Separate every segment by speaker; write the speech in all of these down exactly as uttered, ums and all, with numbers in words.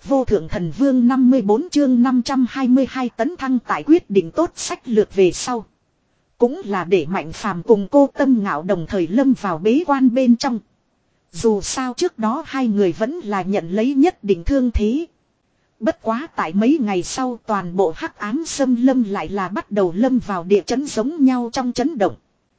Speaker 1: Vô thượng thần vương năm mươi bốn chương năm trăm hai mươi hai tấn thăng tại quyết định tốt sách lược về sau. Cũng là để Mạnh Phàm cùng cô Tâm Ngạo đồng thời lâm vào bế quan bên trong. Dù sao trước đó hai người vẫn là nhận lấy nhất định thương thế. Bất quá tại mấy ngày sau toàn bộ hắc ám xâm lâm lại là bắt đầu lâm vào địa chấn giống nhau trong chấn động.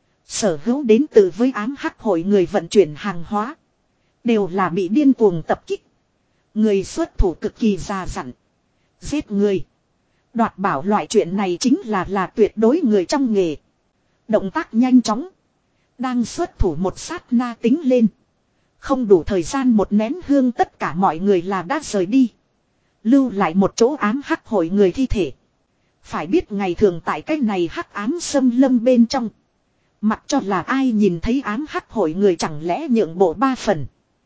Speaker 1: Sở hữu đến từ với ám hắc hội người vận chuyển hàng hóa. Đều là bị điên cuồng tập kích. Người xuất thủ cực kỳ già dặn. Giết người. Đoạt bảo loại chuyện này chính là là tuyệt đối người trong nghề. Động tác nhanh chóng. Đang xuất thủ một sát na tính lên. Không đủ thời gian một nén hương tất cả mọi người là đã rời đi. Lưu lại một chỗ ám hắc hội người thi thể. Phải biết ngày thường tại cái này hắc ám xâm lâm bên trong. Mặc cho là ai nhìn thấy ám hắc hội người chẳng lẽ nhượng bộ ba phần.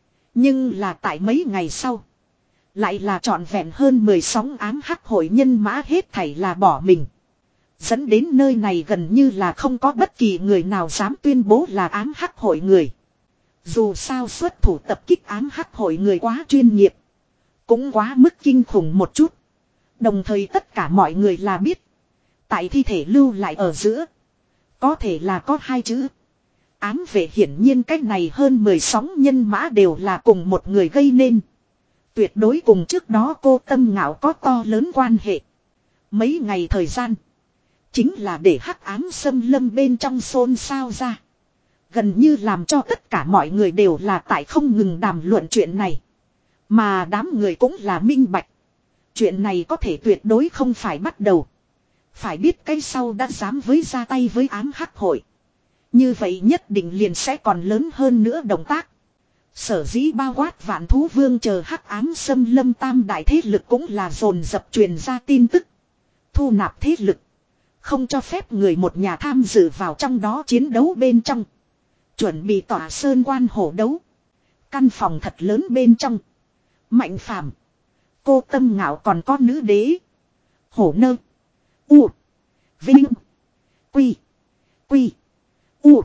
Speaker 1: Nhưng là tại mấy ngày sau. Lại là trọn vẹn hơn mười sóng ám hắc hội nhân mã hết thảy là bỏ mình. Dẫn đến nơi này gần như là không có bất kỳ người nào dám tuyên bố là ám hắc hội người. Dù sao xuất thủ tập kích ám hắc hội người quá chuyên nghiệp. Cũng quá mức kinh khủng một chút. Đồng thời tất cả mọi người là biết. Tại thi thể lưu lại ở giữa. Có thể là có hai chữ. Ám vệ hiển nhiên cách này hơn mười sóng nhân mã đều là cùng một người gây nên. Tuyệt đối cùng trước đó cô Tâm Ngạo có to lớn quan hệ. Mấy ngày thời gian. Chính là để hắc ám xâm lâm bên trong xôn xao ra. Gần như làm cho tất cả mọi người đều là tại không ngừng đàm luận chuyện này. Mà đám người cũng là minh bạch. Chuyện này có thể tuyệt đối không phải bắt đầu. Phải biết cái sau đã dám với ra tay với ám hắc hội. Như vậy nhất định liền sẽ còn lớn hơn nữa động tác. Sở dĩ bao quát vạn thú vương chờ hắc ám xâm lâm tam đại thế lực cũng là dồn dập truyền ra tin tức. Thu nạp thế lực. Không cho phép người một nhà tham dự vào trong đó chiến đấu bên trong. Chuẩn bị tỏa sơn quan hổ đấu. Căn phòng thật lớn bên trong. Mạnh Phàm, cô Tâm Ngạo còn có nữ đế. Hổ Nơ, U, Vinh, Quy, Quy, U.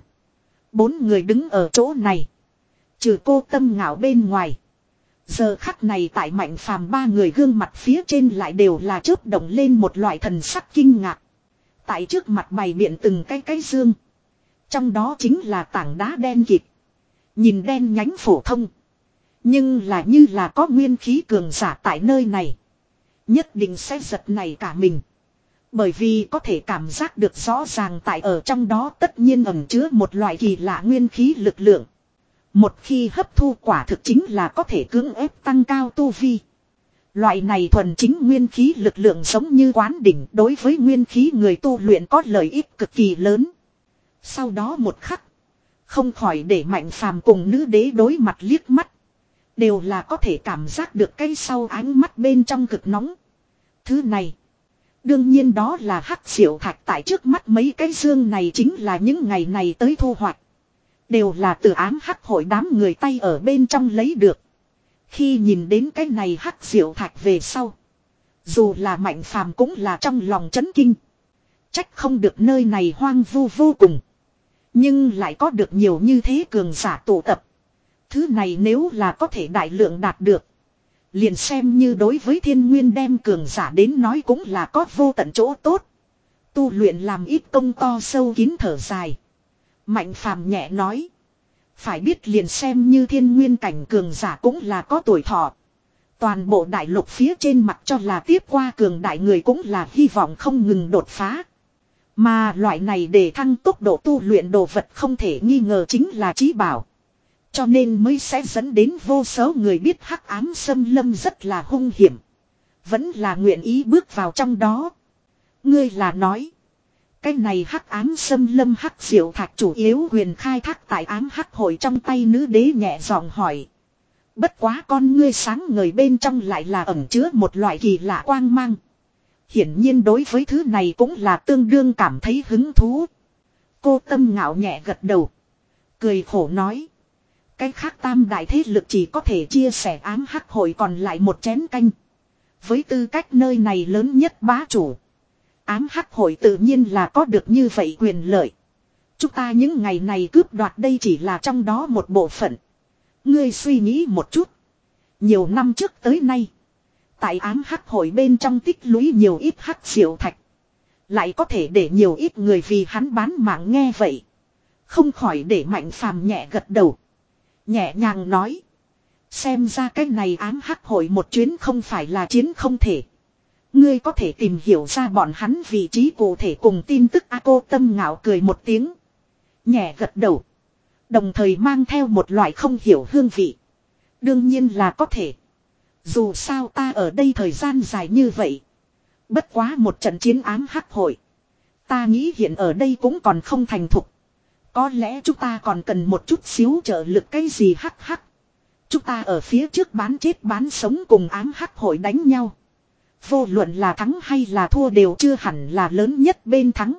Speaker 1: Bốn người đứng ở chỗ này. Trừ cô Tâm Ngạo bên ngoài. Giờ khắc này tại Mạnh Phàm ba người gương mặt phía trên lại đều là chớp động lên một loại thần sắc kinh ngạc. Tại trước mặt bày biện từng cái cái dương. Trong đó chính là tảng đá đen kịt. Nhìn đen nhánh phổ thông. Nhưng là như là có nguyên khí cường giả tại nơi này. Nhất định sẽ giật này cả mình. Bởi vì có thể cảm giác được rõ ràng tại ở trong đó tất nhiên ẩn chứa một loại kỳ lạ nguyên khí lực lượng. Một khi hấp thu quả thực chính là có thể cưỡng ép tăng cao tu vi. Loại này thuần chính nguyên khí lực lượng giống như quán đỉnh đối với nguyên khí người tu luyện có lợi ích cực kỳ lớn. Sau đó một khắc. Không khỏi để Mạnh Phàm cùng nữ đế đối mặt liếc mắt. Đều là có thể cảm giác được cái sau ánh mắt bên trong cực nóng. Thứ này. Đương nhiên đó là hắc diệu thạch tại trước mắt mấy cái dương này chính là những ngày này tới thu hoạch. Đều là từ ám hắc hội đám người tay ở bên trong lấy được. Khi nhìn đến cái này hắc diệu thạch về sau. Dù là Mạnh Phàm cũng là trong lòng chấn kinh. Trách không được nơi này hoang vu vô cùng. Nhưng lại có được nhiều như thế cường giả tụ tập. Thứ này nếu là có thể đại lượng đạt được. Liền xem như đối với thiên nguyên đem cường giả đến nói cũng là có vô tận chỗ tốt. Tu luyện làm ít công to sâu kín thở dài. Mạnh Phàm nhẹ nói. Phải biết liền xem như thiên nguyên cảnh cường giả cũng là có tuổi thọ. Toàn bộ đại lục phía trên mặt cho là tiếp qua cường đại người cũng là hy vọng không ngừng đột phá. Mà loại này để thăng tốc độ tu luyện đồ vật không thể nghi ngờ chính là trí bảo. Cho nên mới sẽ dẫn đến vô số người biết hắc ám xâm lâm rất là hung hiểm. Vẫn là nguyện ý bước vào trong đó. Ngươi là nói. Cái này hắc ám xâm lâm hắc diệu thạch chủ yếu quyền khai thác tại ám hắc hội trong tay nữ đế nhẹ giọng hỏi. Bất quá con ngươi sáng ngời bên trong lại là ẩn chứa một loại kỳ lạ quang mang. Hiển nhiên đối với thứ này cũng là tương đương cảm thấy hứng thú. Cô Tâm Ngạo nhẹ gật đầu. Cười khổ nói. Cái khác tam đại thế lực chỉ có thể chia sẻ ám hắc hội còn lại một chén canh. Với tư cách nơi này lớn nhất bá chủ. Ám hắc hội tự nhiên là có được như vậy quyền lợi. Chúng ta những ngày này cướp đoạt đây chỉ là trong đó một bộ phận. Ngươi suy nghĩ một chút. Nhiều năm trước tới nay. Tại ám hắc hội bên trong tích lũy nhiều ít hắc diệu thạch. Lại có thể để nhiều ít người vì hắn bán mạng nghe vậy. Không khỏi để Mạnh Phàm nhẹ gật đầu. Nhẹ nhàng nói. Xem ra cái này ám hắc hội một chuyến không phải là chiến không thể. Ngươi có thể tìm hiểu ra bọn hắn vị trí cụ thể cùng tin tức. A Cô Tâm ngạo cười một tiếng. Nhẹ gật đầu. Đồng thời mang theo một loại không hiểu hương vị. Đương nhiên là có thể. Dù sao ta ở đây thời gian dài như vậy. Bất quá một trận chiến ám hắc hội. Ta nghĩ hiện ở đây cũng còn không thành thục. Có lẽ chúng ta còn cần một chút xíu trợ lực cái gì hắc hắc. Chúng ta ở phía trước bán chết bán sống cùng ám hắc hội đánh nhau. Vô luận là thắng hay là thua đều chưa hẳn là lớn nhất bên thắng.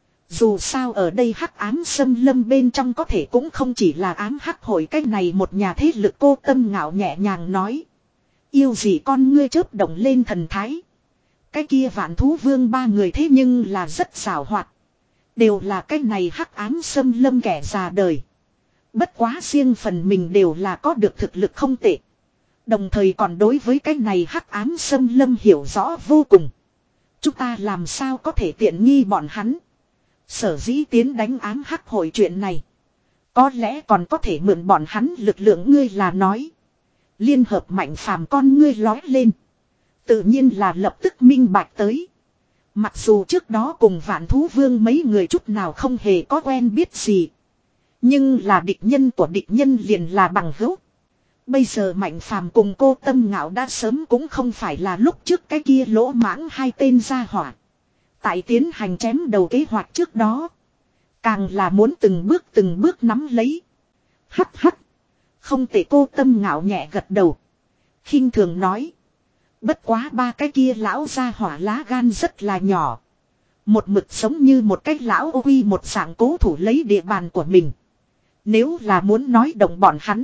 Speaker 1: Dù sao ở đây hắc ám xâm lâm bên trong có thể cũng không chỉ là ám hắc hội cái này một nhà thế lực. Cô Tâm ngạo nhẹ nhàng nói. Yêu gì con ngươi chớp động lên thần thái. Cái kia Vạn Thú Vương ba người thế nhưng là rất xảo hoạt. Đều là cái này hắc ám xâm lâm kẻ già đời. Bất quá riêng phần mình đều là có được thực lực không tệ. Đồng thời còn đối với cái này hắc ám xâm lâm hiểu rõ vô cùng. Chúng ta làm sao có thể tiện nghi bọn hắn. Sở dĩ tiến đánh ám hắc hội chuyện này. Có lẽ còn có thể mượn bọn hắn lực lượng. Ngươi là nói. Liên hợp Mạnh Phàm con ngươi lói lên. Tự nhiên là lập tức minh bạch tới. Mặc dù trước đó cùng Vạn Thú Vương mấy người chút nào không hề có quen biết gì. Nhưng là địch nhân của địch nhân liền là bằng hữu. Bây giờ Mạnh Phàm cùng Cô Tâm ngạo đã sớm cũng không phải là lúc trước cái kia lỗ mãng hai tên gia hỏa. Tại tiến hành chém đầu kế hoạch trước đó. Càng là muốn từng bước từng bước nắm lấy. Hắc hắc. Không thể. Cô Tâm ngạo nhẹ gật đầu. Khinh thường nói. Bất quá ba cái kia lão gia hỏa lá gan rất là nhỏ. Một mực sống như một cái lão ô uy một dạng cố thủ lấy địa bàn của mình. Nếu là muốn nói động bọn hắn.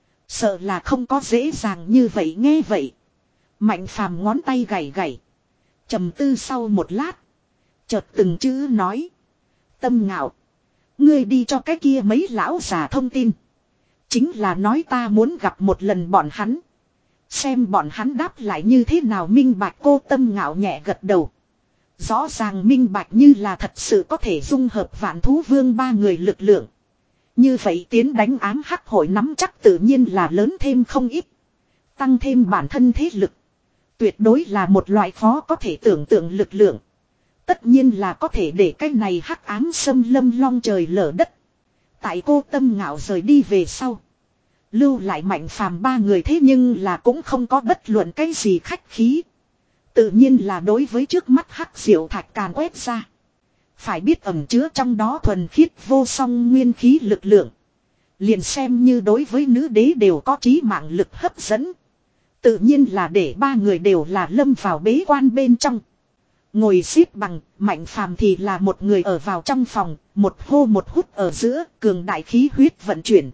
Speaker 1: Sợ là không có dễ dàng như vậy. Nghe vậy. Mạnh Phàm ngón tay gảy gảy. Trầm tư sau một lát. Chợt từng chữ nói. Tâm ngạo. Ngươi đi cho cái kia mấy lão già thông tin. Chính là nói ta muốn gặp một lần bọn hắn. Xem bọn hắn đáp lại như thế nào. Minh bạch. Cô Tâm ngạo nhẹ gật đầu. Rõ ràng minh bạch như là thật sự có thể dung hợp Vạn Thú Vương ba người lực lượng. Như vậy tiến đánh ám hắc hội nắm chắc tự nhiên là lớn thêm không ít. Tăng thêm bản thân thế lực. Tuyệt đối là một loại khó có thể tưởng tượng lực lượng. Tất nhiên là có thể để cái này hắc ám xâm lâm long trời lở đất. Tại Cô Tâm ngạo rời đi về sau. Lưu lại Mạnh Phàm ba người thế nhưng là cũng không có bất luận cái gì khách khí. Tự nhiên là đối với trước mắt hắc diệu thạch càn quét ra. Phải biết ẩn chứa trong đó thuần khiết vô song nguyên khí lực lượng. Liền xem như đối với nữ đế đều có trí mạng lực hấp dẫn. Tự nhiên là để ba người đều là lâm vào bế quan bên trong. Ngồi xếp bằng, Mạnh Phàm thì là một người ở vào trong phòng, một hô một hút ở giữa, cường đại khí huyết vận chuyển.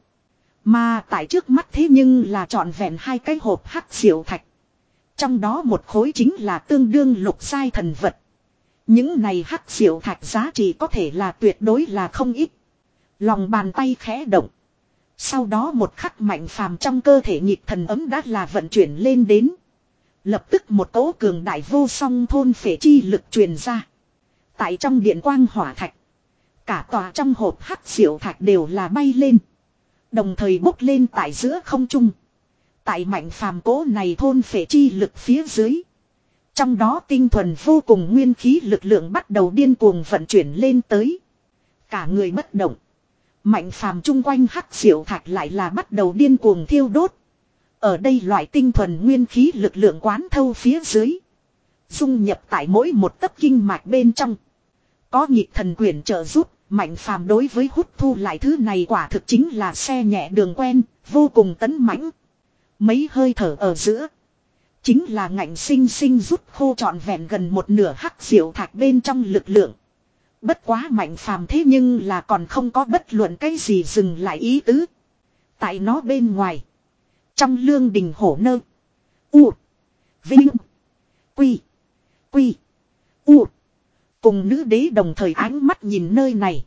Speaker 1: Mà tại trước mắt thế nhưng là trọn vẹn hai cái hộp hắc diệu thạch. Trong đó một khối chính là tương đương lục giai thần vật. Những này hắc diệu thạch giá trị có thể là tuyệt đối là không ít. Lòng bàn tay khẽ động. Sau đó một khắc Mạnh Phàm trong cơ thể nhịp thần ấm đã là vận chuyển lên đến. Lập tức một cỗ cường đại vô song thôn phệ chi lực truyền ra. Tại trong điện quang hỏa thạch. Cả tòa trong hộp hắc diệu thạch đều là bay lên. Đồng thời bốc lên tại giữa không trung. Tại Mạnh Phàm cỗ này thôn phệ chi lực phía dưới. Trong đó tinh thuần vô cùng nguyên khí lực lượng bắt đầu điên cuồng vận chuyển lên tới. Cả người bất động. Mạnh Phàm chung quanh hắc diệu thạch lại là bắt đầu điên cuồng thiêu đốt. Ở đây loại tinh thuần nguyên khí lực lượng quán thâu phía dưới. Dung nhập tại mỗi một tấc kinh mạch bên trong. Có nhịp thần quyển trợ giúp, Mạnh Phàm đối với hút thu lại thứ này quả thực chính là xe nhẹ đường quen, vô cùng tấn mãnh. Mấy hơi thở ở giữa. Chính là ngạnh sinh sinh rút khô trọn vẹn gần một nửa hắc diệu thạch bên trong lực lượng. Bất quá Mạnh Phàm thế nhưng là còn không có bất luận cái gì dừng lại ý tứ. Tại nó bên ngoài. Trong lương đình hổ nơ. U. Vinh. Quy. Quy. U. Cùng nữ đế đồng thời ánh mắt nhìn nơi này.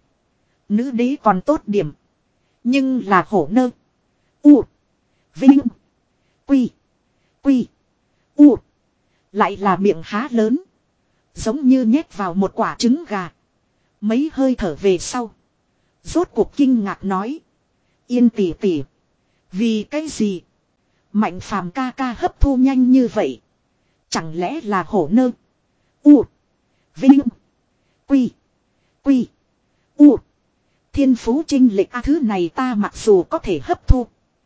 Speaker 1: Nữ đế còn tốt điểm. Nhưng là hổ nơ. U. Vinh. Quy. Quy. U. Lại là miệng há lớn. Giống như nhét vào một quả trứng gà. Mấy hơi thở về sau. Rốt cuộc kinh ngạc nói. Yên tỉ tỉ. Vì cái gì? Mạnh phàm ca ca hấp thu nhanh như vậy. Chẳng lẽ là hổ nơ? U. Vinh. Quy. Quy. U. Thiên phú trinh lệch a thứ này ta mặc dù có thể hấp thu.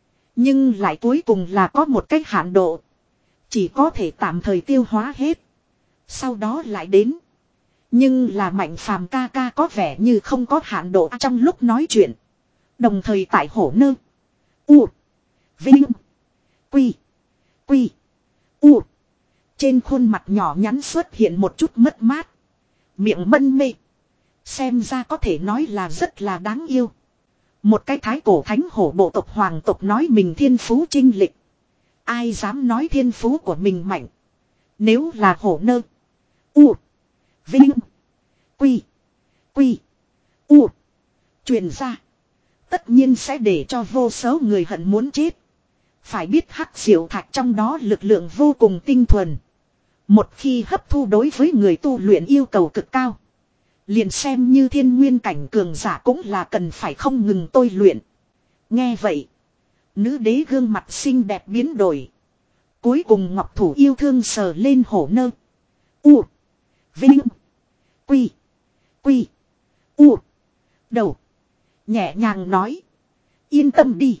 Speaker 1: Nhưng lại cuối cùng là có một cái hạn độ. Chỉ có thể tạm thời tiêu hóa hết. Sau đó lại đến. Nhưng là mạnh phàm ca ca có vẻ như không có hạn độ trong lúc nói chuyện. Đồng thời tại hổ nơ. U. Vinh. Quy. Quy. U. Trên khuôn mặt nhỏ nhắn xuất hiện một chút mất mát. Miệng mân mê. Xem ra có thể nói là rất là đáng yêu. Một cái thái cổ thánh hổ bộ tộc hoàng tộc nói mình thiên phú trinh lịch. Ai dám nói thiên phú của mình mạnh. Nếu là hổ nơ. U. Vinh. Quy. Quy. U. Truyền ra. Tất nhiên sẽ để cho vô số người hận muốn chết. Phải biết hắc diệu thạch trong đó lực lượng vô cùng tinh thuần. Một khi hấp thu đối với người tu luyện yêu cầu cực cao. Liền xem như thiên nguyên cảnh cường giả cũng là cần phải không ngừng tôi luyện. Nghe vậy. Nữ đế gương mặt xinh đẹp biến đổi. Cuối cùng ngọc thủ yêu thương sờ lên hổ nơ. U. Vinh. Quy. Quy. U. Đầu. Nhẹ nhàng nói. Yên tâm đi.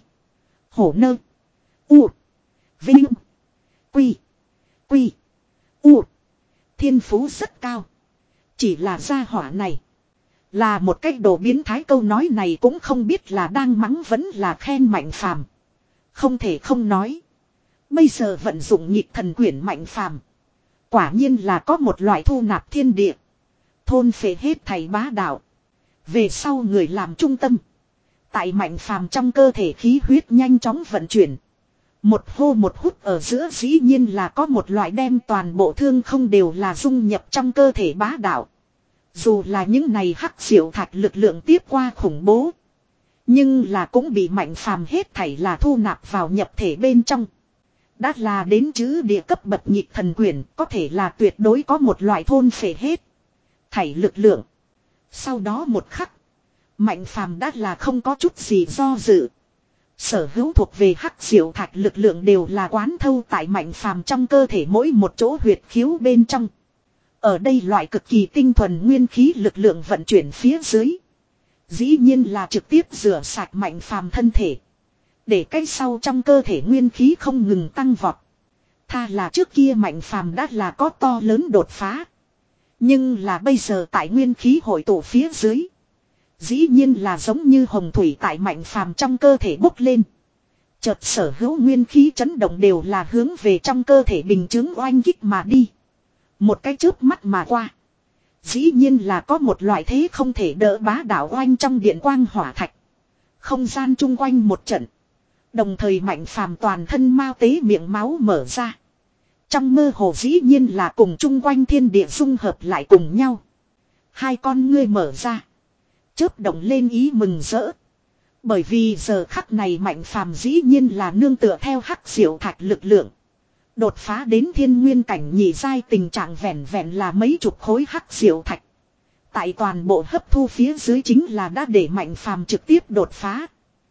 Speaker 1: Hổ nơ. U. Vinh. Quy. Quy. U. Thiên phú rất cao. Chỉ là gia hỏa này. Là một cách đồ biến thái, câu nói này cũng không biết là đang mắng vẫn là khen mạnh phàm. Không thể không nói. Bây giờ vận dụng nhịp thần quyển mạnh phàm. Quả nhiên là có một loại thu nạp thiên địa. Thôn phệ hết thầy bá đạo. Về sau người làm trung tâm. Tại mạnh phàm trong cơ thể khí huyết nhanh chóng vận chuyển. Một hô một hút ở giữa dĩ nhiên là có một loại đem toàn bộ thương không đều là dung nhập trong cơ thể bá đạo. Dù là những này hắc diệu thạch lực lượng tiếp qua khủng bố. Nhưng là cũng bị mạnh phàm hết thảy là thu nạp vào nhập thể bên trong. Đã là đến chữ địa cấp bậc nhịp thần quyền có thể là tuyệt đối có một loại thôn phệ hết. Thảy lực lượng. Sau đó một khắc. Mạnh phàm đã là không có chút gì do dự. Sở hữu thuộc về hắc diệu thạch lực lượng đều là quán thâu tại mạnh phàm trong cơ thể mỗi một chỗ huyệt khiếu bên trong. Ở đây loại cực kỳ tinh thuần nguyên khí lực lượng vận chuyển phía dưới. Dĩ nhiên là trực tiếp rửa sạch mạnh phàm thân thể. Để cái sau trong cơ thể nguyên khí không ngừng tăng vọt. Tha là trước kia mạnh phàm đã là có to lớn đột phá. Nhưng là bây giờ tại nguyên khí hội tụ phía dưới. Dĩ nhiên là giống như hồng thủy tại mạnh phàm trong cơ thể bốc lên. Chợt sở hữu nguyên khí chấn động đều là hướng về trong cơ thể bình chứng oanh kích mà đi. Một cái chớp mắt mà qua. Dĩ nhiên là có một loại thế không thể đỡ bá đạo oanh trong điện quang hỏa thạch. Không gian chung quanh một trận. Đồng thời mạnh phàm toàn thân mao tế miệng máu mở ra. Trong mơ hồ dĩ nhiên là cùng chung quanh thiên địa dung hợp lại cùng nhau. Hai con ngươi mở ra. Chớp động lên ý mừng rỡ. Bởi vì giờ khắc này mạnh phàm dĩ nhiên là nương tựa theo hắc diệu thạch lực lượng. Đột phá đến thiên nguyên cảnh nhị giai, tình trạng vẹn vẹn là mấy chục khối hắc diệu thạch. Tại toàn bộ hấp thu phía dưới chính là đã để mạnh phàm trực tiếp đột phá.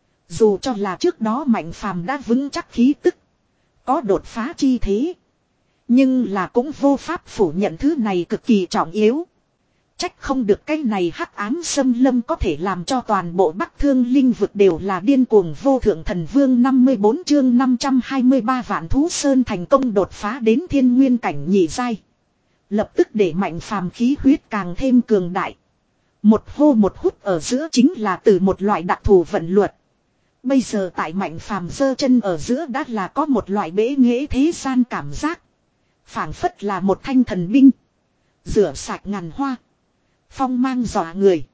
Speaker 1: Dù cho là trước đó mạnh phàm đã vững chắc khí tức. Có đột phá chi thế. Nhưng là cũng vô pháp phủ nhận thứ này cực kỳ trọng yếu. Trách không được cái này hắc ám xâm lâm có thể làm cho toàn bộ Bắc Thương linh vực đều là điên cuồng. Vô thượng thần vương năm mươi bốn chương năm trăm hai mươi ba vạn thú sơn thành công đột phá đến thiên nguyên cảnh nhị giai. Lập tức để mạnh phàm khí huyết càng thêm cường đại. Một hô một hút ở giữa chính là từ một loại đặc thù vận luật. Bây giờ tại mạnh phàm giơ chân ở giữa đã là có một loại bế nghệ thế gian cảm giác. Phảng phất là một thanh thần binh. Rửa sạch ngàn hoa. Phong mang dọa người.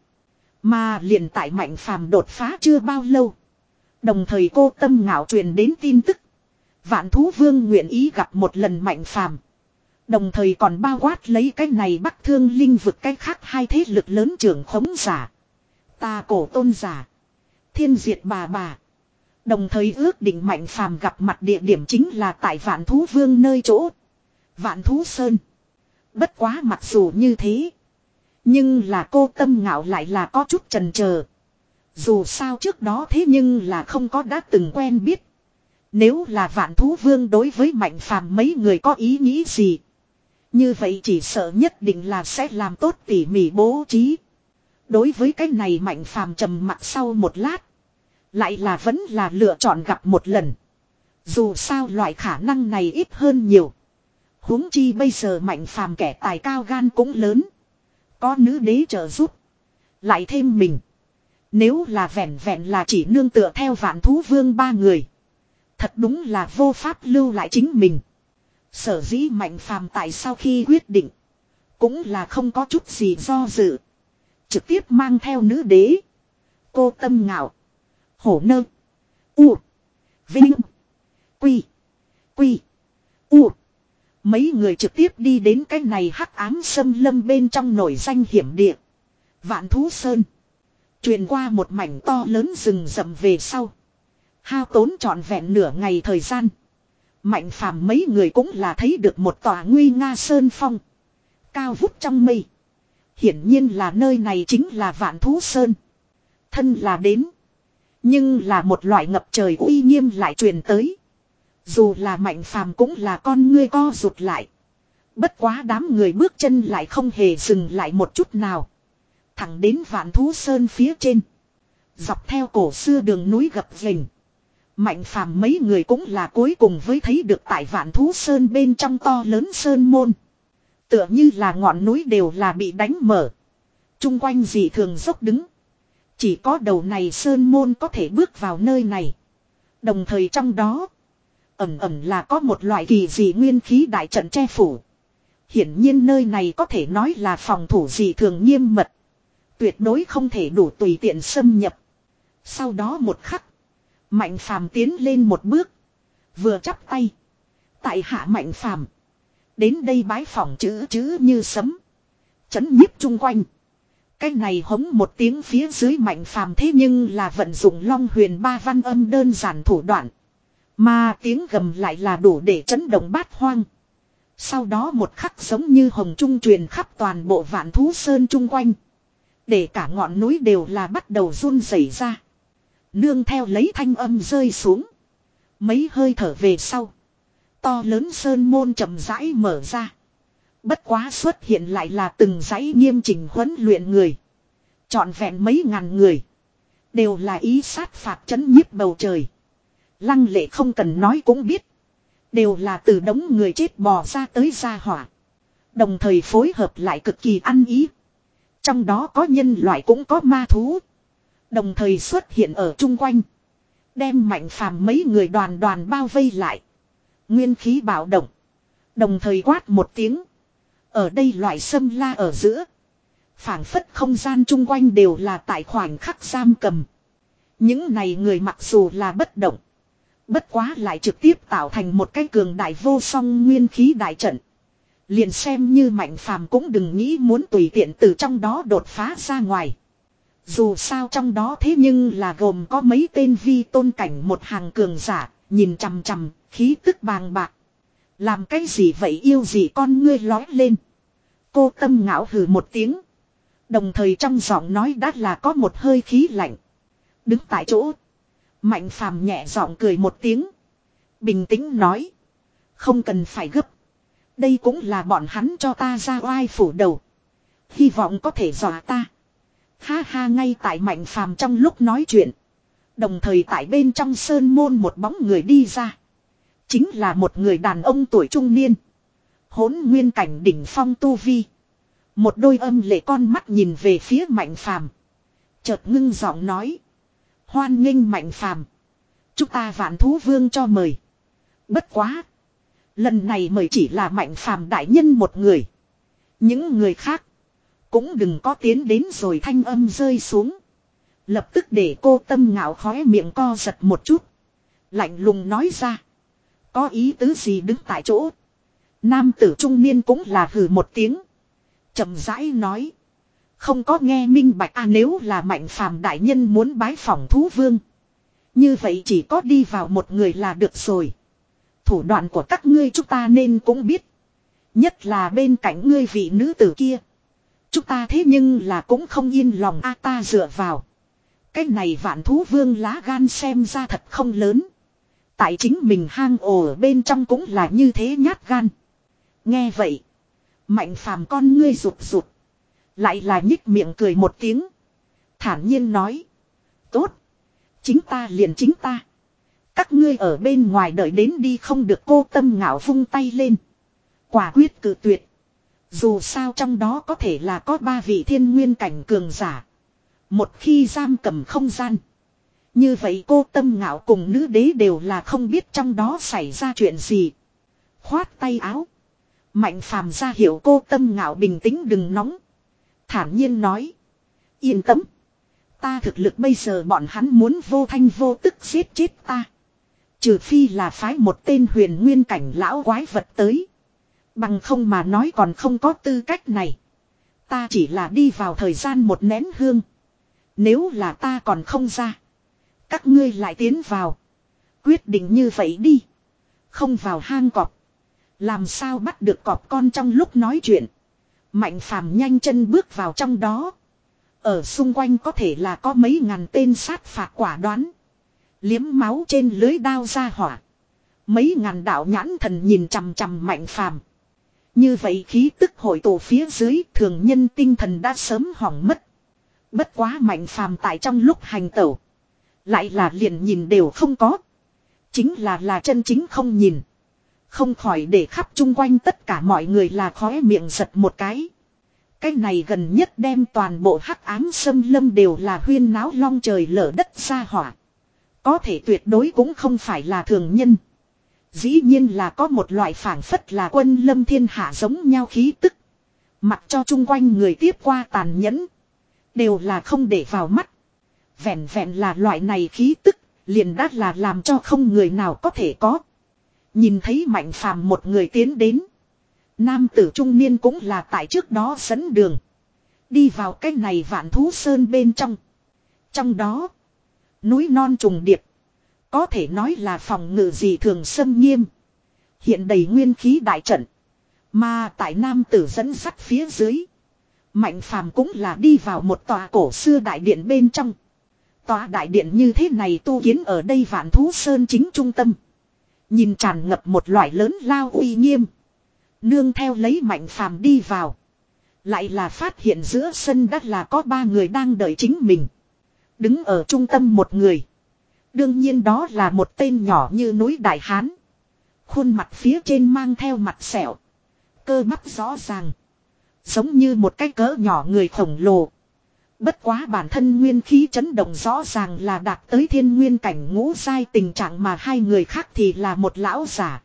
Speaker 1: Mà liền tại mạnh phàm đột phá chưa bao lâu. Đồng thời cô tâm ngạo truyền đến tin tức. Vạn thú vương nguyện ý gặp một lần mạnh phàm. Đồng thời còn bao quát lấy cái này Bắc Thương linh vực cái khác hai thế lực lớn trưởng khống giả. Ta cổ tôn giả. Thiên diệt bà bà. Đồng thời ước định mạnh phàm gặp mặt địa điểm chính là tại vạn thú vương nơi chỗ. Vạn Thú Sơn. Bất quá mặc dù như thế. Nhưng là cô Tâm Ngạo lại là có chút chần chờ. Dù sao trước đó thế nhưng là không có đã từng quen biết. Nếu là Vạn Thú Vương đối với Mạnh Phàm mấy người có ý nghĩ gì. Như vậy chỉ sợ nhất định là sẽ làm tốt tỉ mỉ bố trí. Đối với cái này Mạnh Phàm trầm mặc sau một lát. Lại là vẫn là lựa chọn gặp một lần. Dù sao loại khả năng này ít hơn nhiều. Huống chi bây giờ Mạnh Phàm kẻ tài cao gan cũng lớn. Có nữ đế trợ giúp. Lại thêm mình. Nếu là vẹn vẹn là chỉ nương tựa theo Vạn Thú Vương ba người. Thật đúng là vô pháp lưu lại chính mình. Sở dĩ Mạnh Phàm tại sau khi quyết định. Cũng là không có chút gì do dự. Trực tiếp mang theo nữ đế. Cô Tâm Ngạo. Hổ Nơ. U. Vinh. Quy. Quy. U. Mấy người trực tiếp đi đến cái này hắc ám xâm lâm bên trong nổi danh hiểm địa. Vạn Thú Sơn. Truyền qua một mảnh to lớn rừng rậm về sau. Hao tốn trọn vẹn nửa ngày thời gian. Mạnh Phàm mấy người cũng là thấy được một tòa nguy nga sơn phong. Cao vút trong mây. Hiển nhiên là nơi này chính là Vạn Thú Sơn. Thân là đến. Nhưng là một loại ngập trời uy nghiêm lại truyền tới. Dù là Mạnh Phàm cũng là con ngươi co rụt lại. Bất quá đám người bước chân lại không hề dừng lại một chút nào. Thẳng đến Vạn Thú Sơn phía trên. Dọc theo cổ xưa đường núi gập ghềnh. Mạnh Phàm mấy người cũng là cuối cùng với thấy được tại Vạn Thú Sơn bên trong to lớn sơn môn. Tựa như là ngọn núi đều là bị đánh mở. Trung quanh dị thường dốc đứng. Chỉ có đầu này sơn môn có thể bước vào nơi này. Đồng thời trong đó. Ẩm ẩm là có một loại kỳ dị nguyên khí đại trận che phủ. Hiển nhiên nơi này có thể nói là phòng thủ dị thường nghiêm mật. Tuyệt đối không thể đủ tùy tiện xâm nhập. Sau đó một khắc. Mạnh Phàm tiến lên một bước. Vừa chắp tay. Tại hạ Mạnh Phàm đến đây bái phỏng chữ chữ như sấm. Chấn nhiếp chung quanh. Cái này hống một tiếng phía dưới Mạnh Phàm thế nhưng là vận dụng Long Huyền ba văn âm đơn giản thủ đoạn. Mà tiếng gầm lại là đủ để chấn động bát hoang. Sau đó một khắc giống như hồng trung truyền khắp toàn bộ Vạn Thú Sơn chung quanh. Để cả ngọn núi đều là bắt đầu run rẩy ra. Nương theo lấy thanh âm rơi xuống. Mấy hơi thở về sau. To lớn sơn môn chậm rãi mở ra. Bất quá xuất hiện lại là từng dãy nghiêm chỉnh huấn luyện người. Trọn vẹn mấy ngàn người. Đều là ý sát phạt chấn nhiếp bầu trời. Lăng lệ không cần nói cũng biết. Đều là từ đống người chết bò ra tới gia hỏa. Đồng thời phối hợp lại cực kỳ ăn ý. Trong đó có nhân loại cũng có ma thú. Đồng thời xuất hiện ở chung quanh. Đem Mạnh Phàm mấy người đoàn đoàn bao vây lại. Nguyên khí bạo động. Đồng thời quát một tiếng. Ở đây loại xâm la ở giữa. Phảng phất không gian chung quanh đều là tại khoảnh khắc giam cầm. Những này người mặc dù là bất động. Bất quá lại trực tiếp tạo thành một cái cường đại vô song nguyên khí đại trận. Liền xem như Mạnh Phàm cũng đừng nghĩ muốn tùy tiện từ trong đó đột phá ra ngoài. Dù sao trong đó thế nhưng là gồm có mấy tên vi tôn cảnh một hàng cường giả, nhìn chằm chằm, khí tức bàng bạc. Làm cái gì vậy yêu gì con ngươi lói lên. Cô Tâm Ngạo hừ một tiếng. Đồng thời trong giọng nói đã là có một hơi khí lạnh. Đứng tại chỗ. Mạnh Phàm nhẹ giọng cười một tiếng. Bình tĩnh nói. Không cần phải gấp. Đây cũng là bọn hắn cho ta ra oai phủ đầu. Hy vọng có thể dọa ta. Ha ha ngay tại Mạnh Phàm trong lúc nói chuyện. Đồng thời tại bên trong sơn môn một bóng người đi ra. Chính là một người đàn ông tuổi trung niên. Hỗn nguyên cảnh đỉnh phong tu vi. Một đôi âm lệ con mắt nhìn về phía Mạnh Phàm. Chợt ngưng giọng nói. Hoan nghênh Mạnh Phàm. Chúng ta Vạn Thú Vương cho mời. Bất quá. Lần này mời chỉ là Mạnh Phàm đại nhân một người. Những người khác. Cũng đừng có tiến đến rồi thanh âm rơi xuống. Lập tức để cô Tâm Ngạo khóe miệng co giật một chút. Lạnh lùng nói ra. Có ý tứ gì đứng tại chỗ. Nam tử trung niên cũng là hừ một tiếng. Chậm rãi nói. Không có nghe minh bạch à nếu là Mạnh Phàm đại nhân muốn bái phỏng thú vương. Như vậy chỉ có đi vào một người là được rồi. Thủ đoạn của các ngươi chúng ta nên cũng biết. Nhất là bên cạnh ngươi vị nữ tử kia. Chúng ta thế nhưng là cũng không yên lòng a ta dựa vào. Cái này vạn thú vương lá gan xem ra thật không lớn. Tại chính mình hang ổ ở bên trong cũng là như thế nhát gan. Nghe vậy. Mạnh phàm con ngươi rụt rụt. Lại là nhích miệng cười một tiếng. Thản nhiên nói. Tốt. Chính ta liền chính ta. Các ngươi ở bên ngoài đợi đến đi không được. Cô Tâm Ngạo vung tay lên. Quả quyết cự tuyệt. Dù sao trong đó có thể là có ba vị thiên nguyên cảnh cường giả. Một khi giam cầm không gian. Như vậy cô Tâm Ngạo cùng nữ đế đều là không biết trong đó xảy ra chuyện gì. Khoát tay áo. Mạnh phàm ra hiểu cô Tâm Ngạo bình tĩnh đừng nóng. Thản nhiên nói. Yên tâm. Ta thực lực bây giờ bọn hắn muốn vô thanh vô tức giết chết ta. Trừ phi là phái một tên huyền nguyên cảnh lão quái vật tới. Bằng không mà nói còn không có tư cách này. Ta chỉ là đi vào thời gian một nén hương. Nếu là ta còn không ra. Các ngươi lại tiến vào. Quyết định như vậy đi. Không vào hang cọp. Làm sao bắt được cọp con trong lúc nói chuyện. Mạnh phàm nhanh chân bước vào trong đó. Ở xung quanh có thể là có mấy ngàn tên sát phạt quả đoán. Liếm máu trên lưới đao ra hỏa. Mấy ngàn đạo nhãn thần nhìn chằm chằm mạnh phàm. Như vậy khí tức hội tụ phía dưới thường nhân tinh thần đã sớm hỏng mất. Bất quá mạnh phàm tại trong lúc hành tẩu. Lại là liền nhìn đều không có. Chính là là chân chính không nhìn. Không khỏi để khắp chung quanh tất cả mọi người là khóe miệng giật một cái. Cái này gần nhất đem toàn bộ hắc ám xâm lâm đều là huyên náo long trời lở đất ra hỏa. Có thể tuyệt đối cũng không phải là thường nhân. Dĩ nhiên là có một loại phảng phất là quân lâm thiên hạ giống nhau khí tức. Mặc cho chung quanh người tiếp qua tàn nhẫn. Đều là không để vào mắt. Vẹn vẹn là loại này khí tức. Liền đắt là làm cho không người nào có thể có. Nhìn thấy mạnh phàm một người tiến đến. Nam tử trung niên cũng là tại trước đó dẫn đường. Đi vào cái này vạn thú sơn bên trong. Trong đó. Núi non trùng điệp. Có thể nói là phòng ngự gì thường xâm nghiêm. Hiện đầy nguyên khí đại trận. Mà tại nam tử dẫn dắt phía dưới. Mạnh phàm cũng là đi vào một tòa cổ xưa đại điện bên trong. Tòa đại điện như thế này tu kiến ở đây vạn thú sơn chính trung tâm. Nhìn tràn ngập một loại lớn lao uy nghiêm. Nương theo lấy mạnh phàm đi vào. Lại là phát hiện giữa sân đất là có ba người đang đợi chính mình. Đứng ở trung tâm một người. Đương nhiên đó là một tên nhỏ như núi Đại Hán. Khuôn mặt phía trên mang theo mặt sẹo. Cơ bắp rõ ràng. Giống như một cái cỡ nhỏ người khổng lồ. Bất quá bản thân nguyên khí chấn động rõ ràng là đạt tới thiên nguyên cảnh ngũ giai tình trạng mà hai người khác thì là một lão giả.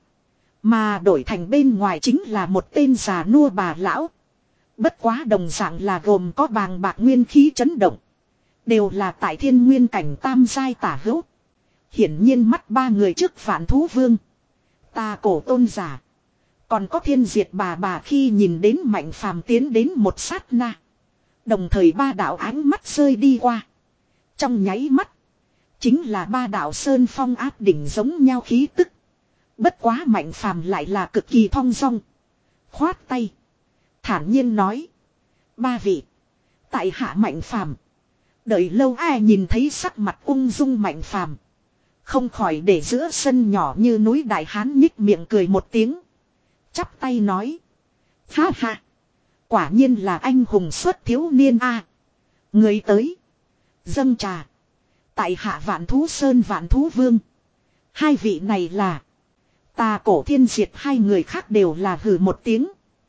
Speaker 1: Mà đổi thành bên ngoài chính là một tên già nua bà lão. Bất quá đồng dạng là gồm có bàng bạc nguyên khí chấn động. Đều là tại thiên nguyên cảnh tam giai tả hữu. Hiển nhiên mắt ba người trước vạn thú vương. Ta cổ tôn giả. Còn có thiên diệt bà bà khi nhìn đến mạnh phàm tiến đến một sát na. Đồng thời ba đạo ánh mắt rơi đi qua. Trong nháy mắt. Chính là ba đạo sơn phong áp đỉnh giống nhau khí tức. Bất quá mạnh phàm lại là cực kỳ thong dong. Khoát tay. Thản nhiên nói. Ba vị. Tại hạ mạnh phàm. Đợi lâu ai nhìn thấy sắc mặt ung dung mạnh phàm. Không khỏi để giữa sân nhỏ như núi Đại Hán nhích miệng cười một tiếng. Chắp tay nói. Ha ha. Quả nhiên là anh hùng xuất thiếu niên a. Người tới. Dâng trà. Tại hạ vạn thú sơn vạn thú vương. Hai vị này là. Ta cổ thiên diệt hai người khác đều là hừ một tiếng.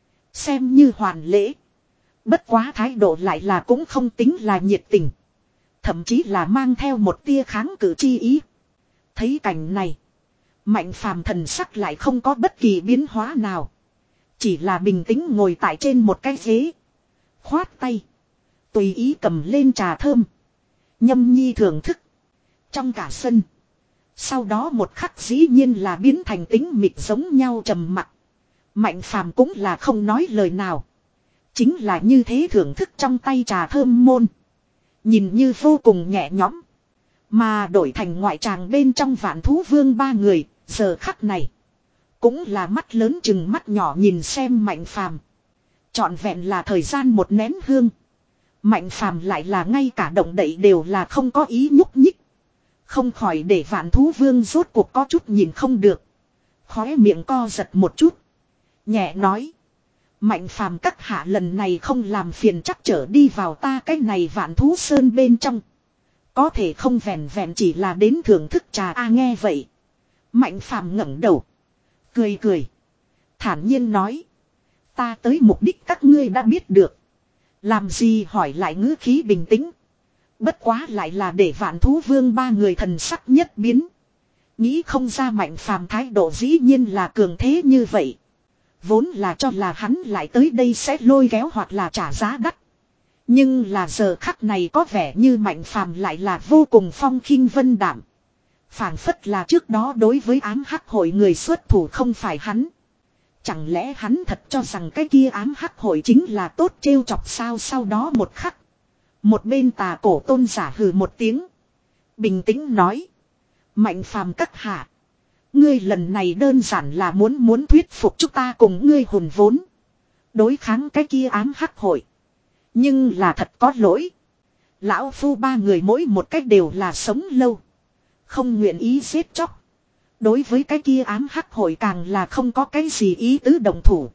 Speaker 1: Xem như hoàn lễ. Bất quá thái độ lại là cũng không tính là nhiệt tình. Thậm chí là mang theo một tia kháng cự chi ý. Thấy cảnh này. Mạnh phàm thần sắc lại không có bất kỳ biến hóa nào. Chỉ là bình tĩnh ngồi tại trên một cái ghế. Khoát tay. Tùy ý cầm lên trà thơm. Nhâm nhi thưởng thức. Trong cả sân. Sau đó một khắc dĩ nhiên là biến thành tính mịt giống nhau trầm mặc. Mạnh phàm cũng là không nói lời nào. Chính là như thế thưởng thức trong tay trà thơm môn. Nhìn như vô cùng nhẹ nhõm. Mà đổi thành ngoại tràng bên trong vạn thú vương ba người, giờ khắc này. cũng là mắt lớn chừng mắt nhỏ nhìn xem Mạnh Phàm. Trọn vẹn là thời gian một nén hương. Mạnh Phàm lại là ngay cả động đậy đều là không có ý nhúc nhích. Không khỏi để Vạn Thú Vương rốt cuộc có chút nhìn không được. Khóe miệng co giật một chút. Nhẹ nói. Mạnh Phàm các hạ lần này không làm phiền chắc trở đi vào ta cái này Vạn Thú Sơn bên trong. Có thể không vẹn vẹn chỉ là đến thưởng thức trà a. Nghe vậy. Mạnh Phàm ngẩng đầu. Cười cười. Thản nhiên nói. Ta tới mục đích các ngươi đã biết được. Làm gì hỏi lại ngữ khí bình tĩnh. Bất quá lại là để Vạn Thú Vương ba người thần sắc nhất biến. Nghĩ không ra Mạnh Phàm thái độ dĩ nhiên là cường thế như vậy. Vốn là cho là hắn lại tới đây sẽ lôi kéo hoặc là trả giá đắt. Nhưng là giờ khắc này có vẻ như Mạnh Phàm lại là vô cùng phong khinh vân đảm. Phảng phất là trước đó đối với ám hắc hội người xuất thủ không phải hắn. Chẳng lẽ hắn thật cho rằng cái kia ám hắc hội chính là tốt trêu chọc sao? Sau đó một khắc. Một bên tà cổ tôn giả hừ một tiếng. Bình tĩnh nói. Mạnh Phàm các hạ. Ngươi lần này đơn giản là muốn muốn thuyết phục chúng ta cùng ngươi hùn vốn. Đối kháng cái kia ám hắc hội. Nhưng là thật có lỗi. Lão phu ba người mỗi một cách đều là sống lâu. Không nguyện ý giết chóc. Đối với cái kia ám hắc hội càng là không có cái gì ý tứ đồng thủ.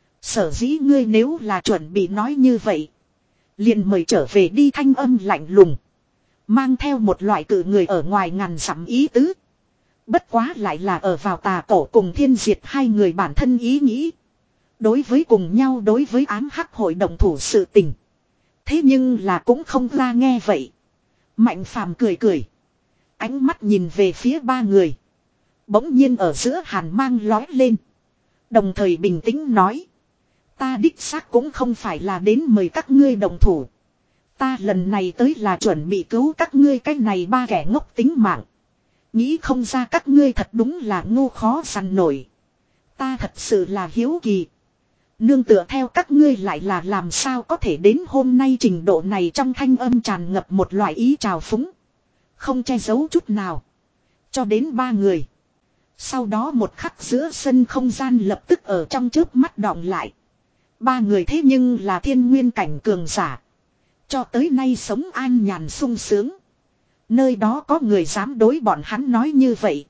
Speaker 1: Sở dĩ ngươi nếu là chuẩn bị nói như vậy. Liền mời trở về đi, thanh âm lạnh lùng. Mang theo một loại cự người ở ngoài ngàn dặm ý tứ. Bất quá lại là ở vào tà cổ cùng thiên diệt hai người bản thân ý nghĩ. Đối với cùng nhau đối với ám hắc hội đồng thủ sự tình. Thế nhưng là cũng không ra nghe vậy. Mạnh Phàm cười cười. Ánh mắt nhìn về phía ba người. Bỗng nhiên ở giữa hàn mang lói lên. Đồng thời bình tĩnh nói. Ta đích xác cũng không phải là đến mời các ngươi đồng thủ. Ta lần này tới là chuẩn bị cứu các ngươi cái này ba kẻ ngốc tính mạng. Nghĩ không ra các ngươi thật đúng là ngu khó săn nổi. Ta thật sự là hiếu kỳ. Nương tựa theo các ngươi lại là làm sao có thể đến hôm nay trình độ này, trong thanh âm tràn ngập một loại ý trào phúng. Không che giấu chút nào. Cho đến ba người. Sau đó một khắc giữa sân không gian lập tức ở trong chớp mắt đọng lại. Ba người thế nhưng là thiên nguyên cảnh cường giả. Cho tới nay sống an nhàn sung sướng. Nơi đó có người dám đối bọn hắn nói như vậy.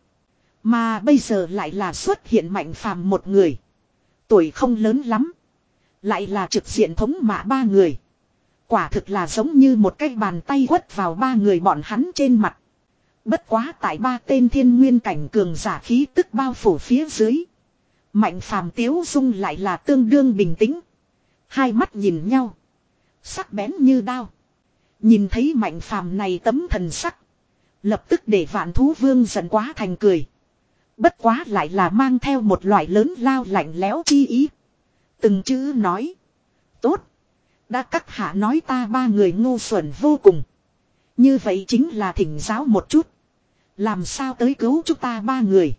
Speaker 1: Mà bây giờ lại là xuất hiện Mạnh Phàm một người. Tuổi không lớn lắm. Lại là trực diện thống mạ ba người. Quả thực là giống như một cái bàn tay quất vào ba người bọn hắn trên mặt. Bất quá tại ba tên thiên nguyên cảnh cường giả khí tức bao phủ phía dưới. Mạnh Phàm tiếu dung lại là tương đương bình tĩnh. Hai mắt nhìn nhau. Sắc bén như đao. Nhìn thấy Mạnh Phàm này tấm thần sắc. Lập tức để Vạn Thú Vương giận quá thành cười. Bất quá lại là mang theo một loại lớn lao lạnh lẽo chi ý. Từng chữ nói. Tốt. Đã các hạ nói ta ba người ngu xuẩn vô cùng. Như vậy chính là thỉnh giáo một chút. Làm sao tới cứu chúng ta ba người.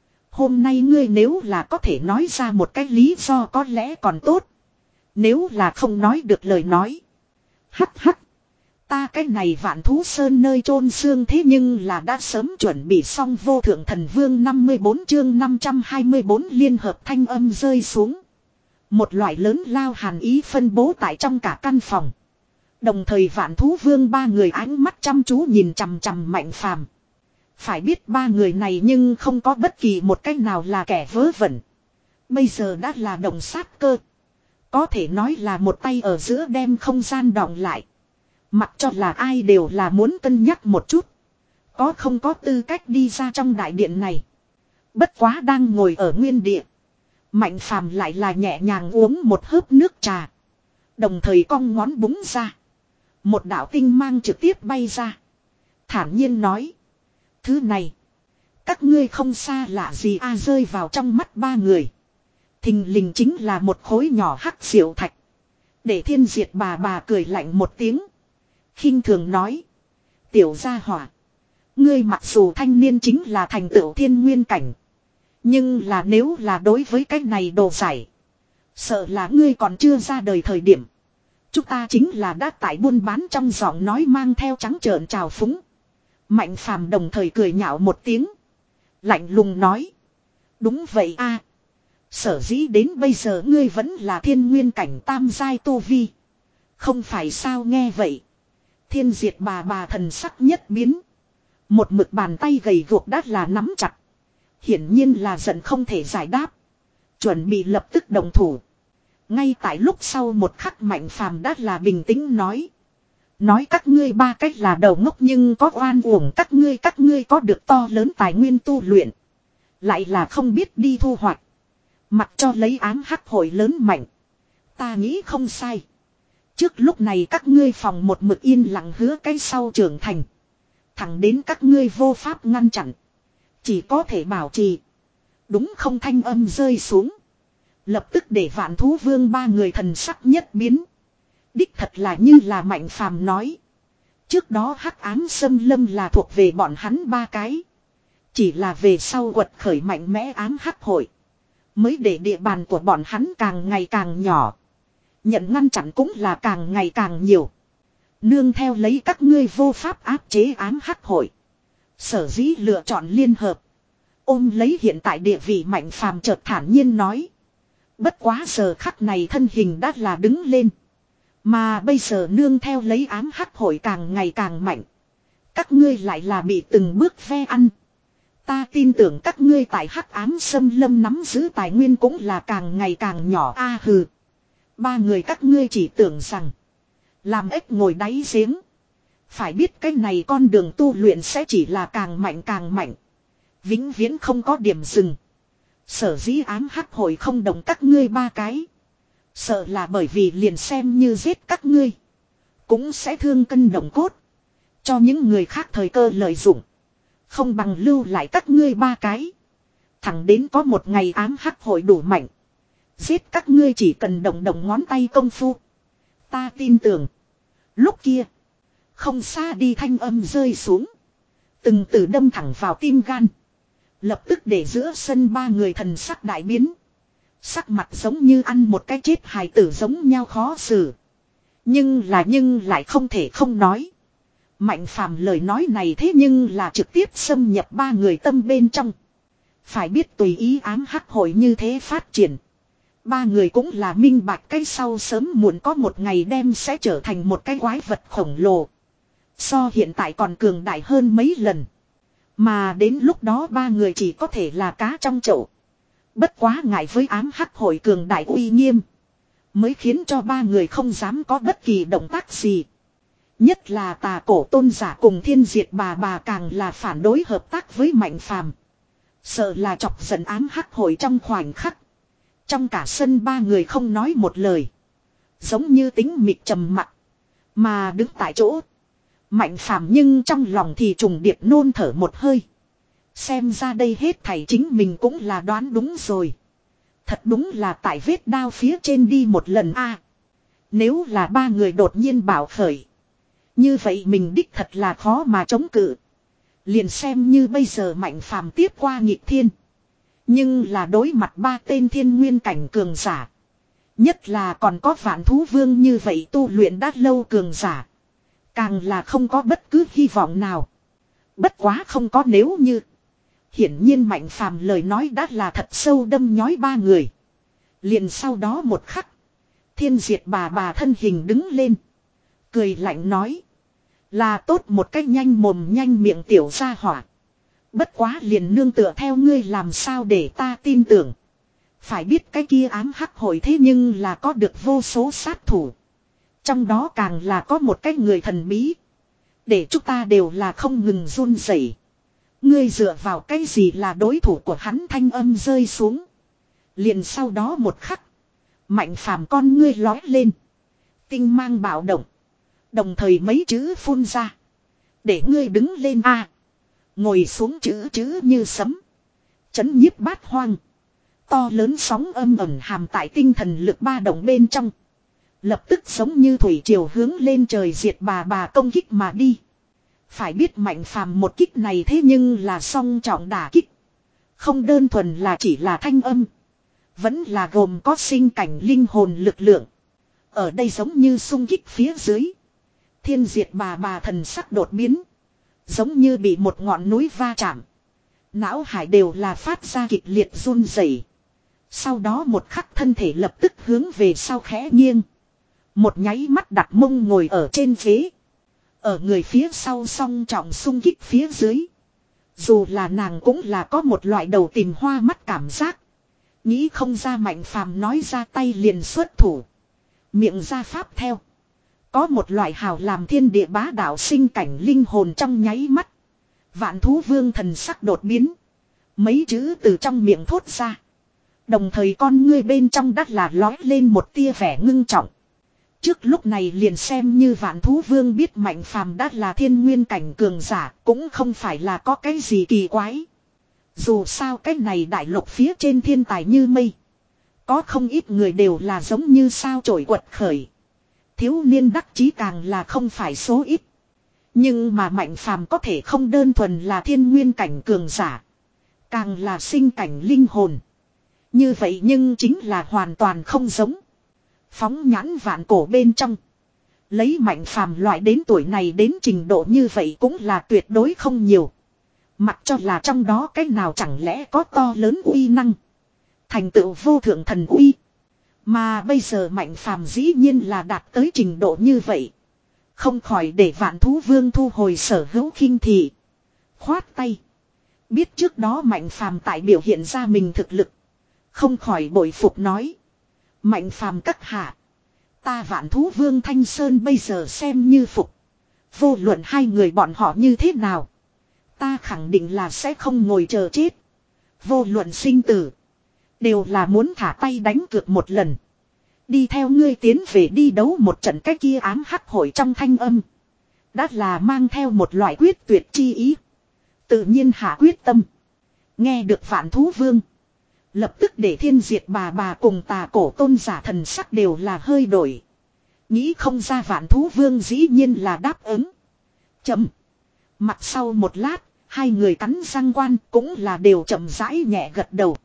Speaker 1: Hôm nay ngươi nếu là có thể nói ra một cái lý do có lẽ còn tốt. Nếu là không nói được lời nói. Hắc hắc. Ta cái này Vạn Thú Sơn nơi chôn xương thế nhưng là đã sớm chuẩn bị xong. Vô thượng thần vương năm mươi bốn chương năm trăm hai mươi bốn liên hợp thanh âm rơi xuống. Một loại lớn lao hàn ý phân bố tại trong cả căn phòng. Đồng thời Vạn Thú Vương ba người ánh mắt chăm chú nhìn chằm chằm Mạnh Phàm. Phải biết ba người này nhưng không có bất kỳ một cách nào là kẻ vớ vẩn. Bây giờ đã là động sát cơ. Có thể nói là một tay ở giữa đem không gian đọng lại. Mặc cho là ai đều là muốn cân nhắc một chút. Có không có tư cách đi ra trong đại điện này. Bất quá đang ngồi ở nguyên địa. Mạnh Phàm lại là nhẹ nhàng uống một hớp nước trà. Đồng thời cong ngón búng ra. Một đạo tinh mang trực tiếp bay ra. Thản nhiên nói. Thứ này. Các ngươi không xa lạ gì a. Rơi vào trong mắt ba người. Thình lình chính là một khối nhỏ hắc diệu thạch. Để Thiên Diệt bà bà cười lạnh một tiếng. Khinh thường nói. Tiểu gia hỏa. Ngươi mặc dù thanh niên chính là thành tựu thiên nguyên cảnh. Nhưng là nếu là đối với cái này đồ giải. Sợ là ngươi còn chưa ra đời thời điểm. Chúng ta chính là đã tại buôn bán, trong giọng nói mang theo trắng trợn trào phúng. Mạnh Phàm đồng thời cười nhạo một tiếng. Lạnh lùng nói. Đúng vậy a. Sở dĩ đến bây giờ ngươi vẫn là thiên nguyên cảnh tam giai tu vi. Không phải sao nghe vậy. Thiên diệt bà bà thần sắc nhất biến. Một mực bàn tay gầy guộc đã là nắm chặt. Hiển nhiên là giận không thể giải đáp. Chuẩn bị lập tức động thủ. Ngay tại lúc sau một khắc Mạnh Phàm đã là bình tĩnh nói. Nói các ngươi ba cách là đầu ngốc nhưng có oan uổng các ngươi các ngươi có được to lớn tài nguyên tu luyện. Lại là không biết đi thu hoạch. Mặc cho lấy ám hắc hội lớn mạnh. Ta nghĩ không sai. Trước lúc này các ngươi phòng một mực yên lặng hứa cái sau trưởng thành. Thẳng đến các ngươi vô pháp ngăn chặn. Chỉ có thể bảo trì. Đúng không thanh âm rơi xuống. Lập tức để Vạn Thú Vương ba người thần sắc nhất biến. Đích thật là như là Mạnh Phàm nói. Trước đó hắc ám xâm lâm là thuộc về bọn hắn ba cái. Chỉ là về sau quật khởi mạnh mẽ ám hắc hội. Mới để địa bàn của bọn hắn càng ngày càng nhỏ. Nhận ngăn chặn cũng là càng ngày càng nhiều. Nương theo lấy các ngươi vô pháp áp chế ám hắc hội. Sở dĩ lựa chọn liên hợp. Ôm lấy hiện tại địa vị Mạnh Phàm chợt thản nhiên nói. Bất quá giờ khắc này thân hình đã là đứng lên. Mà bây giờ nương theo lấy ám hắc hội càng ngày càng mạnh. Các ngươi lại là bị từng bước ve ăn. Ta tin tưởng các ngươi tại hắc ám xâm lâm nắm giữ tài nguyên cũng là càng ngày càng nhỏ a hừ. Ba người các ngươi chỉ tưởng rằng. Làm ếch ngồi đáy giếng. Phải biết cái này con đường tu luyện sẽ chỉ là càng mạnh càng mạnh. Vĩnh viễn không có điểm dừng. Sở dĩ ám hắc hội không đồng các ngươi ba cái. Sợ là bởi vì liền xem như giết các ngươi. Cũng sẽ thương cân động cốt. Cho những người khác thời cơ lợi dụng. Không bằng lưu lại các ngươi ba cái. Thẳng đến có một ngày ám hắc hội đủ mạnh. Giết các ngươi chỉ cần động động ngón tay công phu. Ta tin tưởng. Lúc kia. Không xa đi thanh âm rơi xuống. Từng từ đâm thẳng vào tim gan. Lập tức để giữa sân ba người thần sắc đại biến. Sắc mặt giống như ăn một cái chết hài tử giống nhau khó xử. Nhưng là nhưng lại không thể không nói. Mạnh Phàm lời nói này thế nhưng là trực tiếp xâm nhập ba người tâm bên trong. Phải biết tùy ý ám hắc hội như thế phát triển. Ba người cũng là minh bạch cái sau sớm muộn có một ngày đem sẽ trở thành một cái quái vật khổng lồ. So hiện tại còn cường đại hơn mấy lần. Mà đến lúc đó ba người chỉ có thể là cá trong chậu. Bất quá ngại với ám hắc hội cường đại uy nghiêm. Mới khiến cho ba người không dám có bất kỳ động tác gì. Nhất là tà cổ tôn giả cùng thiên diệt bà bà càng là phản đối hợp tác với Mạnh Phàm. Sợ là chọc giận ám hắc hội trong khoảnh khắc. Trong cả sân ba người không nói một lời. Giống như tính mịt trầm mặc. Mà đứng tại chỗ. Mạnh Phàm nhưng trong lòng thì trùng điệp nôn thở một hơi. Xem ra đây hết thảy chính mình cũng là đoán đúng rồi. Thật đúng là tại vết đao phía trên đi một lần a. Nếu là ba người đột nhiên bảo khởi. Như vậy mình đích thật là khó mà chống cự. Liền xem như bây giờ Mạnh Phàm tiếp qua nghịch thiên. Nhưng là đối mặt ba tên thiên nguyên cảnh cường giả. Nhất là còn có Vạn Thú Vương như vậy tu luyện đã lâu cường giả. Càng là không có bất cứ hy vọng nào. Bất quá không có nếu như. Hiển nhiên Mạnh Phàm lời nói đã là thật sâu đâm nhói ba người. Liền sau đó một khắc. Thiên diệt bà bà thân hình đứng lên. Cười lạnh nói. Là tốt một cách nhanh mồm nhanh miệng tiểu gia hỏa. Bất quá liền nương tựa theo ngươi làm sao để ta tin tưởng. Phải biết cái kia ám hắc hội thế nhưng là có được vô số sát thủ. Trong đó càng là có một cái người thần bí. Để chúng ta đều là không ngừng run rẩy. Ngươi dựa vào cái gì là đối thủ của hắn thanh âm rơi xuống. Liền sau đó một khắc. Mạnh Phàm con ngươi lói lên. Tinh mang bạo động. Đồng thời mấy chữ phun ra. Để ngươi đứng lên a. Ngồi xuống chữ chữ như sấm. Chấn nhiếp bát hoang. To lớn sóng âm ẩm hàm tại tinh thần lực ba động bên trong. Lập tức giống như thủy triều hướng lên trời diệt bà bà công kích mà đi. Phải biết Mạnh Phàm một kích này thế nhưng là song trọng đả kích. Không đơn thuần là chỉ là thanh âm. Vẫn là gồm có sinh cảnh linh hồn lực lượng. Ở đây giống như xung kích phía dưới. Thiên diệt bà bà thần sắc đột biến. Giống như bị một ngọn núi va chạm. Não hải đều là phát ra kịch liệt run rẩy. Sau đó một khắc thân thể lập tức hướng về sau khẽ nghiêng. Một nháy mắt đặt mông ngồi ở trên ghế. Ở người phía sau song trọng xung kích phía dưới. Dù là nàng cũng là có một loại đầu tìm hoa mắt cảm giác. Nghĩ không ra Mạnh Phàm nói ra tay liền xuất thủ. Miệng ra pháp theo. Có một loại hào làm thiên địa bá đạo sinh cảnh linh hồn trong nháy mắt. Vạn thú vương thần sắc đột biến. Mấy chữ từ trong miệng thốt ra. Đồng thời con ngươi bên trong đắt là lói lên một tia vẻ ngưng trọng. Trước lúc này liền xem như vạn thú vương biết Mạnh Phàm đã là thiên nguyên cảnh cường giả cũng không phải là có cái gì kỳ quái. Dù sao cái này đại lục phía trên thiên tài như mây. Có không ít người đều là giống như sao chổi quật khởi. Thiếu niên đắc chí càng là không phải số ít. Nhưng mà Mạnh Phàm có thể không đơn thuần là thiên nguyên cảnh cường giả. Càng là sinh cảnh linh hồn. Như vậy nhưng chính là hoàn toàn không giống. Phóng nhãn vạn cổ bên trong. Lấy Mạnh Phàm loại đến tuổi này đến trình độ như vậy cũng là tuyệt đối không nhiều. Mặc cho là trong đó cái nào chẳng lẽ có to lớn uy năng. Thành tựu vô thượng thần uy. Mà bây giờ Mạnh Phàm dĩ nhiên là đạt tới trình độ như vậy. Không khỏi để vạn thú vương thu hồi sở hữu khinh thị. Khoát tay. Biết trước đó Mạnh Phàm tại biểu hiện ra mình thực lực. Không khỏi bội phục nói. Mạnh Phàm các hạ. Ta vạn thú vương Thanh Sơn bây giờ xem như phục. Vô luận hai người bọn họ như thế nào. Ta khẳng định là sẽ không ngồi chờ chết. Vô luận sinh tử. Đều là muốn thả tay đánh cược một lần. Đi theo ngươi tiến về đi đấu một trận cái kia ám hắc hội trong thanh âm. Đã là mang theo một loại quyết tuyệt chi ý. Tự nhiên hạ quyết tâm. Nghe được vạn thú vương. Lập tức để thiên diệt bà bà cùng tà cổ tôn giả thần sắc đều là hơi đổi. Nghĩ không ra vạn thú vương dĩ nhiên là đáp ứng. Chậm. Mặt sau một lát, hai người cắn răng quan cũng là đều chậm rãi nhẹ gật đầu.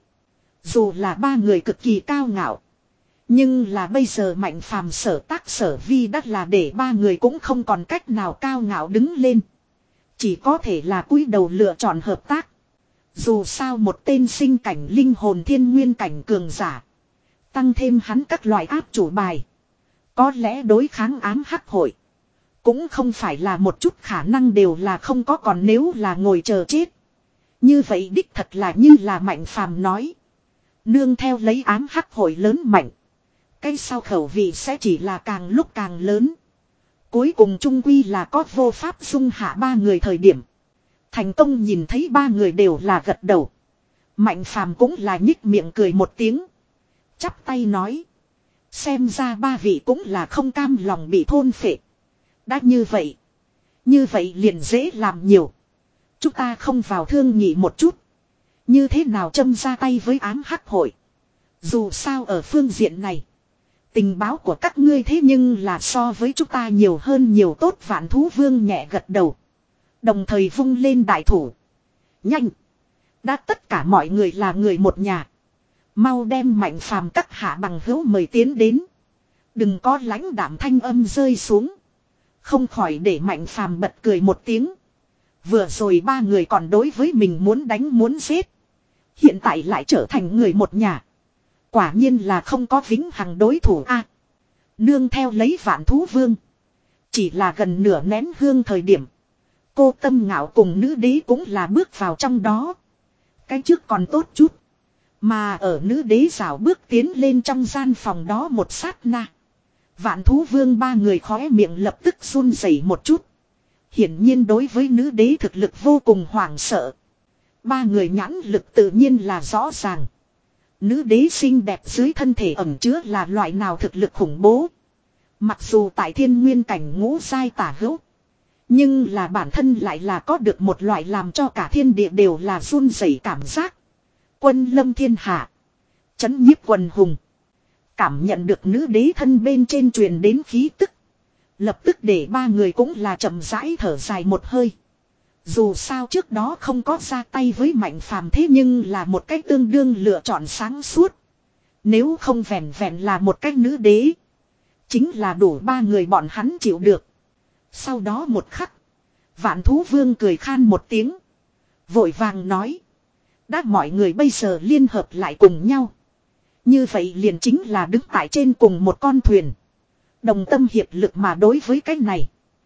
Speaker 1: Dù là ba người cực kỳ cao ngạo. Nhưng là bây giờ Mạnh Phàm sở tác sở vi đắt là để ba người cũng không còn cách nào cao ngạo đứng lên. Chỉ có thể là cúi đầu lựa chọn hợp tác. Dù sao một tên sinh cảnh linh hồn thiên nguyên cảnh cường giả. Tăng thêm hắn các loại áp chủ bài. Có lẽ đối kháng ám hắc hội. Cũng không phải là một chút khả năng đều là không có, còn nếu là ngồi chờ chết. Như vậy đích thật là như là Mạnh Phàm nói. Nương theo lấy ám hắc hội lớn mạnh. Cái sau khẩu vị sẽ chỉ là càng lúc càng lớn. Cuối cùng trung quy là có vô pháp dung hạ ba người thời điểm. Thành công nhìn thấy ba người đều là gật đầu. Mạnh Phàm cũng là nhích miệng cười một tiếng. Chắp tay nói. Xem ra ba vị cũng là không cam lòng bị thôn phệ. Đã như vậy. Như vậy liền dễ làm nhiều. Chúng ta không vào thương nghị một chút. Như thế nào châm ra tay với ám hắc hội. Dù sao ở phương diện này. Tình báo của các ngươi thế nhưng là so với chúng ta nhiều hơn nhiều tốt. Vạn thú vương nhẹ gật đầu. Đồng thời vung lên đại thủ. Nhanh. Đã tất cả mọi người là người một nhà. Mau đem Mạnh Phàm các hạ bằng hữu mời tiến đến. Đừng có lãnh đạm thanh âm rơi xuống. Không khỏi để Mạnh Phàm bật cười một tiếng. Vừa rồi ba người còn đối với mình muốn đánh muốn giết. Hiện tại lại trở thành người một nhà. Quả nhiên là không có vĩnh hằng đối thủ a. Nương theo lấy vạn thú vương. Chỉ là gần nửa nén hương thời điểm. Cô Tâm Ngạo cùng nữ đế cũng là bước vào trong đó. Cái trước còn tốt chút. Mà ở nữ đế rảo bước tiến lên trong gian phòng đó một sát na. Vạn thú vương ba người khóe miệng lập tức run rẩy một chút. Hiển nhiên đối với nữ đế thực lực vô cùng hoảng sợ. Ba người nhãn lực tự nhiên là rõ ràng. Nữ đế xinh đẹp dưới thân thể ẩn chứa là loại nào thực lực khủng bố. Mặc dù tại thiên nguyên cảnh ngũ giai tả hữu. Nhưng là bản thân lại là có được một loại làm cho cả thiên địa đều là run rẩy cảm giác. Quân lâm thiên hạ. Chấn nhiếp quần hùng. Cảm nhận được nữ đế thân bên trên truyền đến khí tức. Lập tức để ba người cũng là chậm rãi thở dài một hơi. Dù sao trước đó không có ra tay với Mạnh Phàm thế nhưng là một cách tương đương lựa chọn sáng suốt. Nếu không vẹn vẹn là một cách nữ đế. Chính là đủ ba người bọn hắn chịu được. Sau đó một khắc. Vạn thú vương cười khan một tiếng. Vội vàng nói. Đã mọi người bây giờ liên hợp lại cùng nhau. Như vậy liền chính là đứng tại trên cùng một con thuyền. Đồng tâm hiệp lực mà đối với cái này.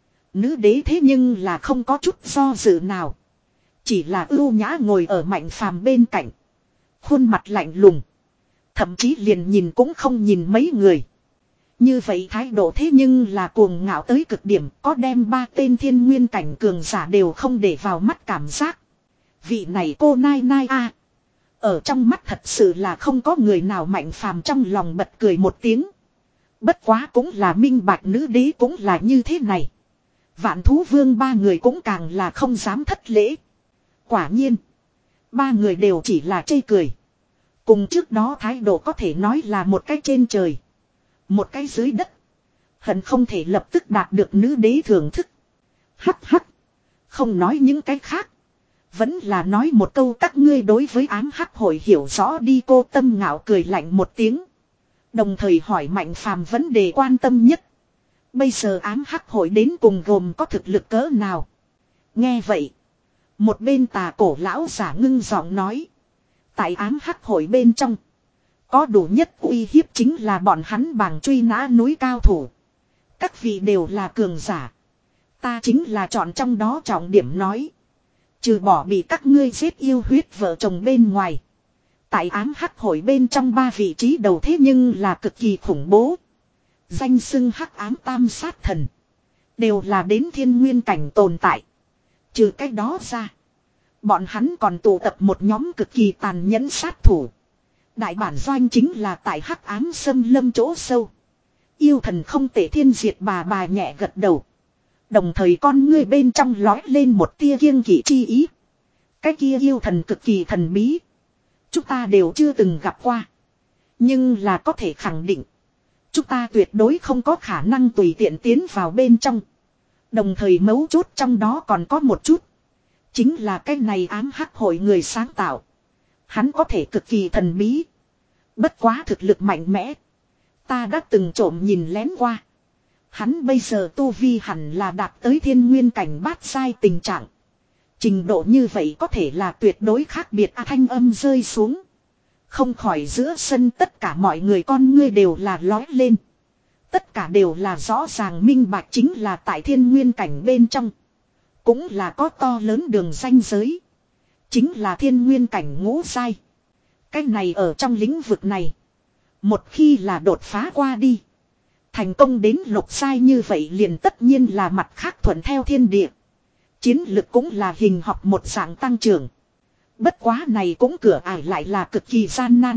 Speaker 1: Nữ đế thế nhưng là không có chút do dự nào. Chỉ là ưu nhã ngồi ở Mạnh Phàm bên cạnh. Khuôn mặt lạnh lùng. Thậm chí liền nhìn cũng không nhìn mấy người. Như vậy thái độ thế nhưng là cuồng ngạo tới cực điểm. Có đem ba tên thiên nguyên cảnh cường giả đều không để vào mắt cảm giác. Vị này cô Nai Nai a, ở trong mắt thật sự là không có người nào. Mạnh Phàm trong lòng bật cười một tiếng. Bất quá cũng là minh bạch nữ đế cũng là như thế này. Vạn thú vương ba người cũng càng là không dám thất lễ. Quả nhiên. Ba người đều chỉ là chê cười. Cùng trước đó thái độ có thể nói là một cái trên trời. Một cái dưới đất. Hận không thể lập tức đạt được nữ đế thưởng thức. Hắc hắc. Không nói những cái khác. Vẫn là nói một câu các ngươi đối với ám hắc hội hiểu rõ đi. Cô Tâm Ngạo cười lạnh một tiếng. Đồng thời hỏi Mạnh Phàm vấn đề quan tâm nhất. Bây giờ ám hắc hội đến cùng gồm có thực lực cỡ nào? Nghe vậy. Một bên tà cổ lão giả ngưng giọng nói. Tại ám hắc hội bên trong. Có đủ nhất uy hiếp chính là bọn hắn bảng truy nã núi cao thủ. Các vị đều là cường giả. Ta chính là chọn trong đó trọng điểm nói. Trừ bỏ bị các ngươi giết yêu huyết vợ chồng bên ngoài. Tại ám hắc hội bên trong ba vị trí đầu thế nhưng là cực kỳ khủng bố. Danh xưng hắc ám tam sát thần. Đều là đến thiên nguyên cảnh tồn tại. Trừ cái đó ra. Bọn hắn còn tụ tập một nhóm cực kỳ tàn nhẫn sát thủ. Đại bản doanh chính là tại hắc ám xâm lâm chỗ sâu. Yêu thần không tệ thiên diệt bà bà nhẹ gật đầu. Đồng thời con ngươi bên trong lói lên một tia kiêng kỵ chi ý. Cái kia yêu thần cực kỳ thần bí. Chúng ta đều chưa từng gặp qua. Nhưng là có thể khẳng định. Chúng ta tuyệt đối không có khả năng tùy tiện tiến vào bên trong. Đồng thời mấu chốt trong đó còn có một chút. Chính là cái này ám hắc hội người sáng tạo. Hắn có thể cực kỳ thần bí. Bất quá thực lực mạnh mẽ. Ta đã từng trộm nhìn lén qua. Hắn bây giờ tu vi hẳn là đạt tới thiên nguyên cảnh bát giai tình trạng. Trình độ như vậy có thể là tuyệt đối khác biệt. À, thanh âm rơi xuống. Không khỏi giữa sân tất cả mọi người con ngươi đều là lói lên. Tất cả đều là rõ ràng minh bạch chính là tại thiên nguyên cảnh bên trong. Cũng là có to lớn đường ranh giới. Chính là thiên nguyên cảnh ngũ giai. Cái này ở trong lĩnh vực này. Một khi là đột phá qua đi. Thành công đến lục giai như vậy liền tất nhiên là mặt khác thuận theo thiên địa. Chiến lực cũng là hình học một dạng tăng trưởng. Bất quá này cũng cửa ải lại là cực kỳ gian nan.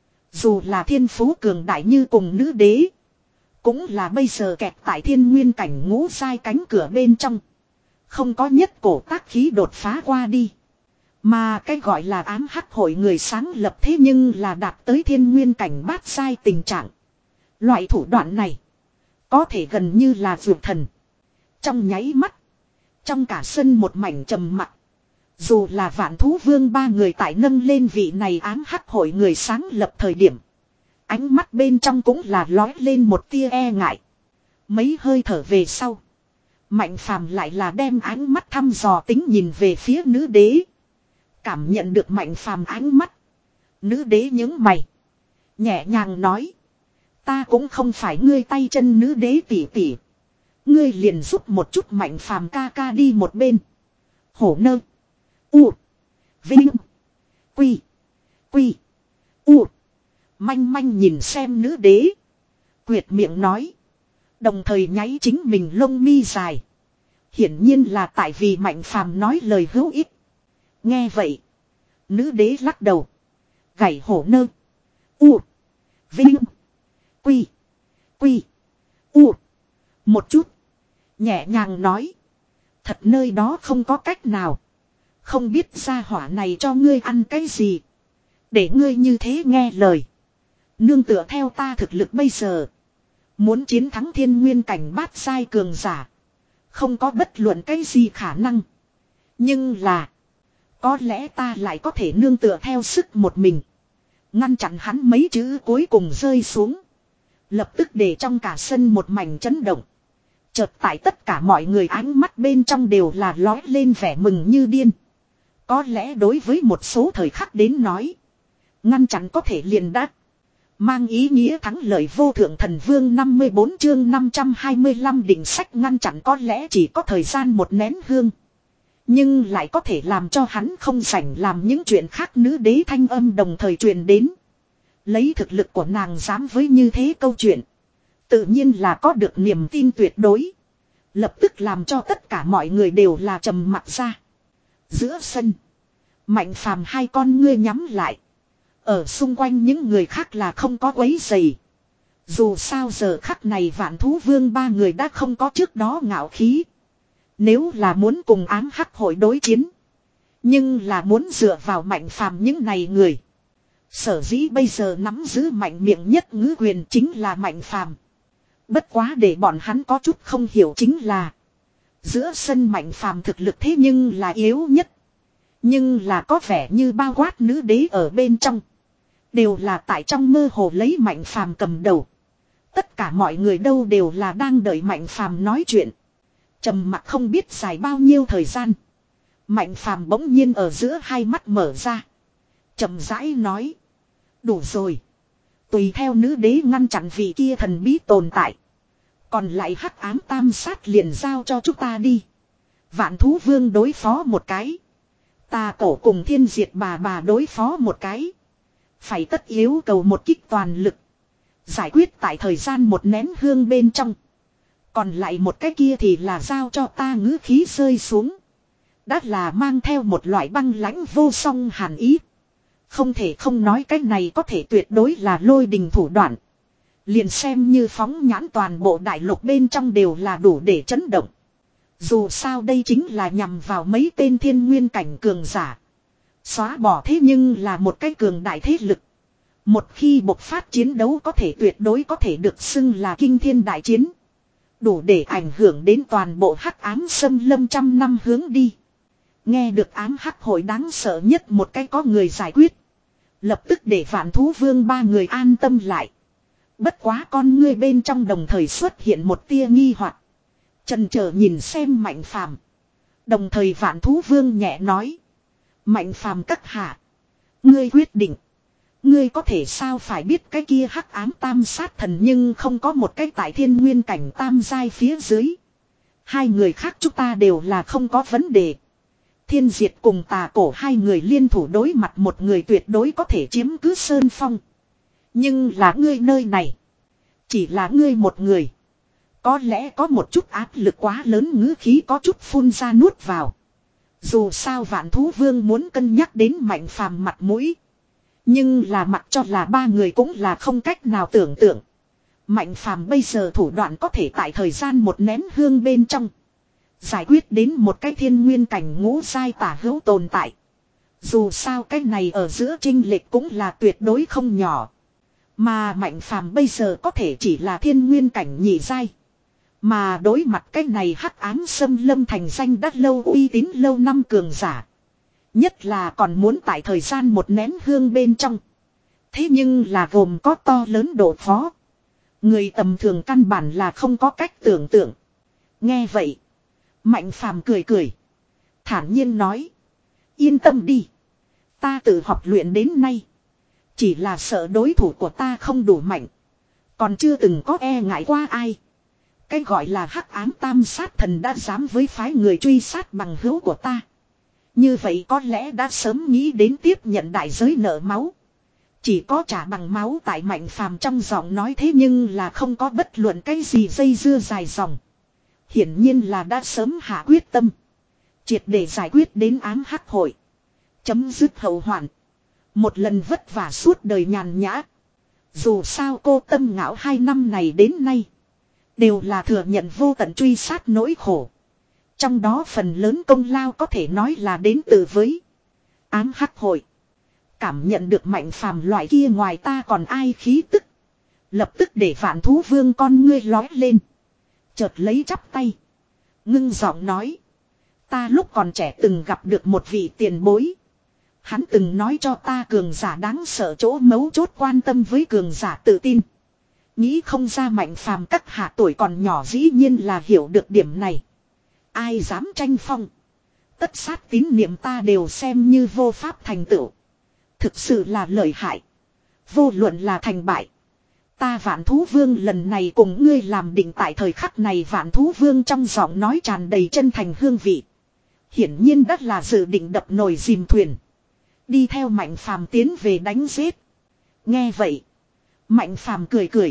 Speaker 1: Dù là thiên phú cường đại như cùng nữ đế. Cũng là bây giờ kẹt tại thiên nguyên cảnh ngũ giai cánh cửa bên trong. Không có nhất cổ tác khí đột phá qua đi. Mà cái gọi là ám hắc hội người sáng lập thế nhưng là đạt tới thiên nguyên cảnh bát giai tình trạng. Loại thủ đoạn này. Có thể gần như là vượt thần. Trong nháy mắt. Trong cả sân một mảnh trầm mặc. Dù là vạn thú vương ba người tại nâng lên vị này ám hắc hội người sáng lập thời điểm. Ánh mắt bên trong cũng là lói lên một tia e ngại. Mấy hơi thở về sau. Mạnh Phàm lại là đem ánh mắt thăm dò tính nhìn về phía nữ đế. Cảm nhận được Mạnh Phàm ánh mắt. Nữ đế nhướng mày. Nhẹ nhàng nói. Ta cũng không phải ngươi tay chân nữ đế tỉ tỉ. Ngươi liền giúp một chút Mạnh Phàm ca ca đi một bên. Hổ nơ. U. Vinh. Quy. Quy. U. Manh manh nhìn xem nữ đế. Quyệt miệng nói. Đồng thời nháy chính mình lông mi dài. Hiển nhiên là tại vì Mạnh Phàm nói lời hữu ích. Nghe vậy. Nữ đế lắc đầu. Gảy hổ nơ. U. Vinh. Quy. Quy. U. Một chút. Nhẹ nhàng nói. Thật nơi đó không có cách nào. Không biết gia hỏa này cho ngươi ăn cái gì. Để ngươi như thế nghe lời. Nương tựa theo ta thực lực bây giờ. Muốn chiến thắng thiên nguyên cảnh bát giai cường giả. Không có bất luận cái gì khả năng. Nhưng là. Có lẽ ta lại có thể nương tựa theo sức một mình. Ngăn chặn hắn mấy chữ cuối cùng rơi xuống. Lập tức để trong cả sân một mảnh chấn động. Chợt tại tất cả mọi người ánh mắt bên trong đều là lói lên vẻ mừng như điên. Có lẽ đối với một số thời khắc đến nói. Ngăn chặn có thể liền đắt. Mang ý nghĩa thắng lợi vô thượng thần vương năm mươi bốn chương năm trăm hai mươi lăm định sách ngăn chặn có lẽ chỉ có thời gian một nén hương. Nhưng lại có thể làm cho hắn không rảnh làm những chuyện khác nữ đế thanh âm đồng thời truyền đến. Lấy thực lực của nàng dám với như thế câu chuyện. Tự nhiên là có được niềm tin tuyệt đối. Lập tức làm cho tất cả mọi người đều là trầm mặc ra. Giữa sân. Mạnh phàm hai con ngươi nhắm lại. Ở xung quanh những người khác là không có quấy rầy. Dù sao giờ khắc này vạn thú vương ba người đã không có trước đó ngạo khí. Nếu là muốn cùng ám hắc hội đối chiến. Nhưng là muốn dựa vào mạnh phàm những này người. Sở dĩ bây giờ nắm giữ mạnh miệng nhất ngữ quyền chính là mạnh phàm. Bất quá để bọn hắn có chút không hiểu chính là. Giữa sân mạnh phàm thực lực thế nhưng là yếu nhất. Nhưng là có vẻ như bao quát nữ đế ở bên trong. Đều là tại trong mơ hồ lấy mạnh phàm cầm đầu. Tất cả mọi người đâu đều là đang đợi mạnh phàm nói chuyện. Trầm mặc không biết dài bao nhiêu thời gian. Mạnh phàm bỗng nhiên ở giữa hai mắt mở ra. Chậm rãi nói. Đủ rồi. Tùy theo nữ đế ngăn chặn vị kia thần bí tồn tại. Còn lại hắc ám tam sát liền giao cho chúng ta đi. Vạn thú vương đối phó một cái. Ta cổ cùng thiên diệt bà bà đối phó một cái. Phải tất yếu cầu một kích toàn lực. Giải quyết tại thời gian một nén hương bên trong. Còn lại một cái kia thì là giao cho ta ngữ khí rơi xuống. Đã là mang theo một loại băng lãnh vô song hàn ý. Không thể không nói cái này có thể tuyệt đối là lôi đình thủ đoạn. Liền xem như phóng nhãn toàn bộ đại lục bên trong đều là đủ để chấn động. Dù sao đây chính là nhằm vào mấy tên thiên nguyên cảnh cường giả. Xóa bỏ thế nhưng là một cái cường đại thế lực. Một khi bộc phát chiến đấu có thể tuyệt đối có thể được xưng là kinh thiên đại chiến. Đủ để ảnh hưởng đến toàn bộ hắc ám xâm lâm trăm năm hướng đi. Nghe được ám hắc hội đáng sợ nhất một cái có người giải quyết. Lập tức để vạn thú vương ba người an tâm lại. Bất quá con ngươi bên trong đồng thời xuất hiện một tia nghi hoặc. Chần chờ nhìn xem mạnh phàm. Đồng thời vạn thú vương nhẹ nói. Mạnh phàm các hạ. Ngươi quyết định. Ngươi có thể sao phải biết cái kia hắc ám tam sát thần nhưng không có một cái tại thiên nguyên cảnh tam giai phía dưới. Hai người khác chúng ta đều là không có vấn đề. Thiên diệt cùng tà cổ hai người liên thủ đối mặt một người tuyệt đối có thể chiếm cứ sơn phong. Nhưng là ngươi nơi này. Chỉ là ngươi một người. Có lẽ có một chút áp lực quá lớn ngữ khí có chút phun ra nuốt vào. Dù sao vạn thú vương muốn cân nhắc đến mạnh phàm mặt mũi. Nhưng là mặc cho là ba người cũng là không cách nào tưởng tượng. Mạnh phàm bây giờ thủ đoạn có thể tại thời gian một nén hương bên trong. Giải quyết đến một cái thiên nguyên cảnh ngũ giai tả hữu tồn tại. Dù sao cái này ở giữa chênh lệch cũng là tuyệt đối không nhỏ. Mà mạnh phàm bây giờ có thể chỉ là thiên nguyên cảnh nhị giai. Mà đối mặt cái này hắc ám xâm lâm thành danh đắt lâu uy tín lâu năm cường giả. Nhất là còn muốn tại thời gian một nén hương bên trong. Thế nhưng là gồm có to lớn độ khó. Người tầm thường căn bản là không có cách tưởng tượng. Nghe vậy. Mạnh phàm cười cười. Thản nhiên nói. Yên tâm đi. Ta tự học luyện đến nay. Chỉ là sợ đối thủ của ta không đủ mạnh. Còn chưa từng có e ngại qua ai. Cái gọi là hắc ám tam sát thần đã dám với phái người truy sát bằng hữu của ta. Như vậy có lẽ đã sớm nghĩ đến tiếp nhận đại giới nợ máu. Chỉ có trả bằng máu tại mạnh phàm trong giọng nói thế nhưng là không có bất luận cái gì dây dưa dài dòng. Hiển nhiên là đã sớm hạ quyết tâm. Triệt để giải quyết đến ám hắc hội. Chấm dứt hậu hoạn. Một lần vất vả suốt đời nhàn nhã. Dù sao cô Tâm Ngạo hai năm này đến nay. Đều là thừa nhận vô tận truy sát nỗi khổ. Trong đó phần lớn công lao có thể nói là đến từ với ám hắc hội. Cảm nhận được mạnh phàm loại kia ngoài ta còn ai khí tức. Lập tức để vạn thú vương con ngươi lói lên. Chợt lấy chắp tay. Ngưng giọng nói. Ta lúc còn trẻ từng gặp được một vị tiền bối. Hắn từng nói cho ta cường giả đáng sợ chỗ mấu chốt quan tâm với cường giả tự tin. Nghĩ không ra mạnh phàm các hạ tuổi còn nhỏ dĩ nhiên là hiểu được điểm này. Ai dám tranh phong. Tất sát tín niệm ta đều xem như vô pháp thành tựu. Thực sự là lợi hại. Vô luận là thành bại. Ta Vạn Thú Vương lần này cùng ngươi làm định tại thời khắc này Vạn Thú Vương trong giọng nói tràn đầy chân thành hương vị. Hiển nhiên đất là dự định đập nồi dìm thuyền. Đi theo Mạnh Phàm tiến về đánh giết. Nghe vậy. Mạnh Phàm cười cười.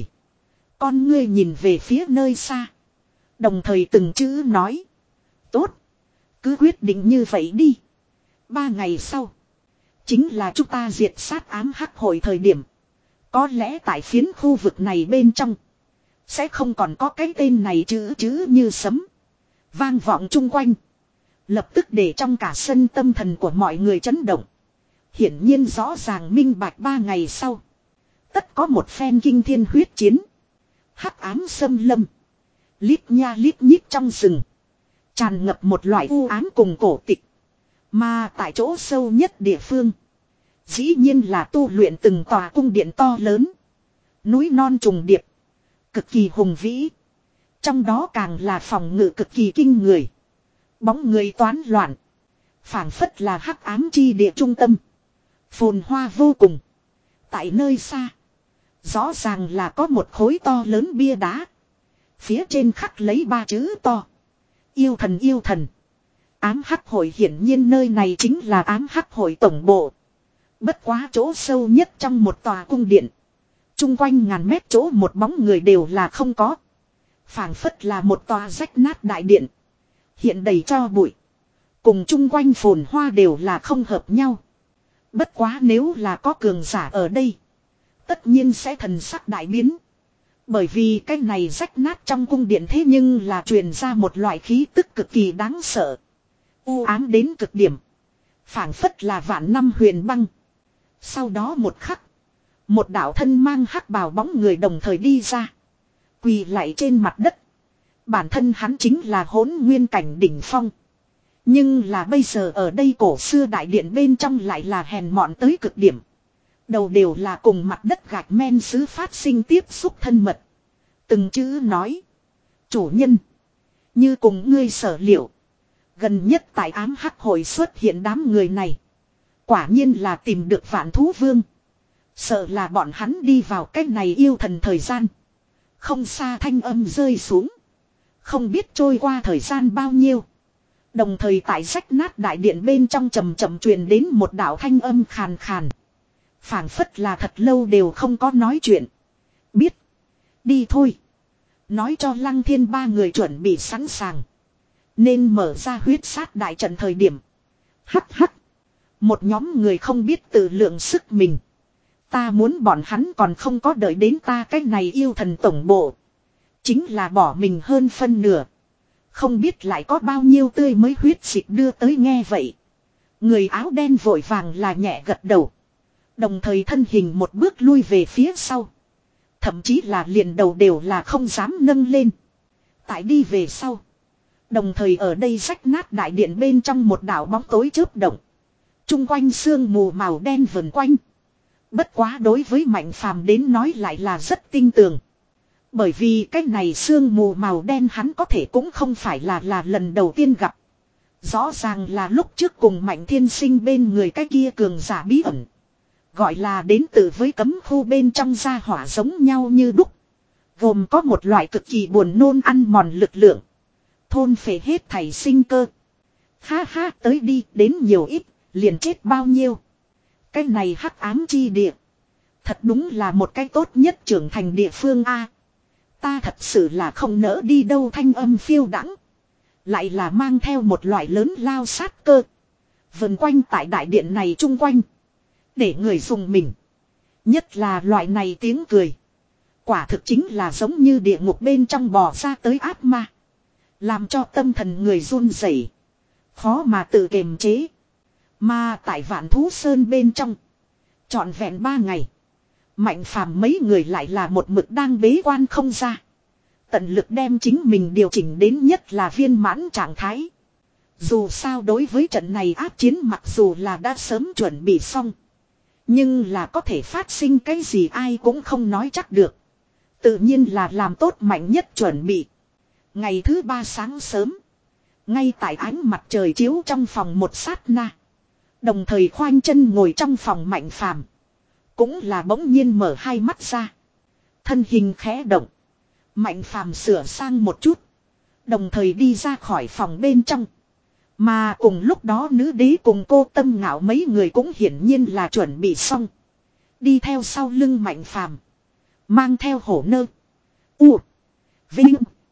Speaker 1: Con ngươi nhìn về phía nơi xa. Đồng thời từng chữ nói. Tốt. Cứ quyết định như vậy đi. Ba ngày sau. Chính là chúng ta diệt sát ám hắc hội thời điểm. Có lẽ tại phiến khu vực này bên trong. Sẽ không còn có cái tên này chữ chữ như sấm. Vang vọng chung quanh. Lập tức để trong cả sân tâm thần của mọi người chấn động. Hiển nhiên rõ ràng minh bạch ba ngày sau. Tất có một phen kinh thiên huyết chiến. Hắc ám xâm lâm. Lít nha lít nhít trong rừng. Tràn ngập một loại u ám cùng cổ tịch. Mà tại chỗ sâu nhất địa phương. Dĩ nhiên là tu luyện từng tòa cung điện to lớn. Núi non trùng điệp. Cực kỳ hùng vĩ. Trong đó càng là phòng ngự cực kỳ kinh người. Bóng người toán loạn. Phảng phất là hắc ám chi địa trung tâm. Phồn hoa vô cùng. Tại nơi xa. Rõ ràng là có một khối to lớn bia đá. Phía trên khắc lấy ba chữ to. Yêu thần yêu thần. Ám hắc hội hiển nhiên nơi này chính là ám hắc hội tổng bộ. Bất quá chỗ sâu nhất trong một tòa cung điện. Trung quanh ngàn mét chỗ một bóng người đều là không có. Phảng phất là một tòa rách nát đại điện. Hiện đầy cho bụi. Cùng chung quanh phồn hoa đều là không hợp nhau. Bất quá nếu là có cường giả ở đây. Tất nhiên sẽ thần sắc đại biến. Bởi vì cái này rách nát trong cung điện thế nhưng là truyền ra một loại khí tức cực kỳ đáng sợ. U ám đến cực điểm. Phảng phất là vạn năm huyền băng. Sau đó một khắc. Một đạo thân mang hắc bào bóng người đồng thời đi ra. Quỳ lại trên mặt đất. Bản thân hắn chính là hỗn nguyên cảnh đỉnh phong. Nhưng là bây giờ ở đây cổ xưa đại điện bên trong lại là hèn mọn tới cực điểm. Đầu đều là cùng mặt đất gạch men sứ phát sinh tiếp xúc thân mật. Từng chữ nói. Chủ nhân. Như cùng ngươi sở liệu. Gần nhất tại ám hắc hội xuất hiện đám người này. Quả nhiên là tìm được Vạn Thú Vương. Sợ là bọn hắn đi vào cách này yêu thần thời gian. Không xa thanh âm rơi xuống. Không biết trôi qua thời gian bao nhiêu. Đồng thời tại rách nát đại điện bên trong chậm chậm truyền đến một đạo thanh âm khàn khàn. Phảng phất là thật lâu đều không có nói chuyện. Biết. Đi thôi. Nói cho Lăng Thiên ba người chuẩn bị sẵn sàng. Nên mở ra huyết sát đại trận thời điểm. Hắc hắc. Một nhóm người không biết tự lượng sức mình. Ta muốn bọn hắn còn không có đợi đến ta cách này yêu thần tổng bộ. Chính là bỏ mình hơn phân nửa. Không biết lại có bao nhiêu tươi mới huyết dịch đưa tới nghe vậy. Người áo đen vội vàng là nhẹ gật đầu. Đồng thời thân hình một bước lui về phía sau. Thậm chí là liền đầu đều là không dám nâng lên. Tại đi về sau. Đồng thời ở đây rách nát đại điện bên trong một đảo bóng tối chớp động. Trung quanh sương mù màu đen vần quanh. Bất quá đối với Mạnh Phàm đến nói lại là rất tinh tường. Bởi vì cái này sương mù màu đen hắn có thể cũng không phải là là lần đầu tiên gặp. Rõ ràng là lúc trước cùng Mạnh Thiên Sinh bên người cái kia cường giả bí ẩn. Gọi là đến từ với cấm khu bên trong gia hỏa giống nhau như đúc. Gồm có một loại cực kỳ buồn nôn ăn mòn lực lượng. Thôn phệ hết thảy sinh cơ. Ha ha tới đi đến nhiều ít liền chết bao nhiêu. Cái này hắc ám chi địa. Thật đúng là một cái tốt nhất trưởng thành địa phương A. Ta thật sự là không nỡ đi đâu thanh âm phiêu đãng. Lại là mang theo một loại lớn lao sát cơ. Vần quanh tại đại điện này chung quanh. Để người dùng mình. Nhất là loại này tiếng cười. Quả thực chính là giống như địa ngục bên trong bò ra tới ác ma. Làm cho tâm thần người run rẩy, khó mà tự kiềm chế. Mà tại Vạn Thú Sơn bên trong. Trọn vẹn ba ngày. Mạnh Phàm mấy người lại là một mực đang bế quan không ra. Tận lực đem chính mình điều chỉnh đến nhất là viên mãn trạng thái. Dù sao đối với trận này áp chiến mặc dù là đã sớm chuẩn bị xong. Nhưng là có thể phát sinh cái gì ai cũng không nói chắc được. Tự nhiên là làm tốt mạnh nhất chuẩn bị. Ngày thứ ba sáng sớm. Ngay tại ánh mặt trời chiếu trong phòng một sát na. Đồng thời khoanh chân ngồi trong phòng Mạnh Phàm. Cũng là bỗng nhiên mở hai mắt ra. Thân hình khẽ động. Mạnh phàm sửa sang một chút. Đồng thời đi ra khỏi phòng bên trong. Mà cùng lúc đó nữ đế cùng cô Tâm Ngạo mấy người cũng hiển nhiên là chuẩn bị xong. Đi theo sau lưng Mạnh phàm. Mang theo hổ nơ. U. Vinh.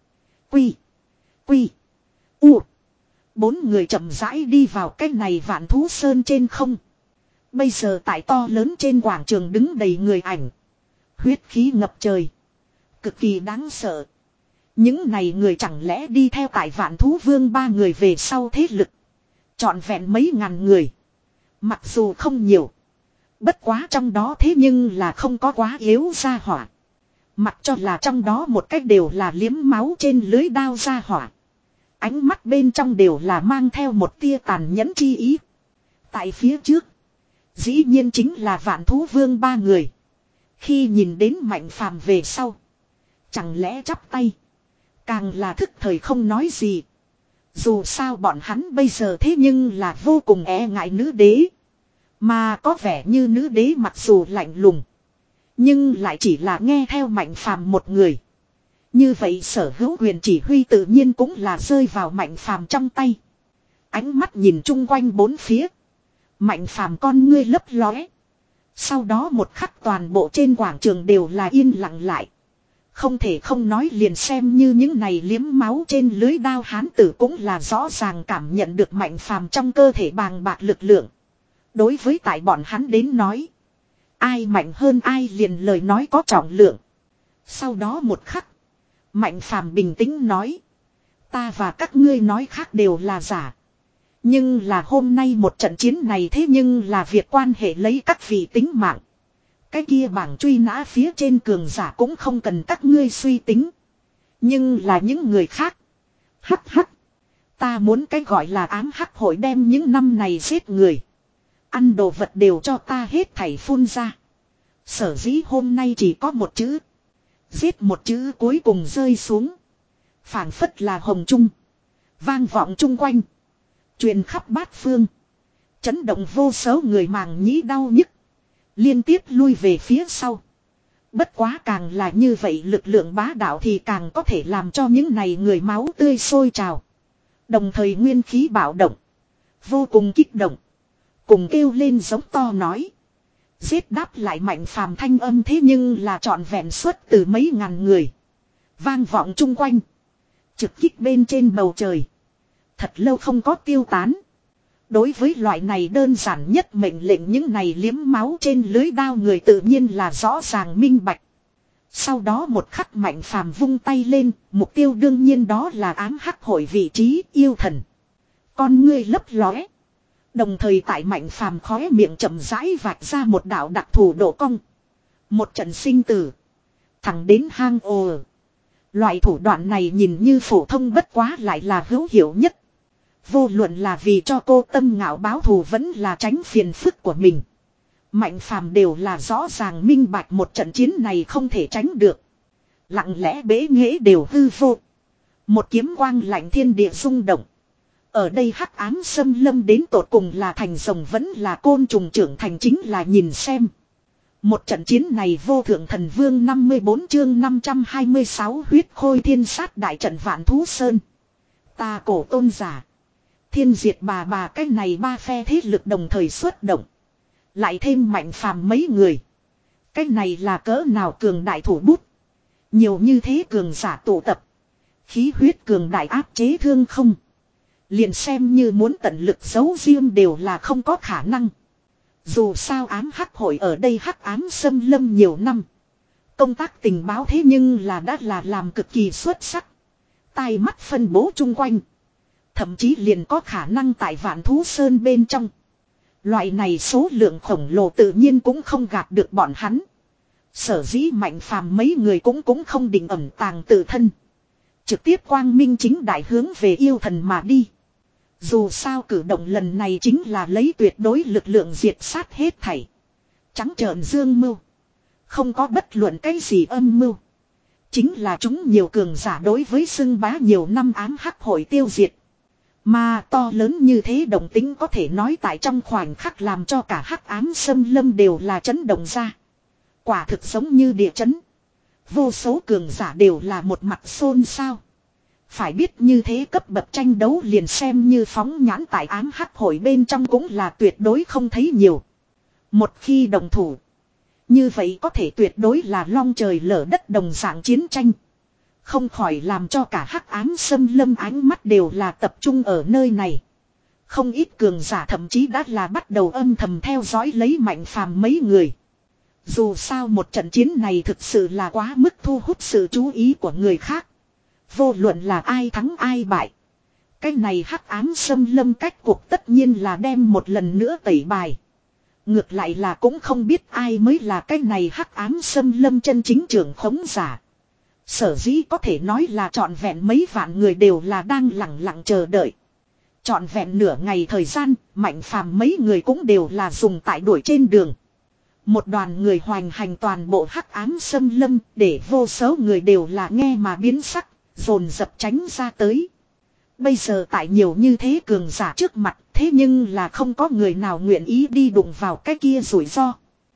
Speaker 1: Quy. Quy. U. Bốn người chậm rãi đi vào cái này Vạn Thú Sơn trên không. Bây giờ tại to lớn trên quảng trường đứng đầy người ảnh. Huyết khí ngập trời. Cực kỳ đáng sợ. Những này người chẳng lẽ đi theo tại Vạn Thú Vương ba người về sau thế lực. Trọn vẹn mấy ngàn người. Mặc dù không nhiều. Bất quá trong đó thế nhưng là không có quá yếu ra hỏa. Mặc cho là trong đó một cách đều là liếm máu trên lưới đao ra hỏa. Ánh mắt bên trong đều là mang theo một tia tàn nhẫn chi ý. Tại phía trước. Dĩ nhiên chính là Vạn Thú Vương ba người. Khi nhìn đến Mạnh phàm về sau. Chẳng lẽ chắp tay. Càng là thức thời không nói gì. Dù sao bọn hắn bây giờ thế nhưng là vô cùng e ngại nữ đế. Mà có vẻ như nữ đế mặc dù lạnh lùng. Nhưng lại chỉ là nghe theo Mạnh phàm một người. Như vậy sở hữu quyền chỉ huy tự nhiên cũng là rơi vào Mạnh phàm trong tay. Ánh mắt nhìn chung quanh bốn phía. Mạnh phàm con ngươi lấp lóe. Sau đó một khắc toàn bộ trên quảng trường đều là yên lặng lại. Không thể không nói liền xem như những này liếm máu trên lưới đao hán tử cũng là rõ ràng cảm nhận được Mạnh phàm trong cơ thể bàng bạc lực lượng. Đối với tại bọn hắn đến nói. Ai mạnh hơn ai liền lời nói có trọng lượng. Sau đó một khắc. Mạnh phàm bình tĩnh nói. Ta và các ngươi nói khác đều là giả. Nhưng là hôm nay một trận chiến này thế nhưng là việc quan hệ lấy các vị tính mạng. Cái kia bảng truy nã phía trên cường giả cũng không cần các ngươi suy tính. Nhưng là những người khác. Hắc hắc. Ta muốn cái gọi là ám hắc hội đem những năm này giết người. Ăn đồ vật đều cho ta hết thảy phun ra. Sở dĩ hôm nay chỉ có một chữ. Giết một chữ cuối cùng rơi xuống. Phảng phất là hồng trung. Vang vọng chung quanh. Truyền khắp bát phương. Chấn động vô số người màng nhĩ đau nhức. Liên tiếp lui về phía sau. Bất quá càng là như vậy lực lượng bá đạo thì càng có thể làm cho những này người máu tươi sôi trào. Đồng thời nguyên khí bạo động. Vô cùng kích động. Cùng kêu lên giống to nói. Giết đáp lại Mạnh phàm thanh âm thế nhưng là trọn vẹn suốt từ mấy ngàn người. Vang vọng chung quanh. Trực kích bên trên bầu trời. Thật lâu không có tiêu tán. Đối với loại này đơn giản nhất mệnh lệnh những này liếm máu trên lưới đao người tự nhiên là rõ ràng minh bạch. Sau đó một khắc Mạnh phàm vung tay lên, mục tiêu đương nhiên đó là ám hắc hội vị trí yêu thần. Con ngươi lấp lóe. Đồng thời tại Mạnh phàm khóe miệng chậm rãi vạch ra một đạo đặc thù độ cong. Một trận sinh tử. Thẳng đến hang ồ. Loại thủ đoạn này nhìn như phổ thông bất quá lại là hữu hiệu nhất. Vô luận là vì cho cô Tâm Ngạo báo thù vẫn là tránh phiền phức của mình. Mạnh phàm đều là rõ ràng minh bạch một trận chiến này không thể tránh được. Lặng lẽ bế nghễ đều hư vô. Một kiếm quang lạnh thiên địa rung động. Ở đây hắc ám xâm lâm đến tột cùng là thành rồng vẫn là côn trùng trưởng thành chính là nhìn xem. Một trận chiến này vô thượng thần vương năm mươi bốn chương năm trăm hai mươi sáu huyết khôi thiên sát đại trận Vạn Thú Sơn. Ta cổ tôn giả. Thiên diệt bà bà cái này ba phe thế lực đồng thời xuất động. Lại thêm Mạnh phàm mấy người. Cái này là cỡ nào cường đại thủ bút. Nhiều như thế cường giả tụ tập. Khí huyết cường đại áp chế thương không. Liền xem như muốn tận lực giấu riêng đều là không có khả năng. Dù sao ám hắc hội ở đây hắc ám xâm lâm nhiều năm. Công tác tình báo thế nhưng là đã là làm cực kỳ xuất sắc. Tai mắt phân bố chung quanh. Thậm chí liền có khả năng tại Vạn Thú Sơn bên trong. Loại này số lượng khổng lồ tự nhiên cũng không gạt được bọn hắn. Sở dĩ Mạnh phàm mấy người cũng cũng không định ẩn tàng tự thân. Trực tiếp quang minh chính đại hướng về yêu thần mà đi. Dù sao cử động lần này chính là lấy tuyệt đối lực lượng diệt sát hết thảy. Trắng trợn dương mưu. Không có bất luận cái gì âm mưu. Chính là chúng nhiều cường giả đối với xưng bá nhiều năm ám hắc hội tiêu diệt. Mà to lớn như thế động tính có thể nói tại trong khoảnh khắc làm cho cả hắc ám xâm lâm đều là chấn động ra. Quả thực giống như địa chấn. Vô số cường giả đều là một mặt xôn xao. Phải biết như thế cấp bậc tranh đấu liền xem như phóng nhãn tại ám hắc hội bên trong cũng là tuyệt đối không thấy nhiều. Một khi đồng thủ, như vậy có thể tuyệt đối là long trời lở đất đồng dạng chiến tranh. Không khỏi làm cho cả hắc ám xâm lâm ánh mắt đều là tập trung ở nơi này. Không ít cường giả thậm chí đã là bắt đầu âm thầm theo dõi lấy Mạnh Phàm mấy người. Dù sao một trận chiến này thực sự là quá mức thu hút sự chú ý của người khác. Vô luận là ai thắng ai bại. Cái này hắc ám xâm lâm cách cuộc tất nhiên là đem một lần nữa tẩy bài. Ngược lại là cũng không biết ai mới là cái này hắc ám xâm lâm chân chính trưởng khống giả. Sở dĩ có thể nói là trọn vẹn mấy vạn người đều là đang lặng lặng chờ đợi. Trọn vẹn nửa ngày thời gian, Mạnh Phàm mấy người cũng đều là dùng tại đuổi trên đường. Một đoàn người hoành hành toàn bộ hắc ám xâm lâm, để vô số người đều là nghe mà biến sắc, dồn dập tránh ra tới. Bây giờ tại nhiều như thế cường giả trước mặt, thế nhưng là không có người nào nguyện ý đi đụng vào cái kia rủi ro.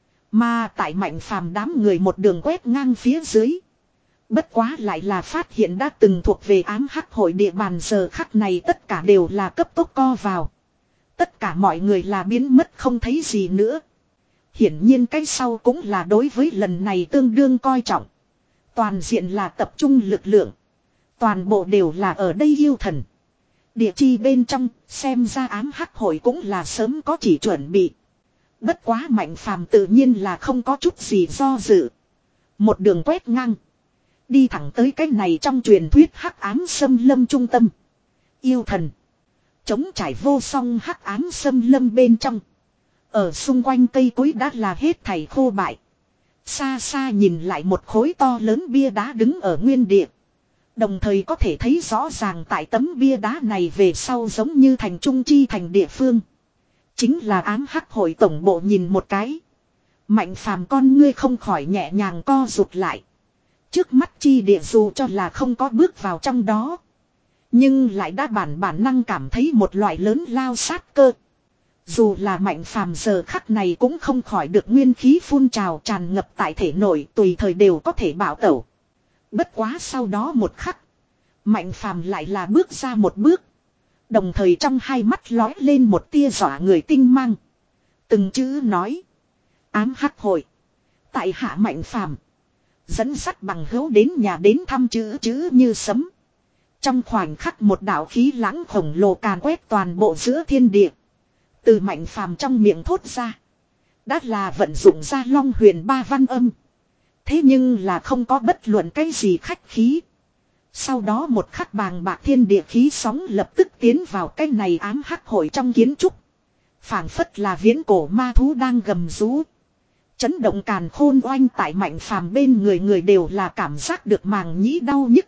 Speaker 1: Mà tại Mạnh Phàm đám người một đường quét ngang phía dưới. Bất quá lại là phát hiện đã từng thuộc về ám hắc hội địa bàn giờ khắc này tất cả đều là cấp tốc co vào. Tất cả mọi người là biến mất không thấy gì nữa. Hiển nhiên cái sau cũng là đối với lần này tương đương coi trọng. Toàn diện là tập trung lực lượng. Toàn bộ đều là ở đây yêu thần. Địa chi bên trong, xem ra ám hắc hội cũng là sớm có chỉ chuẩn bị. Bất quá Mạnh Phàm tự nhiên là không có chút gì do dự. Một đường quét ngang. Đi thẳng tới cái này trong truyền thuyết hắc ám xâm lâm trung tâm. Yêu thần. Chống trải vô song hắc ám xâm lâm bên trong. Ở xung quanh cây cối đã là hết thảy khô bại. Xa xa nhìn lại một khối to lớn bia đá đứng ở nguyên địa. Đồng thời có thể thấy rõ ràng tại tấm bia đá này về sau giống như thành trung chi thành địa phương. Chính là ám hắc hội tổng bộ nhìn một cái. Mạnh Phàm con ngươi không khỏi nhẹ nhàng co rụt lại. Trước mắt chi địa dù cho là không có bước vào trong đó. Nhưng lại đã bản bản năng cảm thấy một loại lớn lao sát cơ. Dù là Mạnh Phàm giờ khắc này cũng không khỏi được nguyên khí phun trào tràn ngập tại thể nội tùy thời đều có thể bạo tẩu. Bất quá sau đó một khắc. Mạnh Phàm lại là bước ra một bước. Đồng thời trong hai mắt lói lên một tia dọa người tinh mang. Từng chữ nói. Ám hắc hội. Tại hạ Mạnh Phàm dẫn sắt bằng hữu đến nhà đến thăm chữ chữ như sấm. Trong khoảnh khắc một đạo khí lãng khổng lồ càn quét toàn bộ giữa thiên địa. Từ Mạnh Phàm trong miệng thốt ra. Đã là vận dụng ra long huyền ba văn âm. Thế nhưng là không có bất luận cái gì khách khí. Sau đó một khắc bàng bạc thiên địa khí sóng lập tức tiến vào cái này ám hắc hội trong kiến trúc. Phảng phất là viễn cổ ma thú đang gầm rú. Chấn động càn khôn oanh tại Mạnh Phàm bên người người đều là cảm giác được màng nhĩ đau nhức.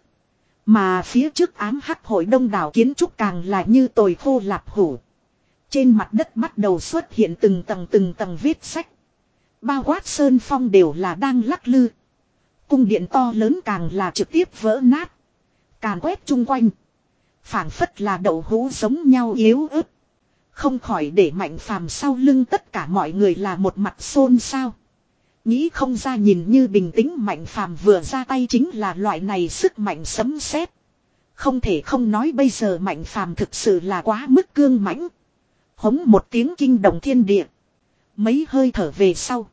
Speaker 1: Mà phía trước ám hắc hội đông đảo kiến trúc càng là như tồi khô lạp hủ. Trên mặt đất bắt đầu xuất hiện từng tầng từng tầng vết sách. Bao quát sơn phong đều là đang lắc lư. Cung điện to lớn càng là trực tiếp vỡ nát. Càn quét chung quanh. Phảng phất là đậu hũ giống nhau yếu ớt. Không khỏi để Mạnh Phàm sau lưng tất cả mọi người là một mặt xôn xao. Nghĩ không ra nhìn như bình tĩnh Mạnh Phàm vừa ra tay chính là loại này sức mạnh sấm sét. Không thể không nói bây giờ Mạnh Phàm thực sự là quá mức cương mãnh. Hống một tiếng kinh động thiên địa. Mấy hơi thở về sau.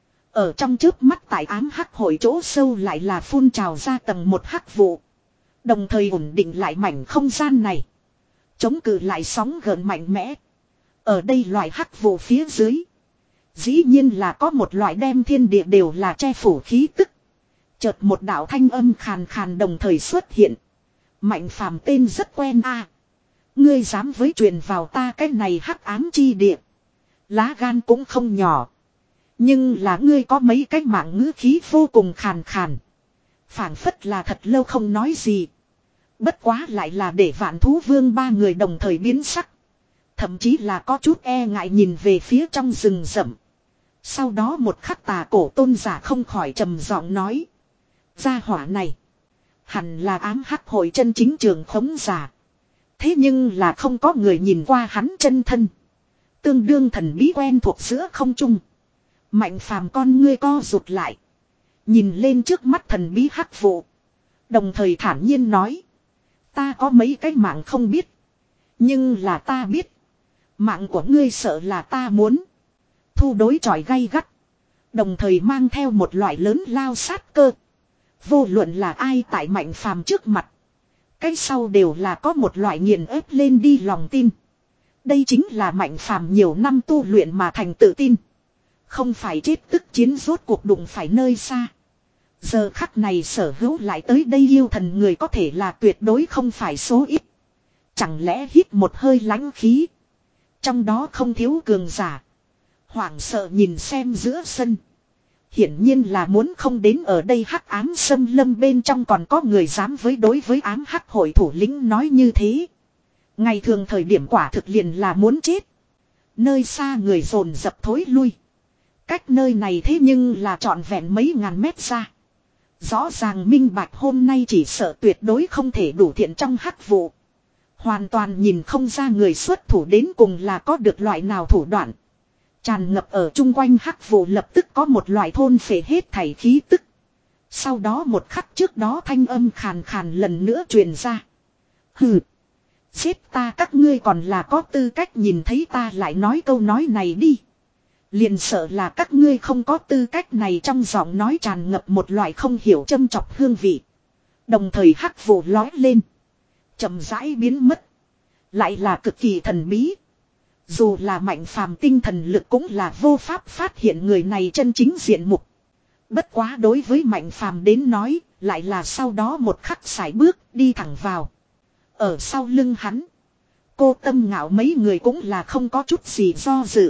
Speaker 1: Ở trong chớp mắt tại ám hắc hội chỗ sâu lại là phun trào ra tầng một hắc vụ. Đồng thời ổn định lại mảnh không gian này. Chống cự lại sóng gợn mạnh mẽ. Ở đây loại hắc vụ phía dưới. Dĩ nhiên là có một loại đem thiên địa đều là che phủ khí tức. Chợt một đạo thanh âm khàn khàn đồng thời xuất hiện. Mạnh Phàm tên rất quen a. À. Ngươi dám với truyền vào ta cái này hắc ám chi địa. Lá gan cũng không nhỏ. Nhưng là ngươi có mấy cái mạng ngữ khí vô cùng khàn khàn. Phảng phất là thật lâu không nói gì. Bất quá lại là để Vạn Thú Vương ba người đồng thời biến sắc. Thậm chí là có chút e ngại nhìn về phía trong rừng rậm. Sau đó một khắc tà cổ tôn giả không khỏi trầm giọng nói. Gia hỏa này. Hẳn là ám hắc hội chân chính trường khống giả. Thế nhưng là không có người nhìn qua hắn chân thân. Tương đương thần bí quen thuộc giữa không trung. Mạnh phàm con ngươi co rụt lại. Nhìn lên trước mắt thần bí hắc vụ. Đồng thời thản nhiên nói. Ta có mấy cái mạng không biết. Nhưng là ta biết. Mạng của ngươi sợ là ta muốn. Thu đối chọi gay gắt. Đồng thời mang theo một loại lớn lao sát cơ. Vô luận là ai tại mạnh phàm trước mặt. Cái sau đều là có một loại nghiền ép lên đi lòng tin. Đây chính là mạnh phàm nhiều năm tu luyện mà thành tự tin. Không phải chết tức chiến rốt cuộc đụng phải nơi xa. Giờ khắc này sở hữu lại tới đây yêu thần người có thể là tuyệt đối không phải số ít. Chẳng lẽ hít một hơi lãnh khí. Trong đó không thiếu cường giả. Hoảng sợ nhìn xem giữa sân. Hiển nhiên là muốn không đến ở đây hắc ám xâm lâm bên trong còn có người dám với đối với ám hắc hội thủ lĩnh nói như thế. Ngày thường thời điểm quả thực liền là muốn chết. Nơi xa người dồn dập thối lui. Cách nơi này thế nhưng là trọn vẹn mấy ngàn mét xa. Rõ ràng minh bạch hôm nay chỉ sợ tuyệt đối không thể đủ thiện trong hắc vụ. Hoàn toàn nhìn không ra người xuất thủ đến cùng là có được loại nào thủ đoạn. Tràn ngập ở chung quanh hắc vụ lập tức có một loại thôn phệ hết thảy khí tức. Sau đó một khắc trước đó thanh âm khàn khàn lần nữa truyền ra. Hừ. Giết ta các ngươi còn là có tư cách nhìn thấy ta lại nói câu nói này đi. Liền sợ là các ngươi không có tư cách này trong giọng nói tràn ngập một loại không hiểu châm chọc hương vị. Đồng thời hắc vụ lói lên. Chậm rãi biến mất. Lại là cực kỳ thần bí. Dù là mạnh phàm tinh thần lực cũng là vô pháp phát hiện người này chân chính diện mục. Bất quá đối với mạnh phàm đến nói, lại là sau đó một khắc sải bước đi thẳng vào. Ở sau lưng hắn, cô Tâm Ngạo mấy người cũng là không có chút gì do dự.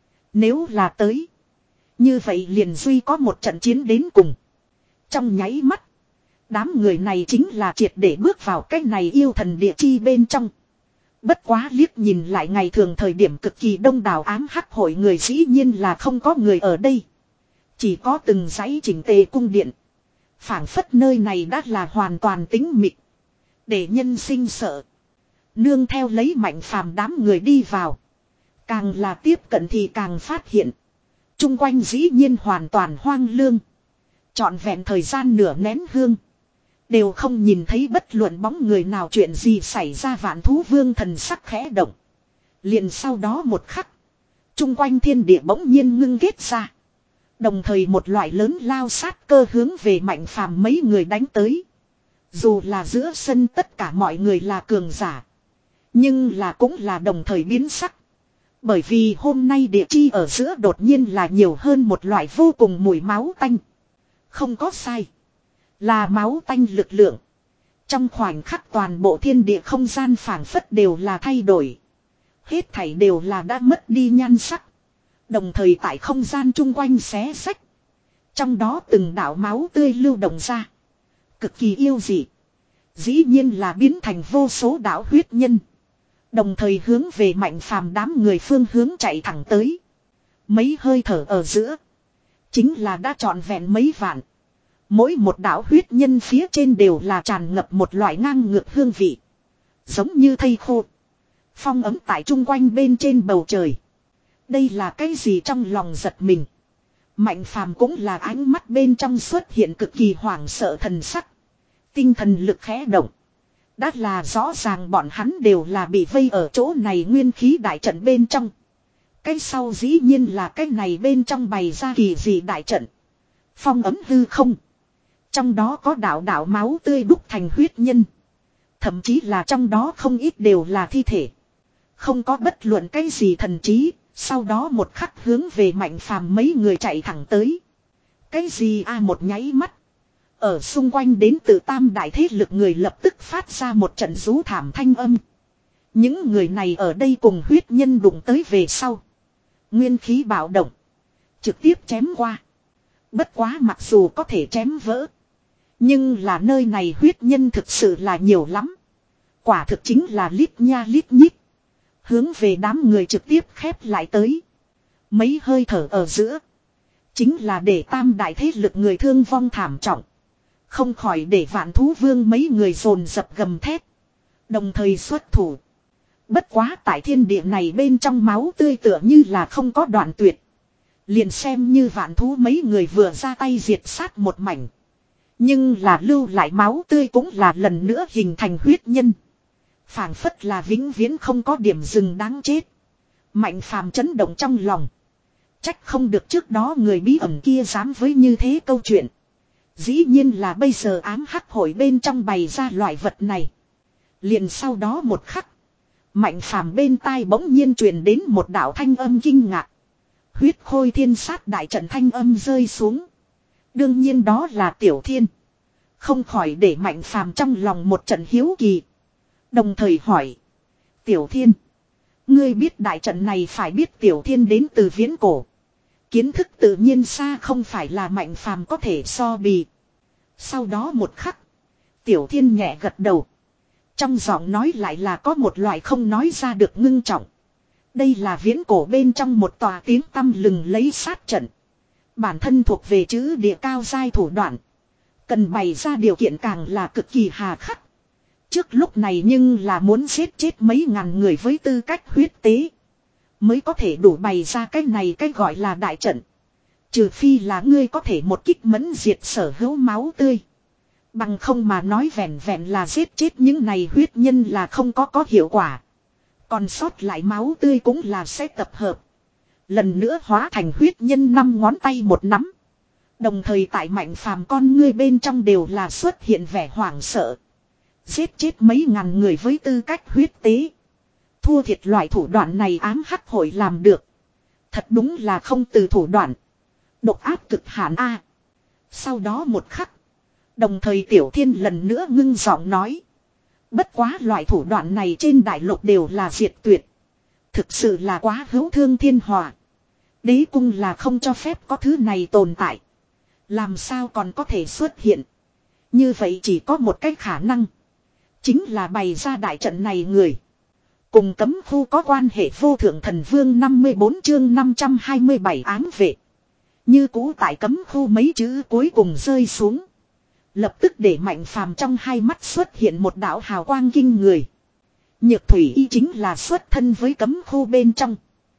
Speaker 1: Nếu là tới, như vậy liền duy có một trận chiến đến cùng. Trong nháy mắt, đám người này chính là triệt để bước vào cái này yêu thần địa chi bên trong. Bất quá liếc nhìn lại ngày thường thời điểm cực kỳ đông đảo ám hắc hội người dĩ nhiên là không có người ở đây. Chỉ có từng dãy chỉnh tề cung điện. Phảng phất nơi này đã là hoàn toàn tĩnh mịch. Để nhân sinh sợ. Nương theo lấy mạnh phàm đám người đi vào. Càng là tiếp cận thì càng phát hiện. Trung quanh dĩ nhiên hoàn toàn hoang lương. Trọn vẹn thời gian nửa nén hương. Đều không nhìn thấy bất luận bóng người nào chuyện gì xảy ra. Vạn thú vương thần sắc khẽ động. Liền sau đó một khắc. Trung quanh thiên địa bỗng nhiên ngưng kết ra. Đồng thời một loại lớn lao sát cơ hướng về mạnh phàm mấy người đánh tới. Dù là giữa sân tất cả mọi người là cường giả. Nhưng là cũng là đồng thời biến sắc. Bởi vì hôm nay địa chi ở giữa đột nhiên là nhiều hơn một loại vô cùng mùi máu tanh. Không có sai. Là máu tanh lực lượng. Trong khoảnh khắc toàn bộ thiên địa không gian phảng phất đều là thay đổi. Hết thảy đều là đã mất đi nhan sắc. Đồng thời tại không gian chung quanh xé xách. Trong đó từng đạo máu tươi lưu động ra. Cực kỳ yêu dị. Dĩ nhiên là biến thành vô số đạo huyết nhân. Đồng thời hướng về mạnh phàm đám người phương hướng chạy thẳng tới. Mấy hơi thở ở giữa. Chính là đã trọn vẹn mấy vạn. Mỗi một đạo huyết nhân phía trên đều là tràn ngập một loại ngang ngược hương vị. Giống như thây khô. Phong ấm tại chung quanh bên trên bầu trời. Đây là cái gì trong lòng giật mình. Mạnh phàm cũng là ánh mắt bên trong xuất hiện cực kỳ hoảng sợ thần sắc. Tinh thần lực khẽ động. Đã là rõ ràng bọn hắn đều là bị vây ở chỗ này nguyên khí đại trận bên trong. Cái sau dĩ nhiên là cái này bên trong bày ra kỳ dị đại trận. Phong ấm hư không. Trong đó có đạo đạo máu tươi đúc thành huyết nhân. Thậm chí là trong đó không ít đều là thi thể. Không có bất luận cái gì thần trí. Sau đó một khắc hướng về mạnh phàm mấy người chạy thẳng tới. Cái gì a à, một nháy mắt. Ở xung quanh đến từ tam đại thế lực người lập tức phát ra một trận rú thảm thanh âm. Những người này ở đây cùng huyết nhân đụng tới về sau. Nguyên khí bạo động. Trực tiếp chém qua. Bất quá mặc dù có thể chém vỡ. Nhưng là nơi này huyết nhân thực sự là nhiều lắm. Quả thực chính là lít nha lít nhít. Hướng về đám người trực tiếp khép lại tới. Mấy hơi thở ở giữa. Chính là để tam đại thế lực người thương vong thảm trọng. Không khỏi để vạn thú vương mấy người dồn dập gầm thét. Đồng thời xuất thủ. Bất quá tại thiên địa này bên trong máu tươi tựa như là không có đoạn tuyệt. Liền xem như vạn thú mấy người vừa ra tay diệt sát một mảnh. Nhưng là lưu lại máu tươi cũng là lần nữa hình thành huyết nhân. Phảng phất là vĩnh viễn không có điểm dừng đáng chết. Mạnh phàm chấn động trong lòng. Trách không được trước đó người bí ẩn kia dám với như thế câu chuyện. Dĩ nhiên là bây giờ ám hắc hội bên trong bày ra loại vật này. Liền sau đó một khắc. Mạnh phàm bên tai bỗng nhiên truyền đến một đạo thanh âm kinh ngạc. Huyết khôi thiên sát đại trận thanh âm rơi xuống. Đương nhiên đó là Tiểu Thiên. Không khỏi để Mạnh phàm trong lòng một trận hiếu kỳ. Đồng thời hỏi. Tiểu Thiên. Ngươi biết đại trận này phải biết Tiểu Thiên đến từ viễn cổ. Kiến thức tự nhiên xa không phải là Mạnh phàm có thể so bì. Sau đó một khắc. Tiểu Thiên nhẹ gật đầu. Trong giọng nói lại là có một loại không nói ra được ngưng trọng. Đây là viễn cổ bên trong một tòa tiếng tăm lừng lấy sát trận. Bản thân thuộc về chữ địa cao giai thủ đoạn. Cần bày ra điều kiện càng là cực kỳ hà khắc. Trước lúc này nhưng là muốn giết chết mấy ngàn người với tư cách huyết tế. Mới có thể đủ bày ra cái này cái gọi là đại trận. Trừ phi là ngươi có thể một kích mẫn diệt sở hữu máu tươi. Bằng không mà nói vẹn vẹn là giết chết những này huyết nhân là không có có hiệu quả. Còn sót lại máu tươi cũng là sẽ tập hợp. Lần nữa hóa thành huyết nhân năm ngón tay một nắm. Đồng thời tại Mạnh phàm con ngươi bên trong đều là xuất hiện vẻ hoảng sợ. Giết chết mấy ngàn người với tư cách huyết tế. Thua thiệt loại thủ đoạn này ám hắc hội làm được. Thật đúng là không từ thủ đoạn. Độc áp cực hạn A. Sau đó một khắc. Đồng thời Tiểu Thiên lần nữa ngưng giọng nói. Bất quá loại thủ đoạn này trên đại lục đều là diệt tuyệt. Thực sự là quá hữu thương thiên hòa. Đế cung là không cho phép có thứ này tồn tại. Làm sao còn có thể xuất hiện. Như vậy chỉ có một cách khả năng. Chính là bày ra đại trận này người. Cùng cấm khu có quan hệ vô thượng thần vương năm mươi bốn chương năm trăm hai mươi bảy ám vệ. Như cũ tại cấm khu mấy chữ cuối cùng rơi xuống. Lập tức để Mạnh phàm trong hai mắt xuất hiện một đạo hào quang kinh người. Nhược thủy y chính là xuất thân với cấm khu bên trong.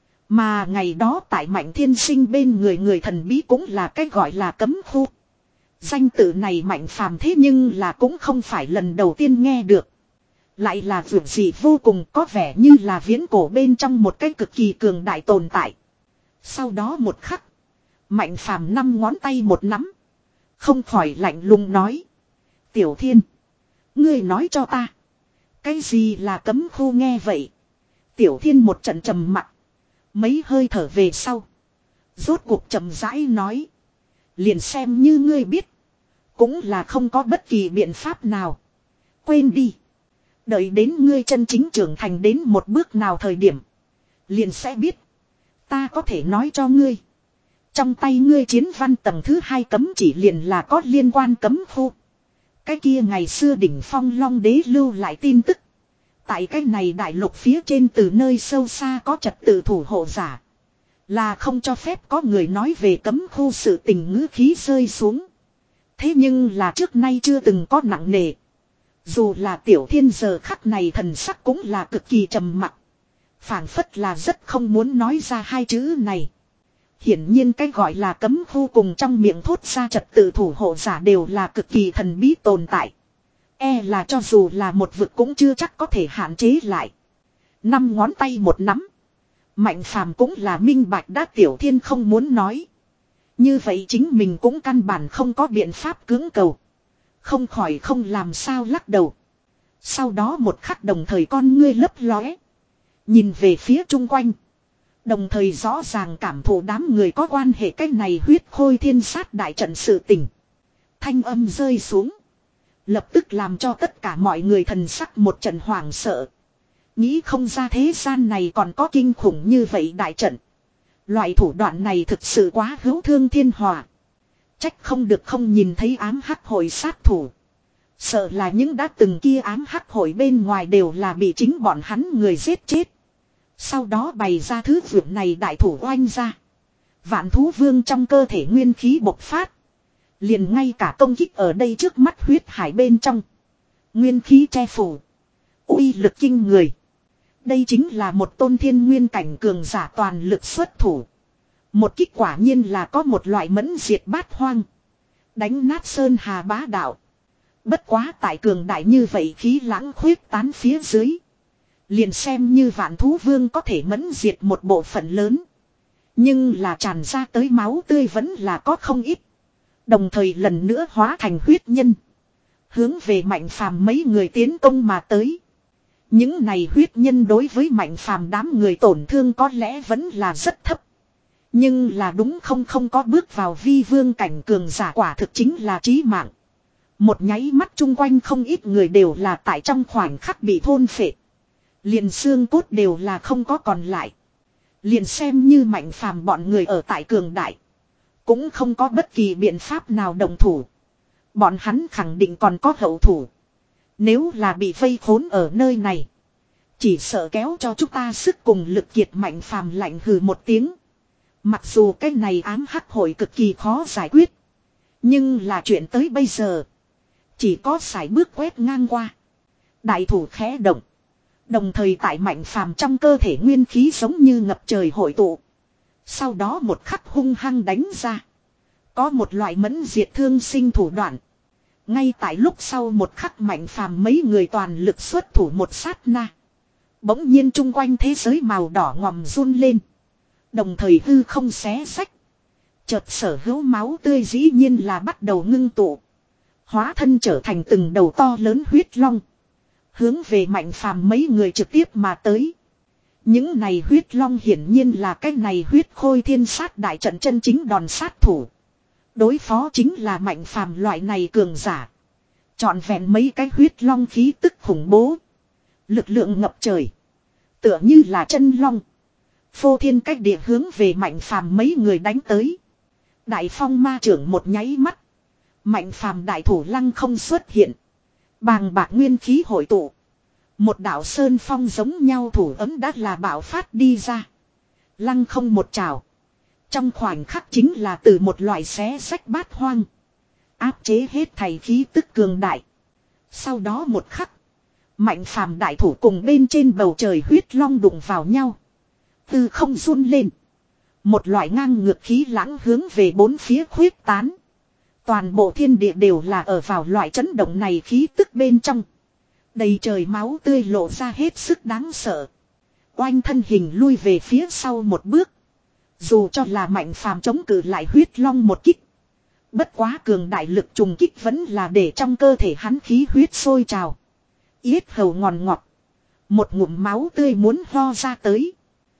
Speaker 1: Mà ngày đó tại Mạnh thiên sinh bên người người thần bí cũng là cái gọi là cấm khu. Danh tự này Mạnh phàm thế nhưng là cũng không phải lần đầu tiên nghe được. Lại là vượt gì vô cùng có vẻ như là viễn cổ bên trong một cái cực kỳ cường đại tồn tại. Sau đó một khắc. Mạnh phàm năm ngón tay một nắm. Không khỏi lạnh lùng nói. Tiểu Thiên. Ngươi nói cho ta. Cái gì là cấm khu nghe vậy. Tiểu Thiên một trận trầm mặc. Mấy hơi thở về sau. Rốt cuộc trầm rãi nói. Liền xem như ngươi biết. Cũng là không có bất kỳ biện pháp nào. Quên đi. Đợi đến ngươi chân chính trưởng thành đến một bước nào thời điểm. Liền sẽ biết. Ta có thể nói cho ngươi. Trong tay ngươi chiến văn tầng thứ hai cấm chỉ liền là có liên quan cấm khu. Cái kia ngày xưa đỉnh phong long đế lưu lại tin tức. Tại cái này đại lục phía trên từ nơi sâu xa có trật tự thủ hộ giả. Là không cho phép có người nói về cấm khu sự tình ngữ khí rơi xuống. Thế nhưng là trước nay chưa từng có nặng nề. Dù là Tiểu Thiên giờ khắc này thần sắc cũng là cực kỳ trầm mặc. Phảng phất là rất không muốn nói ra hai chữ này. Hiển nhiên cái gọi là cấm khu cùng trong miệng thốt ra trật tự thủ hộ giả đều là cực kỳ thần bí tồn tại. E là cho dù là một vực cũng chưa chắc có thể hạn chế lại. Năm ngón tay một nắm. Mạnh phàm cũng là minh bạch đã Tiểu Thiên không muốn nói. Như vậy chính mình cũng căn bản không có biện pháp cưỡng cầu. Không khỏi không làm sao lắc đầu. Sau đó một khắc đồng thời con ngươi lấp lóe. Nhìn về phía chung quanh. Đồng thời rõ ràng cảm thụ đám người có quan hệ cái này huyết khôi thiên sát đại trận sự tình. Thanh âm rơi xuống. Lập tức làm cho tất cả mọi người thần sắc một trận hoảng sợ. Nghĩ không ra thế gian này còn có kinh khủng như vậy đại trận. Loại thủ đoạn này thực sự quá hữu thương thiên hòa. Trách không được không nhìn thấy ám hắc hội sát thủ. Sợ là những đã từng kia ám hắc hội bên ngoài đều là bị chính bọn hắn người giết chết. Sau đó bày ra thứ vượt này đại thủ oanh ra. Vạn thú vương trong cơ thể nguyên khí bộc phát. Liền ngay cả công kích ở đây trước mắt huyết hải bên trong. Nguyên khí che phủ. Uy lực kinh người. Đây chính là một tôn thiên nguyên cảnh cường giả toàn lực xuất thủ. Một kích quả nhiên là có một loại mẫn diệt bát hoang. Đánh nát sơn hà bá đạo. Bất quá tại cường đại như vậy khí lãng khuyết tán phía dưới. Liền xem như vạn thú vương có thể mẫn diệt một bộ phận lớn. Nhưng là tràn ra tới máu tươi vẫn là có không ít. Đồng thời lần nữa hóa thành huyết nhân. Hướng về Mạnh Phàm mấy người tiến công mà tới. Những này huyết nhân đối với Mạnh Phàm đám người tổn thương có lẽ vẫn là rất thấp. Nhưng là đúng không không có bước vào vi vương cảnh cường giả quả thực chính là chí mạng. Một nháy mắt chung quanh không ít người đều là tại trong khoảnh khắc bị thôn phệ. Liền xương cốt đều là không có còn lại. Liền xem như Mạnh Phàm bọn người ở tại cường đại. Cũng không có bất kỳ biện pháp nào đồng thủ. Bọn hắn khẳng định còn có hậu thủ. Nếu là bị vây khốn ở nơi này. Chỉ sợ kéo cho chúng ta sức cùng lực kiệt. Mạnh Phàm lạnh hừ một tiếng. Mặc dù cái này ám hắc hội cực kỳ khó giải quyết. Nhưng là chuyện tới bây giờ. Chỉ có sải bước quét ngang qua. Đại thủ khẽ động. Đồng thời tại Mạnh Phàm trong cơ thể nguyên khí giống như ngập trời hội tụ. Sau đó một khắc hung hăng đánh ra. Có một loại mẫn diệt thương sinh thủ đoạn. Ngay tại lúc sau một khắc Mạnh Phàm mấy người toàn lực xuất thủ một sát na. Bỗng nhiên chung quanh thế giới màu đỏ ngòm run lên. Đồng thời hư không xé sách. Chợt sở hữu máu tươi dĩ nhiên là bắt đầu ngưng tụ. Hóa thân trở thành từng đầu to lớn huyết long. Hướng về Mạnh Phàm mấy người trực tiếp mà tới. Những này huyết long hiển nhiên là cái này huyết khôi thiên sát đại trận chân chính đòn sát thủ. Đối phó chính là Mạnh Phàm loại này cường giả. Trọn vẹn mấy cái huyết long khí tức khủng bố. Lực lượng ngập trời. Tựa như là chân long. Phô thiên cách địa hướng về Mạnh Phàm mấy người đánh tới. Đại phong ma trưởng một nháy mắt. Mạnh Phàm đại thủ lăng không xuất hiện. Bàng bạc nguyên khí hội tụ. Một đạo sơn phong giống nhau thủ ấm đã là bạo phát đi ra. Lăng không một trào. Trong khoảnh khắc chính là từ một loại xé sách bát hoang. Áp chế hết thầy khí tức cường đại. Sau đó một khắc. Mạnh Phàm đại thủ cùng bên trên bầu trời huyết long đụng vào nhau. Từ không run lên. Một loại ngang ngược khí lãng hướng về bốn phía khuyết tán. Toàn bộ thiên địa đều là ở vào loại chấn động này khí tức bên trong. Đầy trời máu tươi lộ ra hết sức đáng sợ. Oanh thân hình lui về phía sau một bước. Dù cho là Mạnh Phàm chống cự lại huyết long một kích. Bất quá cường đại lực trùng kích vẫn là để trong cơ thể hắn khí huyết sôi trào. Yết hầu ngòn ngọt. Một ngụm máu tươi muốn ho ra tới.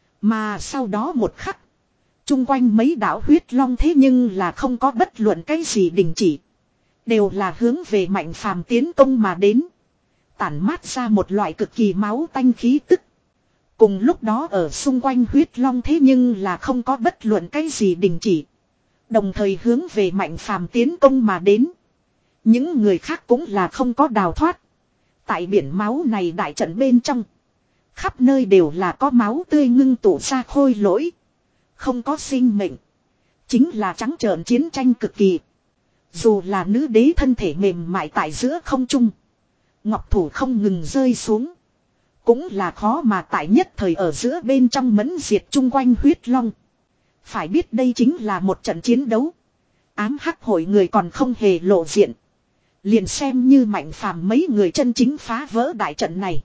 Speaker 1: Mà sau đó một khắc. Trung quanh mấy đạo huyết long thế nhưng là không có bất luận cái gì đình chỉ. Đều là hướng về Mạnh Phàm tiến công mà đến. Tản mát ra một loại cực kỳ máu tanh khí tức. Cùng lúc đó ở xung quanh huyết long thế nhưng là không có bất luận cái gì đình chỉ. Đồng thời hướng về Mạnh Phàm tiến công mà đến. Những người khác cũng là không có đào thoát. Tại biển máu này đại trận bên trong. Khắp nơi đều là có máu tươi ngưng tụ ra khôi lỗi. Không có sinh mệnh. Chính là trắng trợn chiến tranh cực kỳ. Dù là nữ đế thân thể mềm mại tại giữa không trung. Ngọc thủ không ngừng rơi xuống. Cũng là khó mà tại nhất thời ở giữa bên trong mẫn diệt chung quanh huyết long. Phải biết đây chính là một trận chiến đấu. Ám hắc hội người còn không hề lộ diện. Liền xem như Mạnh Phàm mấy người chân chính phá vỡ đại trận này.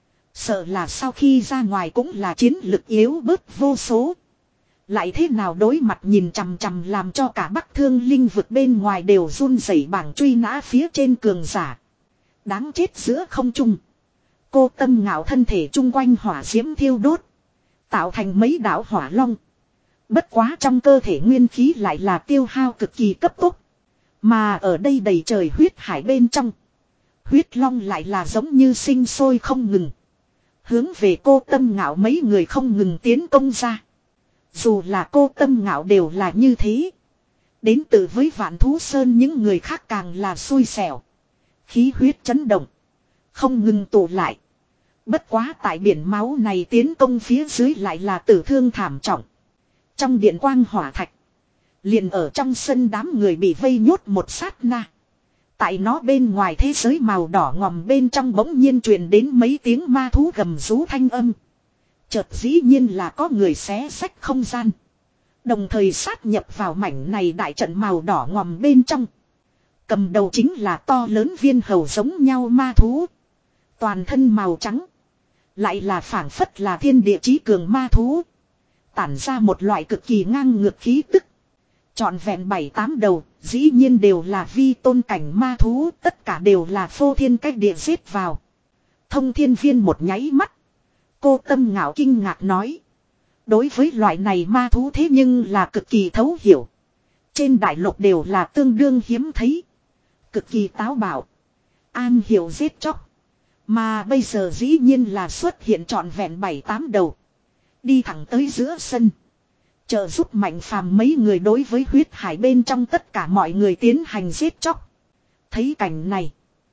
Speaker 1: Sợ là sau khi ra ngoài cũng là chiến lực yếu bớt vô số. Lại thế nào đối mặt nhìn chằm chằm làm cho cả Bắc Thương linh vực bên ngoài đều run rẩy bảng truy nã phía trên cường giả. Đáng chết giữa không trung. Cô Tâm Ngạo thân thể chung quanh hỏa diễm thiêu đốt. Tạo thành mấy đạo hỏa long. Bất quá trong cơ thể nguyên khí lại là tiêu hao cực kỳ cấp tốc. Mà ở đây đầy trời huyết hải bên trong. Huyết long lại là giống như sinh sôi không ngừng. Hướng về Cô Tâm Ngạo mấy người không ngừng tiến công ra. Dù là Cô Tâm Ngạo đều là như thế. Đến từ với Vạn Thú Sơn những người khác càng là xui xẻo. Khí huyết chấn động. Không ngừng tụ lại. Bất quá tại biển máu này tiến công phía dưới lại là tử thương thảm trọng. Trong điện quang hỏa thạch. Liền ở trong sân đám người bị vây nhốt một sát na. Tại nó bên ngoài thế giới màu đỏ ngòm bên trong bỗng nhiên truyền đến mấy tiếng ma thú gầm rú thanh âm. Chợt dĩ nhiên là có người xé xách không gian. Đồng thời sát nhập vào mảnh này đại trận màu đỏ ngòm bên trong. Cầm đầu chính là to lớn viên hầu giống nhau ma thú. Toàn thân màu trắng. Lại là phảng phất là thiên địa chí cường ma thú. Tản ra một loại cực kỳ ngang ngược khí tức. Trọn vẹn bảy tám đầu, dĩ nhiên đều là vi tôn cảnh ma thú, tất cả đều là phô thiên cách địa giết vào. Thông thiên viên một nháy mắt. Cô Tâm Ngạo kinh ngạc nói. Đối với loại này ma thú thế nhưng là cực kỳ thấu hiểu. Trên đại lục đều là tương đương hiếm thấy. Cực kỳ táo bạo. An hiểu giết chóc. Mà bây giờ dĩ nhiên là xuất hiện trọn vẹn bảy tám đầu. Đi thẳng tới giữa sân. Trợ giúp Mạnh Phàm mấy người đối với huyết hải bên trong tất cả mọi người tiến hành giết chóc. Thấy cảnh này.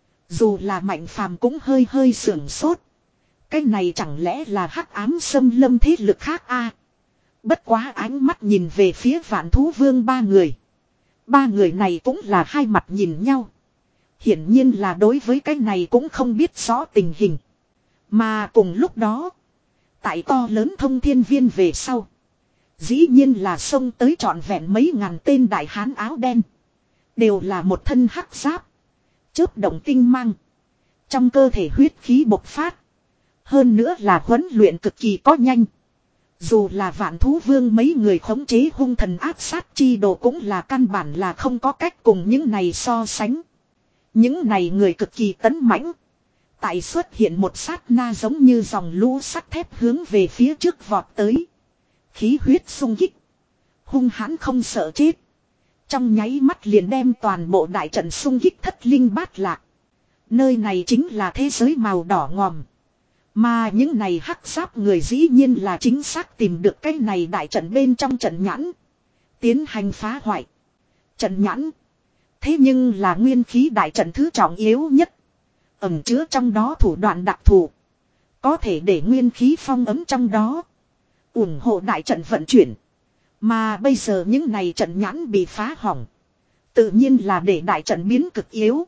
Speaker 1: Dù là Mạnh Phàm cũng hơi hơi sưởng sốt. Cái này chẳng lẽ là hắc ám xâm lâm thế lực khác a? Bất quá ánh mắt nhìn về phía Vạn Thú Vương ba người. Ba người này cũng là hai mặt nhìn nhau. Hiển nhiên là đối với cái này cũng không biết rõ tình hình. Mà cùng lúc đó. Tại to lớn thông thiên viên về sau. Dĩ nhiên là xông tới trọn vẹn mấy ngàn tên đại hán áo đen. Đều là một thân hắc giáp. Chớp động tinh mang. Trong cơ thể huyết khí bộc phát. Hơn nữa là huấn luyện cực kỳ có nhanh. Dù là Vạn Thú Vương mấy người khống chế hung thần áp sát chi đồ cũng là căn bản là không có cách cùng những này so sánh. Những này người cực kỳ tấn mãnh. Tại xuất hiện một sát na giống như dòng lũ sắt thép hướng về phía trước vọt tới. Khí huyết sung kích. Hung hãn không sợ chết. Trong nháy mắt liền đem toàn bộ đại trận sung kích thất linh bát lạc. Nơi này chính là thế giới màu đỏ ngòm. Mà những này hắc giáp người dĩ nhiên là chính xác tìm được cái này đại trận bên trong trận nhãn. Tiến hành phá hoại. Trận nhãn. Thế nhưng là nguyên khí đại trận thứ trọng yếu nhất. Ẩn chứa trong đó thủ đoạn đặc thù. Có thể để nguyên khí phong ấm trong đó. ủng hộ đại trận vận chuyển. Mà bây giờ những này trận nhãn bị phá hỏng. Tự nhiên là để đại trận biến cực yếu.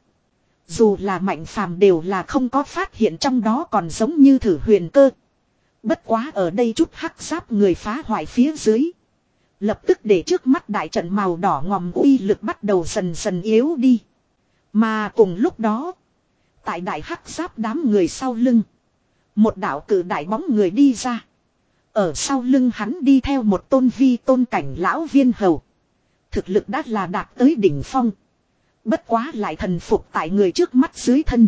Speaker 1: Dù là Mạnh Phàm đều là không có phát hiện trong đó còn giống như thử huyền cơ. Bất quá ở đây chút hắc giáp người phá hoại phía dưới. Lập tức để trước mắt đại trận màu đỏ ngòm uy lực bắt đầu dần dần yếu đi. Mà cùng lúc đó. Tại đại hắc giáp đám người sau lưng. Một đạo cử đại bóng người đi ra. Ở sau lưng hắn đi theo một tôn vi tôn cảnh lão viên hầu. Thực lực đã là đạt tới đỉnh phong. Bất quá lại thần phục tại người trước mắt dưới thân.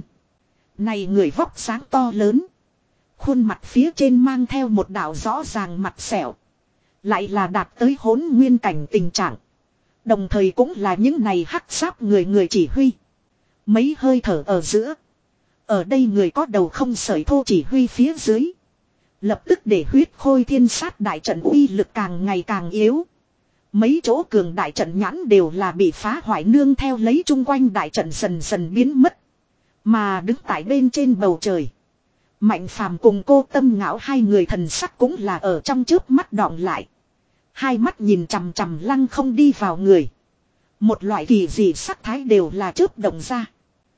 Speaker 1: Này người vóc sáng to lớn. Khuôn mặt phía trên mang theo một đạo rõ ràng mặt sẹo. Lại là đạt tới hỗn nguyên cảnh tình trạng. Đồng thời cũng là những này hắc giáp người người chỉ huy. Mấy hơi thở ở giữa. Ở đây người có đầu không sợi thô chỉ huy phía dưới. Lập tức để huyết khôi thiên sát đại trận uy lực càng ngày càng yếu. Mấy chỗ cường đại trận nhãn đều là bị phá hoại nương theo lấy chung quanh đại trận dần dần biến mất. Mà đứng tại bên trên bầu trời. Mạnh Phàm cùng Cô Tâm Ngạo hai người thần sắc cũng là ở trong chớp mắt đọng lại. Hai mắt nhìn chằm chằm lăng không đi vào người. Một loại kỳ dị sắc thái đều là chớp động ra.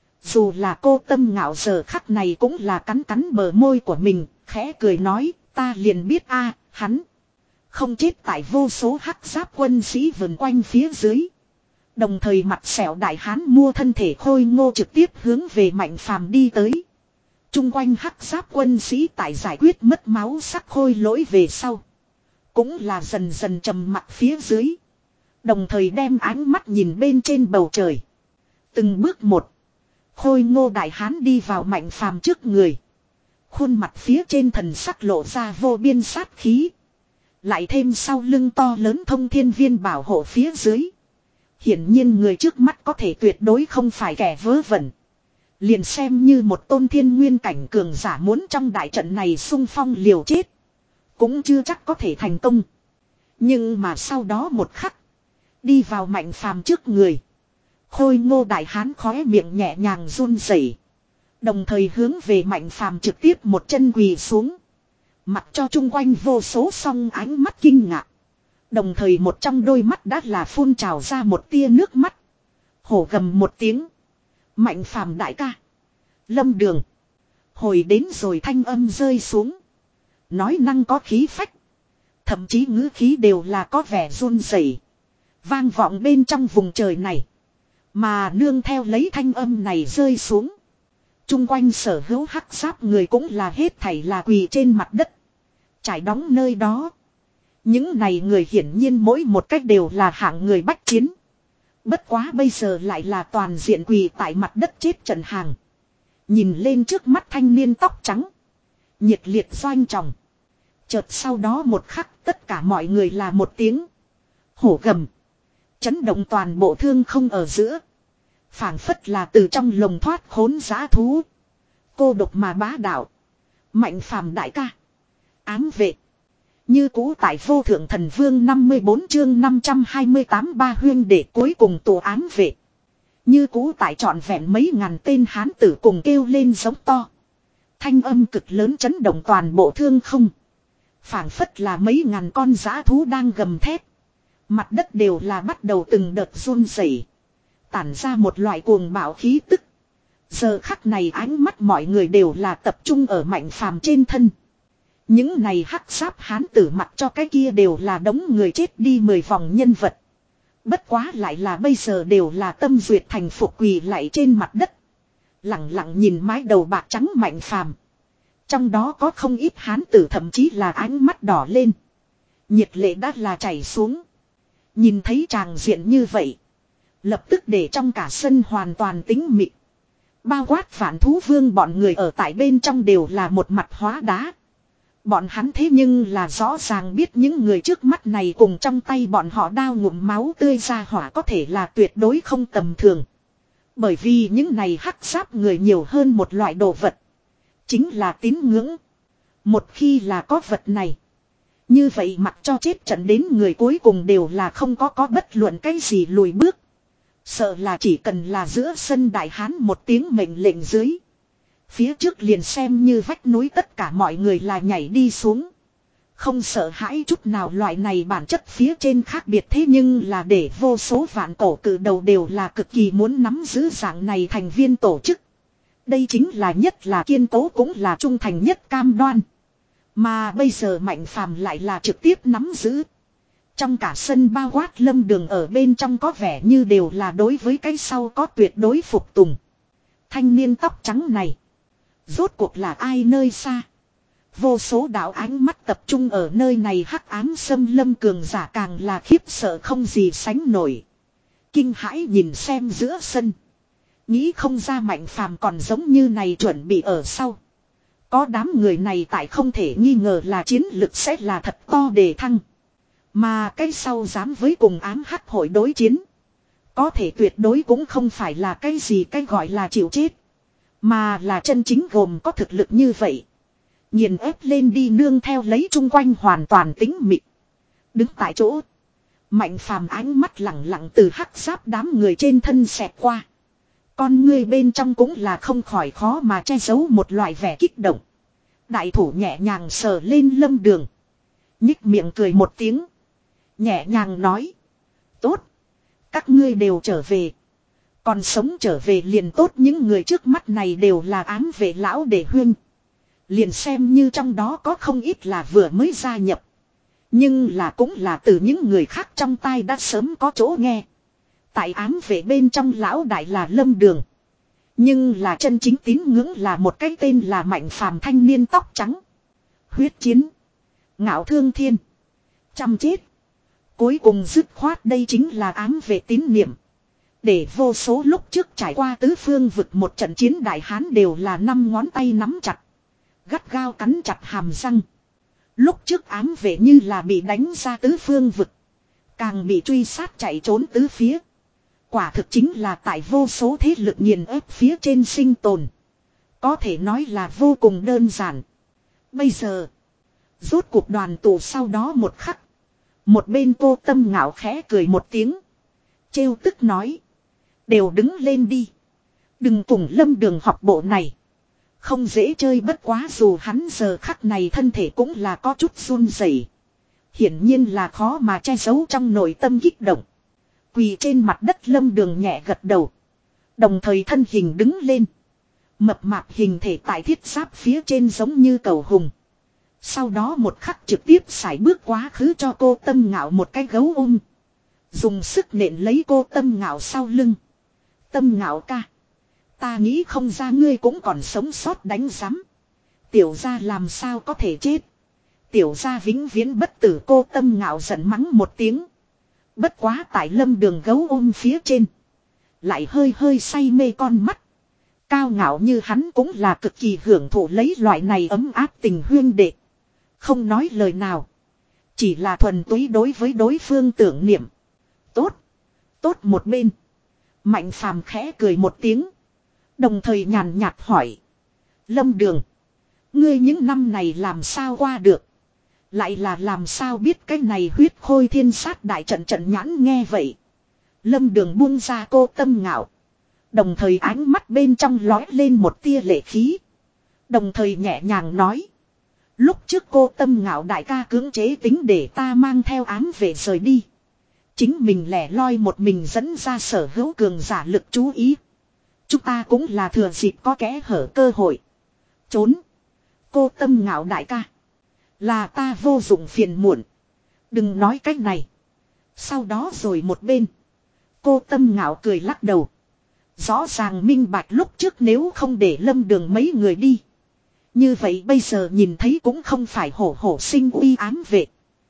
Speaker 1: Dù là Cô Tâm Ngạo giờ khắc này cũng là cắn cắn bờ môi của mình, khẽ cười nói, ta liền biết a, hắn không chết tại vô số hắc giáp quân sĩ vần quanh phía dưới. Đồng thời mặt sẹo đại hán mua thân thể khôi ngô trực tiếp hướng về Mạnh Phàm đi tới. Trung quanh hắc giáp quân sĩ tại giải quyết mất máu sắc khôi lỗi về sau. Cũng là dần dần trầm mặt phía dưới. Đồng thời đem ánh mắt nhìn bên trên bầu trời. Từng bước một. Khôi ngô đại hán đi vào Mạnh Phàm trước người. Khuôn mặt phía trên thần sắc lộ ra vô biên sát khí. Lại thêm sau lưng to lớn thông thiên viên bảo hộ phía dưới. Hiển nhiên người trước mắt có thể tuyệt đối không phải kẻ vớ vẩn. Liền xem như một tôn thiên nguyên cảnh cường giả muốn trong đại trận này xung phong liều chết. Cũng chưa chắc có thể thành công. Nhưng mà sau đó một khắc. Đi vào Mạnh Phàm trước người. Khôi ngô đại hán khóe miệng nhẹ nhàng run rẩy. Đồng thời hướng về Mạnh Phàm trực tiếp một chân quỳ xuống. Mặc cho chung quanh vô số song ánh mắt kinh ngạc. Đồng thời một trong đôi mắt đã là phun trào ra một tia nước mắt. Hổ gầm một tiếng. Mạnh phàm đại ca. Lâm Đường. Hồi đến rồi thanh âm rơi xuống. Nói năng có khí phách. Thậm chí ngữ khí đều là có vẻ run rẩy, vang vọng bên trong vùng trời này. Mà nương theo lấy thanh âm này rơi xuống. Trung quanh sở hữu hắc giáp người cũng là hết thảy là quỳ trên mặt đất. Trải đóng nơi đó. Những này người hiển nhiên mỗi một cách đều là hạng người bách chiến. Bất quá bây giờ lại là toàn diện quỳ tại mặt đất chết trận hàng. Nhìn lên trước mắt thanh niên tóc trắng. Nhiệt liệt doanh tròng. Chợt sau đó một khắc tất cả mọi người là một tiếng. Hổ gầm. Chấn động toàn bộ thương không ở giữa. Phảng phất là từ trong lồng thoát khốn dã thú. Cô độc mà bá đạo. Mạnh phàm đại ca. Ám vệ. Như cũ tại vô thượng thần vương năm mươi bốn chương năm trăm hai mươi tám ba huyên để cuối cùng tổ ám vệ. Như cũ tại trọn vẹn mấy ngàn tên hán tử cùng kêu lên giống to. Thanh âm cực lớn chấn động toàn bộ thương không. Phảng phất là mấy ngàn con dã thú đang gầm thét. Mặt đất đều là bắt đầu từng đợt run rẩy, tản ra một loại cuồng bạo khí tức. Giờ khắc này ánh mắt mọi người đều là tập trung ở Mạnh phàm trên thân. Những này hắc giáp hán tử mặt cho cái kia đều là đống người chết đi mười vòng nhân vật. Bất quá lại là bây giờ đều là tâm duyệt thành phục quỳ lại trên mặt đất. Lặng lặng nhìn mái đầu bạc trắng Mạnh phàm. Trong đó có không ít hán tử thậm chí là ánh mắt đỏ lên. Nhiệt lệ đã là chảy xuống. Nhìn thấy tràng diện như vậy. Lập tức để trong cả sân hoàn toàn tĩnh mịch. Bao quát phản thú vương bọn người ở tại bên trong đều là một mặt hóa đá. Bọn hắn thế nhưng là rõ ràng biết những người trước mắt này cùng trong tay bọn họ đao ngụm máu tươi ra hỏa có thể là tuyệt đối không tầm thường. Bởi vì những này hắc giáp người nhiều hơn một loại đồ vật. Chính là tín ngưỡng. Một khi là có vật này. Như vậy mặc cho chết trận đến người cuối cùng đều là không có có bất luận cái gì lùi bước. Sợ là chỉ cần là giữa sân đại hán một tiếng mệnh lệnh dưới. Phía trước liền xem như vách núi tất cả mọi người là nhảy đi xuống. Không sợ hãi chút nào loại này bản chất phía trên khác biệt thế nhưng là để vô số vạn cổ cử đầu đều là cực kỳ muốn nắm giữ dạng này thành viên tổ chức. Đây chính là nhất là kiên cố cũng là trung thành nhất cam đoan. Mà bây giờ Mạnh phàm lại là trực tiếp nắm giữ. Trong cả sân bao quát Lâm Đường ở bên trong có vẻ như đều là đối với cái sau có tuyệt đối phục tùng. Thanh niên tóc trắng này. Rốt cuộc là ai nơi xa. Vô số đạo ánh mắt tập trung ở nơi này hắc ám xâm lâm cường giả càng là khiếp sợ không gì sánh nổi. Kinh hãi nhìn xem giữa sân. Nghĩ không ra Mạnh phàm còn giống như này chuẩn bị ở sau. Có đám người này tại không thể nghi ngờ là chiến lực sẽ là thật to đề thăng. Mà cái sau dám với cùng ám hắc hội đối chiến. Có thể tuyệt đối cũng không phải là cái gì cái gọi là chịu chết. Mà là chân chính gồm có thực lực như vậy. Nhìn ép lên đi nương theo lấy chung quanh hoàn toàn tĩnh mịch. Đứng tại chỗ. Mạnh phàm ánh mắt lặng lặng từ hắc giáp đám người trên thân xẹt qua. Con người bên trong cũng là không khỏi khó mà che giấu một loại vẻ kích động. Đại thủ nhẹ nhàng sờ lên Lâm Đường. Nhích miệng cười một tiếng. Nhẹ nhàng nói. Tốt. Các ngươi đều trở về. Còn sống trở về liền tốt những người trước mắt này đều là ám vệ lão để huyên. Liền xem như trong đó có không ít là vừa mới gia nhập. Nhưng là cũng là từ những người khác trong tai đã sớm có chỗ nghe. Tại ám vệ bên trong lão đại là Lâm Đường. Nhưng là chân chính tín ngưỡng là một cái tên là Mạnh phàm thanh niên tóc trắng. Huyết chiến. Ngạo thương thiên. Chăm chết. Cuối cùng dứt khoát đây chính là ám vệ tín niệm. Để vô số lúc trước trải qua tứ phương vực một trận chiến đại hán đều là năm ngón tay nắm chặt. Gắt gao cắn chặt hàm răng. Lúc trước ám vệ như là bị đánh ra tứ phương vực. Càng bị truy sát chạy trốn tứ phía. Quả thực chính là tại vô số thế lực nghiền ép phía trên sinh tồn. Có thể nói là vô cùng đơn giản. Bây giờ. Rốt cuộc đoàn tụ sau đó một khắc. Một bên cô Tâm ngạo khẽ cười một tiếng. Trêu tức nói. Đều đứng lên đi. Đừng cùng Lâm Đường học bộ này. Không dễ chơi bất quá dù hắn giờ khắc này thân thể cũng là có chút run rẩy. Hiển nhiên là khó mà che giấu trong nội tâm kích động. Quỳ trên mặt đất Lâm Đường nhẹ gật đầu. Đồng thời thân hình đứng lên. Mập mạp hình thể tại thiết giáp phía trên giống như cầu hùng. Sau đó một khắc trực tiếp sải bước quá khứ cho cô Tâm Ngạo một cái gấu ôm. Dùng sức nện lấy cô Tâm Ngạo sau lưng. Tâm Ngạo ca. Ta nghĩ không ra ngươi cũng còn sống sót đánh rắm. Tiểu gia làm sao có thể chết. Tiểu gia vĩnh viễn bất tử, cô Tâm Ngạo giận mắng một tiếng. Bất quá tại Lâm Đường gấu ôm phía trên. Lại hơi hơi say mê con mắt. Cao ngạo như hắn cũng là cực kỳ hưởng thụ lấy loại này ấm áp tình huyên đệ. Không nói lời nào. Chỉ là thuần túy đối với đối phương tưởng niệm. Tốt. Tốt một bên. Mạnh Phàm khẽ cười một tiếng. Đồng thời nhàn nhạt hỏi. Lâm Đường. Ngươi những năm này làm sao qua được. Lại là làm sao biết cái này huyết khôi thiên sát đại trận trận nhãn nghe vậy. Lâm Đường buông ra cô Tâm Ngạo. Đồng thời ánh mắt bên trong lói lên một tia lệ khí. Đồng thời nhẹ nhàng nói. Lúc trước cô Tâm Ngạo đại ca cưỡng chế tính để ta mang theo ám về rời đi. Chính mình lẻ loi một mình dẫn ra sở hữu cường giả lực chú ý. Chúng ta cũng là thừa dịp có kẽ hở cơ hội. Trốn. Cô Tâm Ngạo đại ca. Là ta vô dụng phiền muộn. Đừng nói cách này. Sau đó rồi một bên. Cô Tâm Ngạo cười lắc đầu. Rõ ràng minh bạch lúc trước nếu không để Lâm Đường mấy người đi. Như vậy bây giờ nhìn thấy cũng không phải hổ hổ sinh uy ám vệ.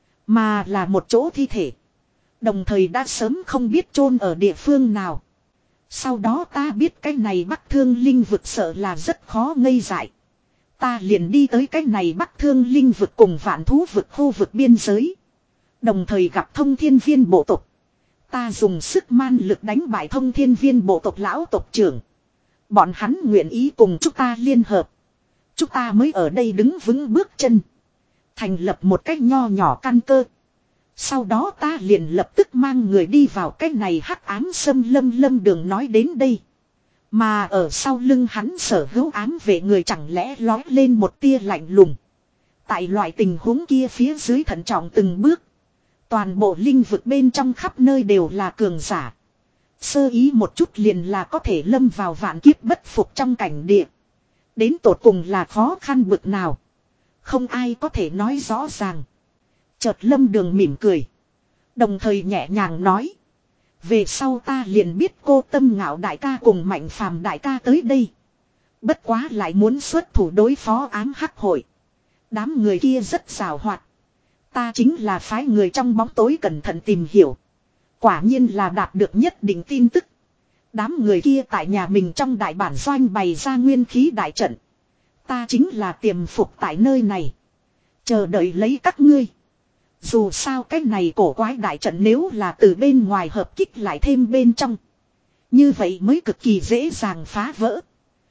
Speaker 1: Mà là một chỗ thi thể. Đồng thời đã sớm không biết chôn ở địa phương nào. Sau đó ta biết cái này Bắc Thương Linh vực sợ là rất khó ngây dại. Ta liền đi tới cái này Bắc Thương Linh vực cùng Vạn Thú vực khu vực biên giới. Đồng thời gặp Thông Thiên Viên bộ tộc. Ta dùng sức man lực đánh bại Thông Thiên Viên bộ tộc lão tộc trưởng. Bọn hắn nguyện ý cùng chúng ta liên hợp. Chúng ta mới ở đây đứng vững bước chân. Thành lập một cách nho nhỏ căn cơ. Sau đó ta liền lập tức mang người đi vào cái này hắc ám xâm lâm. Lâm Đường nói đến đây. Mà ở sau lưng hắn sở hữu ám vệ người chẳng lẽ lói lên một tia lạnh lùng. Tại loại tình huống kia phía dưới thận trọng từng bước. Toàn bộ linh vực bên trong khắp nơi đều là cường giả. Sơ ý một chút liền là có thể lâm vào vạn kiếp bất phục trong cảnh địa. Đến tột cùng là khó khăn bực nào. Không ai có thể nói rõ ràng. Chợt Lâm Đường mỉm cười. Đồng thời nhẹ nhàng nói. Về sau ta liền biết cô Tâm Ngạo đại ca cùng Mạnh Phàm đại ca tới đây. Bất quá lại muốn xuất thủ đối phó ám hắc hội. Đám người kia rất xảo hoạt. Ta chính là phái người trong bóng tối cẩn thận tìm hiểu. Quả nhiên là đạt được nhất định tin tức. Đám người kia tại nhà mình trong đại bản doanh bày ra nguyên khí đại trận. Ta chính là tiềm phục tại nơi này. Chờ đợi lấy các ngươi. Dù sao cái này cổ quái đại trận nếu là từ bên ngoài hợp kích lại thêm bên trong. Như vậy mới cực kỳ dễ dàng phá vỡ.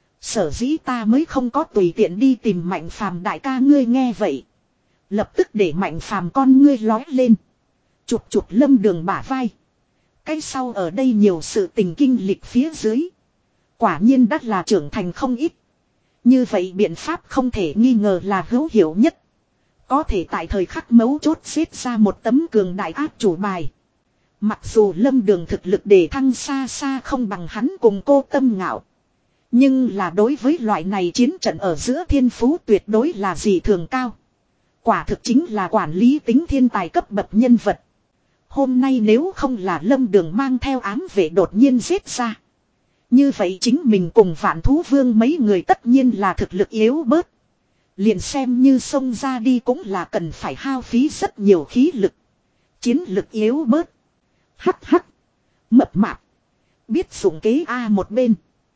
Speaker 1: Sở dĩ ta mới không có tùy tiện đi tìm Mạnh Phàm đại ca. Ngươi nghe vậy. Lập tức để Mạnh Phàm con ngươi lói lên. Chụp chụp Lâm Đường bả vai. Cái sau ở đây nhiều sự tình kinh lịch phía dưới. Quả nhiên đắt là trưởng thành không ít. Như vậy biện pháp không thể nghi ngờ là hữu hiệu nhất. Có thể tại thời khắc mấu chốt xếp ra một tấm cường đại áp chủ bài. Mặc dù Lâm Đường thực lực để thăng xa xa không bằng hắn cùng cô Tâm Ngạo. Nhưng là đối với loại này chiến trận ở giữa thiên phú tuyệt đối là gì thường cao. Quả thực chính là quản lý tính thiên tài cấp bậc nhân vật. Hôm nay nếu không là Lâm Đường mang theo ám vệ đột nhiên giết ra. Như vậy chính mình cùng Vạn Thú Vương mấy người tất nhiên là thực lực yếu bớt. Liền xem như xông ra đi cũng là cần phải hao phí rất nhiều khí lực. Chiến lực yếu bớt. Hắc hắc. Mập mạp. Biết dụng kế A một bên.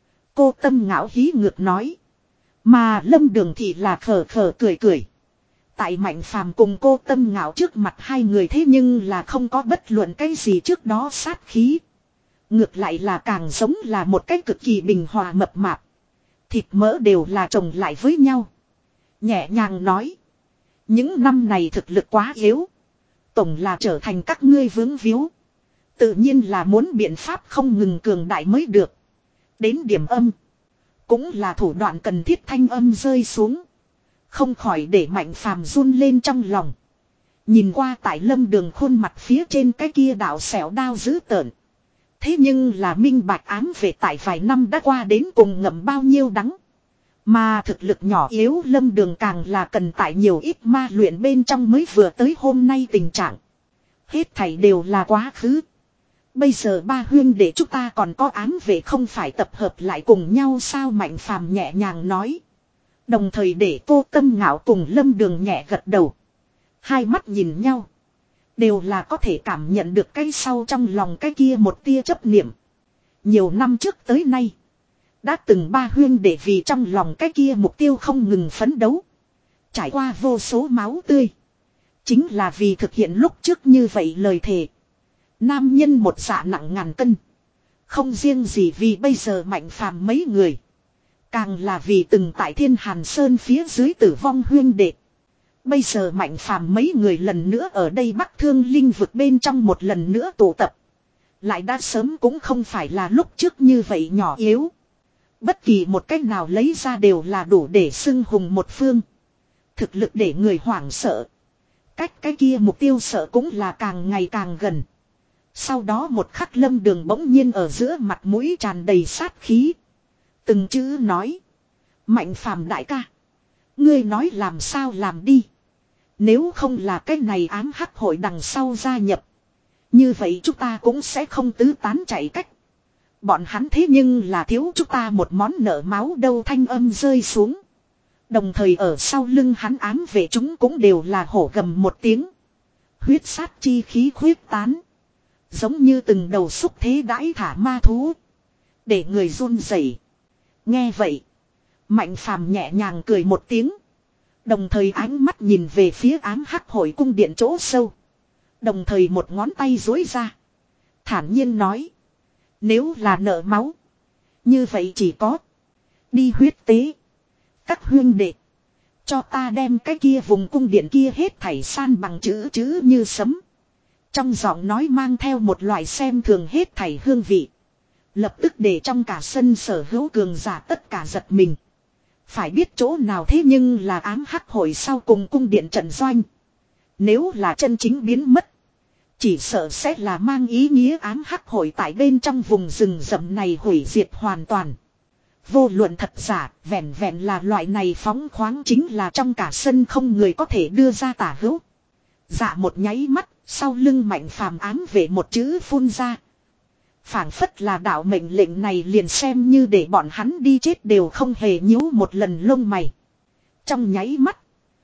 Speaker 1: Cô Tâm Ngạo hí ngược nói. Mà Lâm Đường thì là khờ khờ cười cười. Tại Mạnh Phàm cùng cô Tâm Ngạo trước mặt hai người thế nhưng là không có bất luận cái gì trước đó sát khí. Ngược lại là càng giống là một cái cực kỳ bình hòa mập mạp. Thịt mỡ đều là chồng lại với nhau. Nhẹ nhàng nói. Những năm này thực lực quá yếu. Tổng là trở thành các ngươi vướng víu. Tự nhiên là muốn biện pháp không ngừng cường đại mới được. Đến điểm âm. Cũng là thủ đoạn cần thiết thanh âm rơi xuống. Không khỏi để Mạnh Phàm run lên trong lòng. Nhìn qua tại Lâm Đường khuôn mặt phía trên cái kia đạo xẻo đao dữ tợn. Thế nhưng là minh bạch ám về tại vài năm đã qua đến cùng ngậm bao nhiêu đắng. Mà thực lực nhỏ yếu Lâm Đường càng là cần tại nhiều ít ma luyện bên trong mới vừa tới hôm nay tình trạng. Hết thảy đều là quá khứ. Bây giờ ba huyên để chúng ta còn có ám về không phải tập hợp lại cùng nhau sao Mạnh Phàm nhẹ nhàng nói. Đồng thời để Cô Tâm Ngạo cùng Lâm Đường nhẹ gật đầu. Hai mắt nhìn nhau. Đều là có thể cảm nhận được cái sau trong lòng cái kia một tia chấp niệm. Nhiều năm trước tới nay. Đã từng ba huyên để vì trong lòng cái kia mục tiêu không ngừng phấn đấu. Trải qua vô số máu tươi. Chính là vì thực hiện lúc trước như vậy lời thề. Nam nhân một dạ nặng ngàn cân. Không riêng gì vì bây giờ Mạnh Phàm mấy người. Càng là vì từng tại Thiên Hàn Sơn phía dưới tử vong huyên đệ. Bây giờ Mạnh Phàm mấy người lần nữa ở đây Bắc Thương Linh vực bên trong một lần nữa tụ tập. Lại đã sớm cũng không phải là lúc trước như vậy nhỏ yếu. Bất kỳ một cách nào lấy ra đều là đủ để xưng hùng một phương. Thực lực để người hoảng sợ. Cách cái kia mục tiêu sợ cũng là càng ngày càng gần. Sau đó một khắc Lâm Đường bỗng nhiên ở giữa mặt mũi tràn đầy sát khí. Từng chữ nói. Mạnh Phàm đại ca. Ngươi nói làm sao làm đi. Nếu không là cái này ám hắc hội đằng sau gia nhập. Như vậy chúng ta cũng sẽ không tứ tán chạy cách. Bọn hắn thế nhưng là thiếu chúng ta một món nợ máu đâu thanh âm rơi xuống. Đồng thời ở sau lưng hắn ám về chúng cũng đều là hổ gầm một tiếng. Huyết sát chi khí khuyết tán. Giống như từng đầu xúc thế đãi thả ma thú. Để người run rẩy. Nghe vậy. Mạnh Phàm nhẹ nhàng cười một tiếng. Đồng thời ánh mắt nhìn về phía ám hắc hội cung điện chỗ sâu. Đồng thời một ngón tay duỗi ra. Thản nhiên nói. Nếu là nợ máu. Như vậy chỉ có. Đi huyết tế. Các huyên đệ. Cho ta đem cái kia vùng cung điện kia hết thảy san bằng chữ chữ như sấm. Trong giọng nói mang theo một loại xem thường hết thảy hương vị. Lập tức để trong cả sân sở hữu cường giả tất cả giật mình. Phải biết chỗ nào thế nhưng là ám hắc hội sau cùng cung điện trận doanh. Nếu là chân chính biến mất. Chỉ sợ sẽ là mang ý nghĩa ám hắc hội tại bên trong vùng rừng rậm này hủy diệt hoàn toàn. Vô luận thật giả, vẹn vẹn là loại này phóng khoáng chính là trong cả sân không người có thể đưa ra tả hữu. Dạ một nháy mắt, sau lưng Mạnh Phàm ám về một chữ phun ra. Phảng phất là đạo mệnh lệnh này liền xem như để bọn hắn đi chết đều không hề nhíu một lần lông mày. Trong nháy mắt,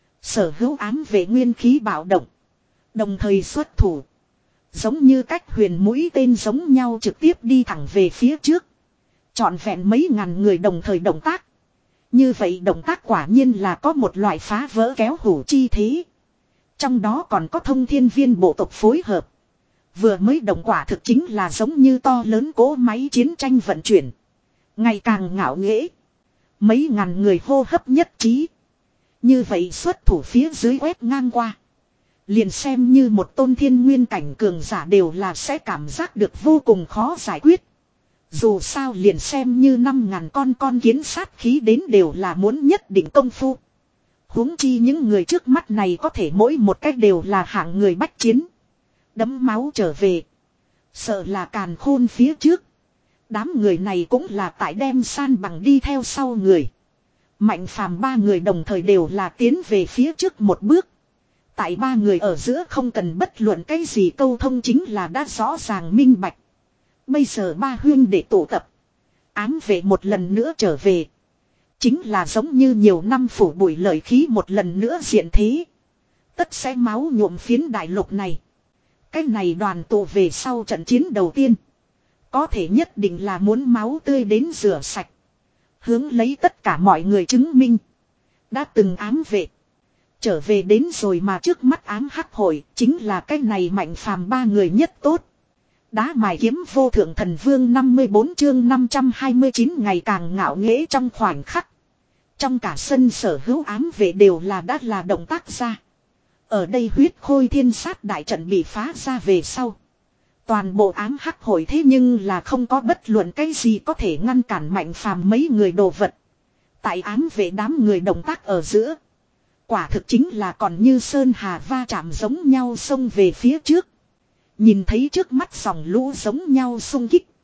Speaker 1: sở hữu ám về nguyên khí bạo động. Đồng thời xuất thủ. Giống như cách huyền mũi tên giống nhau trực tiếp đi thẳng về phía trước. Trọn vẹn mấy ngàn người đồng thời động tác. Như vậy động tác quả nhiên là có một loại phá vỡ kéo hủ chi thế. Trong đó còn có thông thiên viên bộ tộc phối hợp. Vừa mới động quả thực chính là giống như to lớn cỗ máy chiến tranh vận chuyển. Ngày càng ngạo nghễ. Mấy ngàn người hô hấp nhất trí. Như vậy xuất thủ phía dưới quét ngang qua. Liền xem như một tôn thiên nguyên cảnh cường giả đều là sẽ cảm giác được vô cùng khó giải quyết. Dù sao liền xem như năm ngàn con con kiến sát khí đến đều là muốn nhất định công phu. Huống chi những người trước mắt này có thể mỗi một cách đều là hạng người bách chiến. Đấm máu trở về. Sợ là càn khôn phía trước. Đám người này cũng là tại đem san bằng đi theo sau người. Mạnh Phàm ba người đồng thời đều là tiến về phía trước một bước. Tại ba người ở giữa không cần bất luận cái gì câu thông chính là đã rõ ràng minh bạch. Bây giờ ba huyên để tụ tập. Ám về một lần nữa trở về. Chính là giống như nhiều năm phủ bụi lợi khí một lần nữa diện thế. Tất sẽ máu nhuộm phiến đại lục này. Cái này đoàn tụ về sau trận chiến đầu tiên. Có thể nhất định là muốn máu tươi đến rửa sạch. Hướng lấy tất cả mọi người chứng minh. Đã từng ám vệ. Trở về đến rồi mà trước mắt ám hắc hội chính là cái này Mạnh Phàm ba người nhất tốt. Đá mài kiếm vô thượng thần vương năm mươi bốn chương năm trăm hai mươi chín ngày càng ngạo nghễ trong khoảnh khắc. Trong cả sân sở hữu ám vệ đều là đã là động tác ra. Ở đây huyết khôi thiên sát đại trận bị phá ra về sau. Toàn bộ ám hắc hội thế nhưng là không có bất luận cái gì có thể ngăn cản Mạnh Phàm mấy người đồ vật. Tại ám vệ đám người động tác ở giữa. Quả thực chính là còn như sơn hà va chạm giống nhau xông về phía trước. Nhìn thấy trước mắt dòng lũ giống nhau xung kích.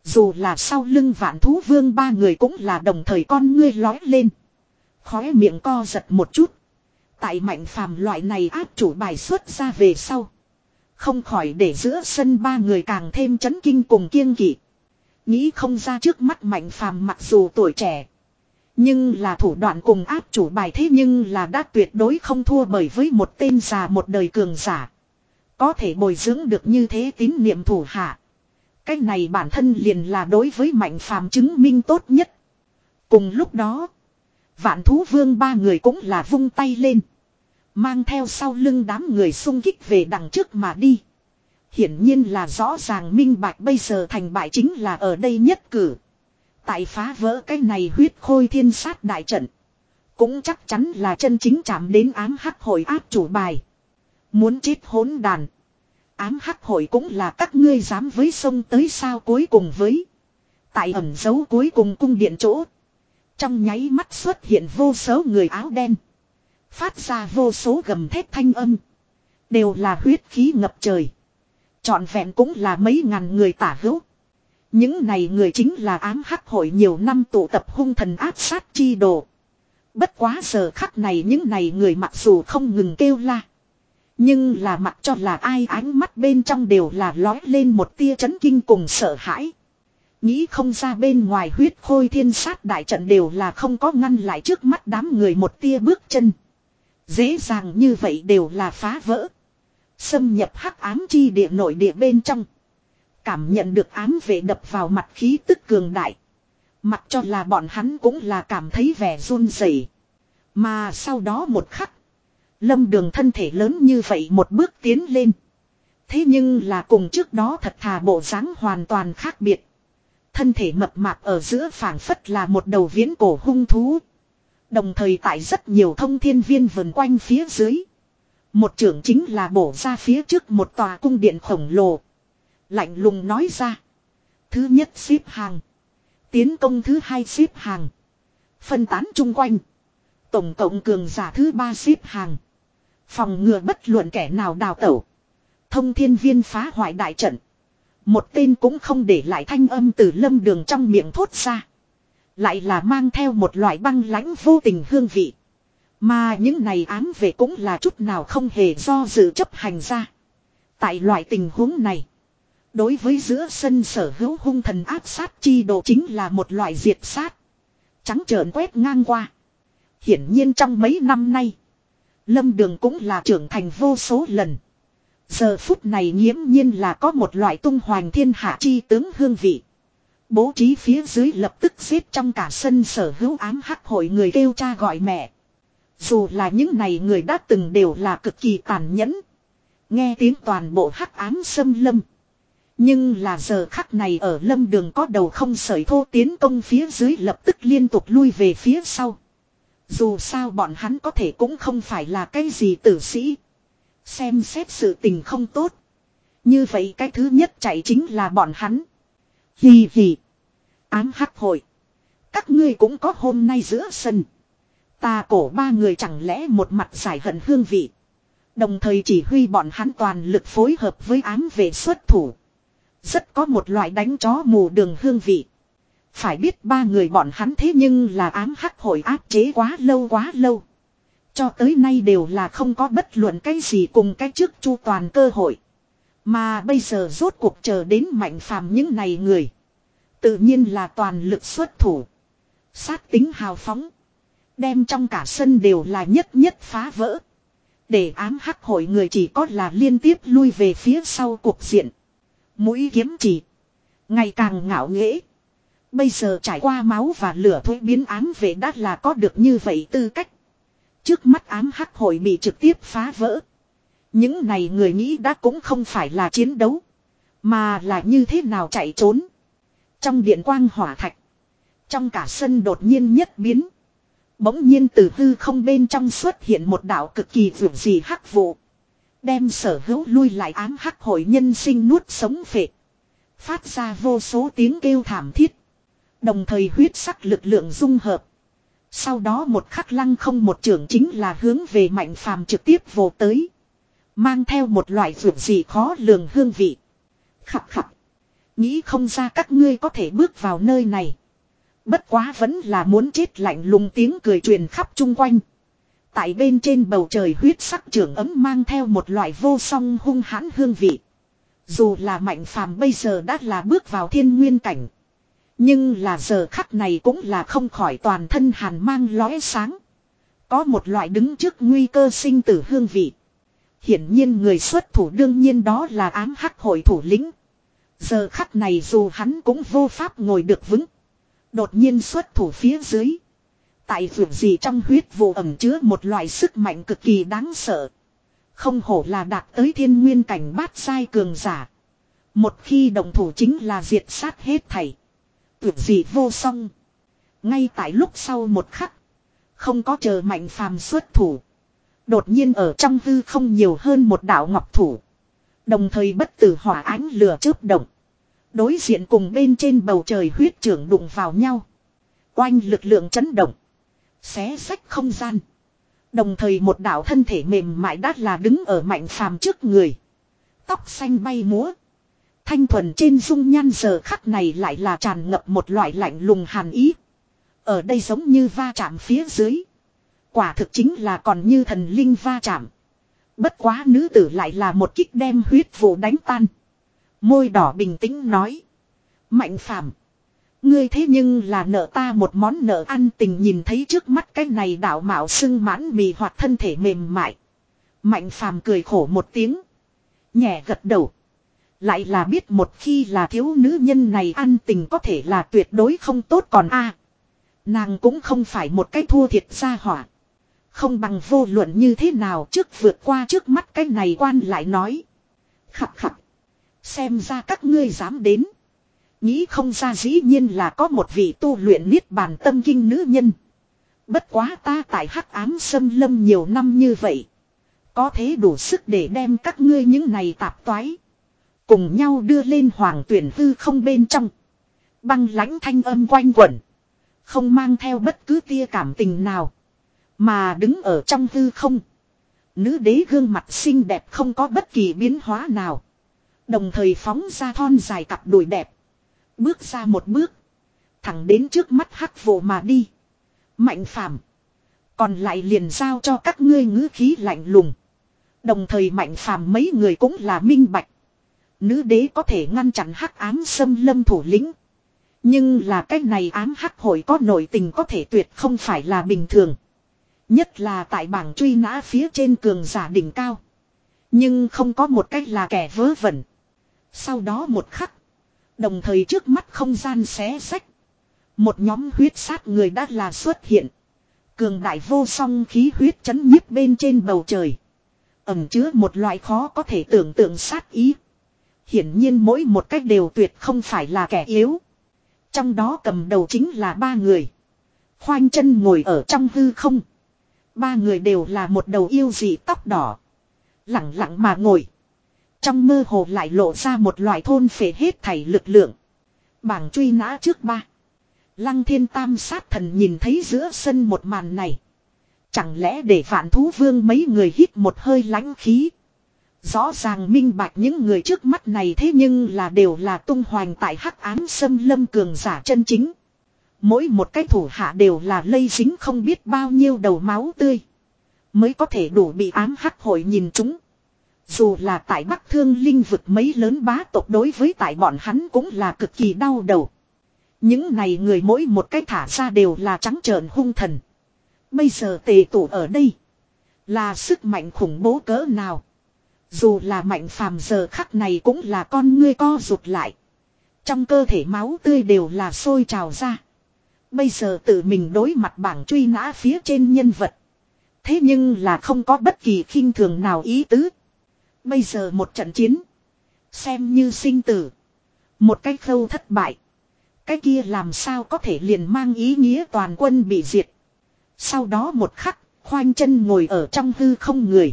Speaker 1: Dù là sau lưng Vạn Thú Vương ba người cũng là đồng thời con ngươi lói lên. Khóe miệng co giật một chút. Tại Mạnh Phàm loại này áp chủ bài xuất ra về sau. Không khỏi để giữa sân ba người càng thêm chấn kinh cùng kiêng kỵ. Nghĩ không ra trước mắt Mạnh Phàm mặc dù tuổi trẻ. Nhưng là thủ đoạn cùng áp chủ bài thế nhưng là đã tuyệt đối không thua bởi với một tên già một đời cường giả. Có thể bồi dưỡng được như thế tín niệm thủ hạ. Cái này bản thân liền là đối với Mạnh Phàm chứng minh tốt nhất. Cùng lúc đó, Vạn Thú Vương ba người cũng là vung tay lên. Mang theo sau lưng đám người xung kích về đằng trước mà đi. Hiển nhiên là rõ ràng minh bạch bây giờ thành bại chính là ở đây nhất cử. Tại phá vỡ cái này huyết khôi thiên sát đại trận. Cũng chắc chắn là chân chính chạm đến ám hắc hội áp chủ bài. Muốn chết hỗn đàn. Ám hắc hội cũng là các ngươi dám với sông tới sao cuối cùng với. Tại ẩn dấu cuối cùng cung điện chỗ. Trong nháy mắt xuất hiện vô số người áo đen. Phát ra vô số gầm thét thanh âm. Đều là huyết khí ngập trời. Trọn vẹn cũng là mấy ngàn người tả hữu. Những này người chính là ám hắc hội nhiều năm tụ tập hung thần áp sát chi đồ. Bất quá giờ khắc này những này người mặc dù không ngừng kêu la. Nhưng là mặc cho là ai ánh mắt bên trong đều là lói lên một tia chấn kinh cùng sợ hãi. Nghĩ không ra bên ngoài huyết khôi thiên sát đại trận đều là không có ngăn lại trước mắt đám người một tia bước chân. Dễ dàng như vậy đều là phá vỡ. Xâm nhập hắc ám chi địa nội địa bên trong. Cảm nhận được ám vệ đập vào mặt khí tức cường đại. Mặc cho là bọn hắn cũng là cảm thấy vẻ run rẩy. Mà sau đó một khắc. Lâm Đường thân thể lớn như vậy một bước tiến lên. Thế nhưng là cùng trước đó thật thà bộ dáng hoàn toàn khác biệt. Thân thể mập mạp ở giữa phảng phất là một đầu viễn cổ hung thú. Đồng thời tại rất nhiều thông thiên viên vần quanh phía dưới. Một trưởng chính là bổ ra phía trước một tòa cung điện khổng lồ. Lạnh lùng nói ra. Thứ nhất xếp hàng. Tiến công thứ hai xếp hàng. Phân tán chung quanh. Tổng cộng cường giả thứ ba xếp hàng. Phòng ngừa bất luận kẻ nào đào tẩu. Thông thiên viên phá hoại đại trận. Một tên cũng không để lại thanh âm từ Lâm Đường trong miệng thốt ra. Lại là mang theo một loại băng lãnh vô tình hương vị. Mà những này ám về cũng là chút nào không hề do dự chấp hành ra. Tại loại tình huống này. Đối với giữa sân sở hữu hung thần áp sát chi độ chính là một loại diệt sát. Trắng trợn quét ngang qua. Hiển nhiên trong mấy năm nay. Lâm Đường cũng là trưởng thành vô số lần. Giờ phút này nghiễm nhiên là có một loại tung hoành thiên hạ chi tướng hương vị. Bố trí phía dưới lập tức giết trong cả sân sở hữu ám hắc hội người kêu cha gọi mẹ. Dù là những này người đã từng đều là cực kỳ tàn nhẫn. Nghe tiếng toàn bộ hắc ám xâm lâm. Nhưng là giờ khắc này ở Lâm Đường có đầu không sợi thô tiến công phía dưới lập tức liên tục lui về phía sau. Dù sao bọn hắn có thể cũng không phải là cái gì tử sĩ. Xem xét sự tình không tốt. Như vậy cái thứ nhất chạy chính là bọn hắn. Hì hì. Ám hắc hội. Các ngươi cũng có hôm nay giữa sân. Ta cổ ba người chẳng lẽ một mặt giải hận hương vị. Đồng thời chỉ huy bọn hắn toàn lực phối hợp với ám vệ xuất thủ. Rất có một loại đánh chó mù đường hương vị. Phải biết ba người bọn hắn thế nhưng là ám hắc hội áp chế quá lâu quá lâu. Cho tới nay đều là không có bất luận cái gì cùng cái trước chu toàn cơ hội. Mà bây giờ rốt cuộc chờ đến Mạnh Phàm những này người. Tự nhiên là toàn lực xuất thủ. Sát tính hào phóng. Đem trong cả sân đều là nhất nhất phá vỡ. Để ám hắc hội người chỉ có là liên tiếp lui về phía sau cuộc diện. Mũi kiếm chỉ. Ngày càng ngạo nghễ. Bây giờ trải qua máu và lửa thôi biến ám vệ đã là có được như vậy tư cách. Trước mắt ám hắc hội bị trực tiếp phá vỡ. Những này người nghĩ đã cũng không phải là chiến đấu. Mà là như thế nào chạy trốn. Trong điện quang hỏa thạch. Trong cả sân đột nhiên nhất biến. Bỗng nhiên từ hư không bên trong xuất hiện một đạo cực kỳ vượt gì hắc vụ. Đem sở hữu lui lại ám hắc hội nhân sinh nuốt sống phệ. Phát ra vô số tiếng kêu thảm thiết. Đồng thời huyết sắc lực lượng dung hợp. Sau đó một khắc lăng không một trưởng chính là hướng về Mạnh Phàm trực tiếp vô tới. Mang theo một loại vượt gì khó lường hương vị. Khập khập. Nghĩ không ra các ngươi có thể bước vào nơi này. Bất quá vẫn là muốn chết, lạnh lùng tiếng cười truyền khắp chung quanh. Tại bên trên bầu trời huyết sắc trưởng ấm mang theo một loại vô song hung hãn hương vị. Dù là Mạnh Phàm bây giờ đã là bước vào thiên nguyên cảnh. Nhưng là giờ khắc này cũng là không khỏi toàn thân hàn mang lóe sáng. Có một loại đứng trước nguy cơ sinh tử hương vị. Hiển nhiên người xuất thủ đương nhiên đó là ám hắc hội thủ lĩnh. Giờ khắc này dù hắn cũng vô pháp ngồi được vững. Đột nhiên xuất thủ phía dưới. Tại vượt gì trong huyết vụ ẩm chứa một loại sức mạnh cực kỳ đáng sợ. Không hổ là đạt tới thiên nguyên cảnh bát giai cường giả. Một khi động thủ chính là diệt sát hết thảy. Vượt gì vô song. Ngay tại lúc sau một khắc. Không có chờ Mạnh Phàm xuất thủ. Đột nhiên ở trong hư không nhiều hơn một đạo ngọc thủ. Đồng thời bất tử hỏa ánh lửa chớp động. Đối diện cùng bên trên bầu trời huyết trưởng đụng vào nhau. Oanh lực lượng chấn động. Xé sách không gian. Đồng thời một đạo thân thể mềm mại đắt là đứng ở Mạnh Phàm trước người. Tóc xanh bay múa. Thanh thuần trên dung nhan giờ khắc này lại là tràn ngập một loại lạnh lùng hàn ý. Ở đây giống như va chạm phía dưới. Quả thực chính là còn như thần linh va chạm. Bất quá nữ tử lại là một kích đem huyết vụ đánh tan. Môi đỏ bình tĩnh nói. Mạnh Phàm, ngươi thế nhưng là nợ ta một món nợ ăn tình, nhìn thấy trước mắt cái này đạo mạo sưng mãn mì hoặc thân thể mềm mại. Mạnh Phàm cười khổ một tiếng. Nhẹ gật đầu. Lại là biết một khi là thiếu nữ nhân này ăn tình có thể là tuyệt đối không tốt, còn a nàng cũng không phải một cái thua thiệt gia hỏa. Không bằng vô luận như thế nào trước vượt qua trước mắt cái này quan lại nói. Khặt khặt. Xem ra các ngươi dám đến. Nghĩ không ra dĩ nhiên là có một vị tu luyện niết bàn tâm kinh nữ nhân. Bất quá ta tại hắc ám xâm lâm nhiều năm như vậy. Có thế đủ sức để đem các ngươi những này tạp toái. Cùng nhau đưa lên hoàng tuyển hư không bên trong. Băng lãnh thanh âm quanh quẩn. Không mang theo bất cứ tia cảm tình nào. Mà đứng ở trong hư không. Nữ đế gương mặt xinh đẹp không có bất kỳ biến hóa nào. Đồng thời phóng ra thon dài cặp đùi đẹp. Bước ra một bước. Thẳng đến trước mắt hắc vụ mà đi. Mạnh Phàm, còn lại liền giao cho các ngươi, ngữ khí lạnh lùng. Đồng thời Mạnh Phàm mấy người cũng là minh bạch. Nữ đế có thể ngăn chặn hắc ám xâm lâm thủ lĩnh. Nhưng là cái này ám hắc hội có nội tình có thể tuyệt không phải là bình thường. Nhất là tại bảng truy nã phía trên cường giả đỉnh cao. Nhưng không có một cách là kẻ vớ vẩn. Sau đó một khắc. Đồng thời trước mắt không gian xé sách. Một nhóm huyết sát người đã là xuất hiện. Cường đại vô song khí huyết chấn nhiếp bên trên bầu trời. Ẩn chứa một loại khó có thể tưởng tượng sát ý. Hiển nhiên mỗi một cách đều tuyệt không phải là kẻ yếu. Trong đó cầm đầu chính là ba người. Khoanh chân ngồi ở trong hư không. Ba người đều là một đầu yêu dị tóc đỏ. Lặng lặng mà ngồi. Trong mơ hồ lại lộ ra một loại thôn phệ hết thảy lực lượng. Bảng truy nã trước ba. Lăng Thiên Tam sát thần nhìn thấy giữa sân một màn này. Chẳng lẽ để Vạn Thú Vương mấy người hít một hơi lãnh khí. Rõ ràng minh bạch những người trước mắt này thế nhưng là đều là tung hoành tại hắc ám xâm lâm cường giả chân chính. Mỗi một cái thủ hạ đều là lây dính không biết bao nhiêu đầu máu tươi. Mới có thể đủ bị ám hắc hội nhìn chúng. Dù là tại Bắc Thương Linh vực mấy lớn bá tộc đối với tại bọn hắn cũng là cực kỳ đau đầu. Những này người mỗi một cái thả ra đều là trắng trợn hung thần. Bây giờ tề tụ ở đây. Là sức mạnh khủng bố cỡ nào. Dù là Mạnh Phàm giờ khắc này cũng là con ngươi co rụt lại. Trong cơ thể máu tươi đều là sôi trào ra. Bây giờ tự mình đối mặt bảng truy nã phía trên nhân vật. Thế nhưng là không có bất kỳ khinh thường nào ý tứ. Bây giờ một trận chiến. Xem như sinh tử. Một cái khâu thất bại. Cái kia làm sao có thể liền mang ý nghĩa toàn quân bị diệt. Sau đó một khắc, khoanh chân ngồi ở trong hư không người.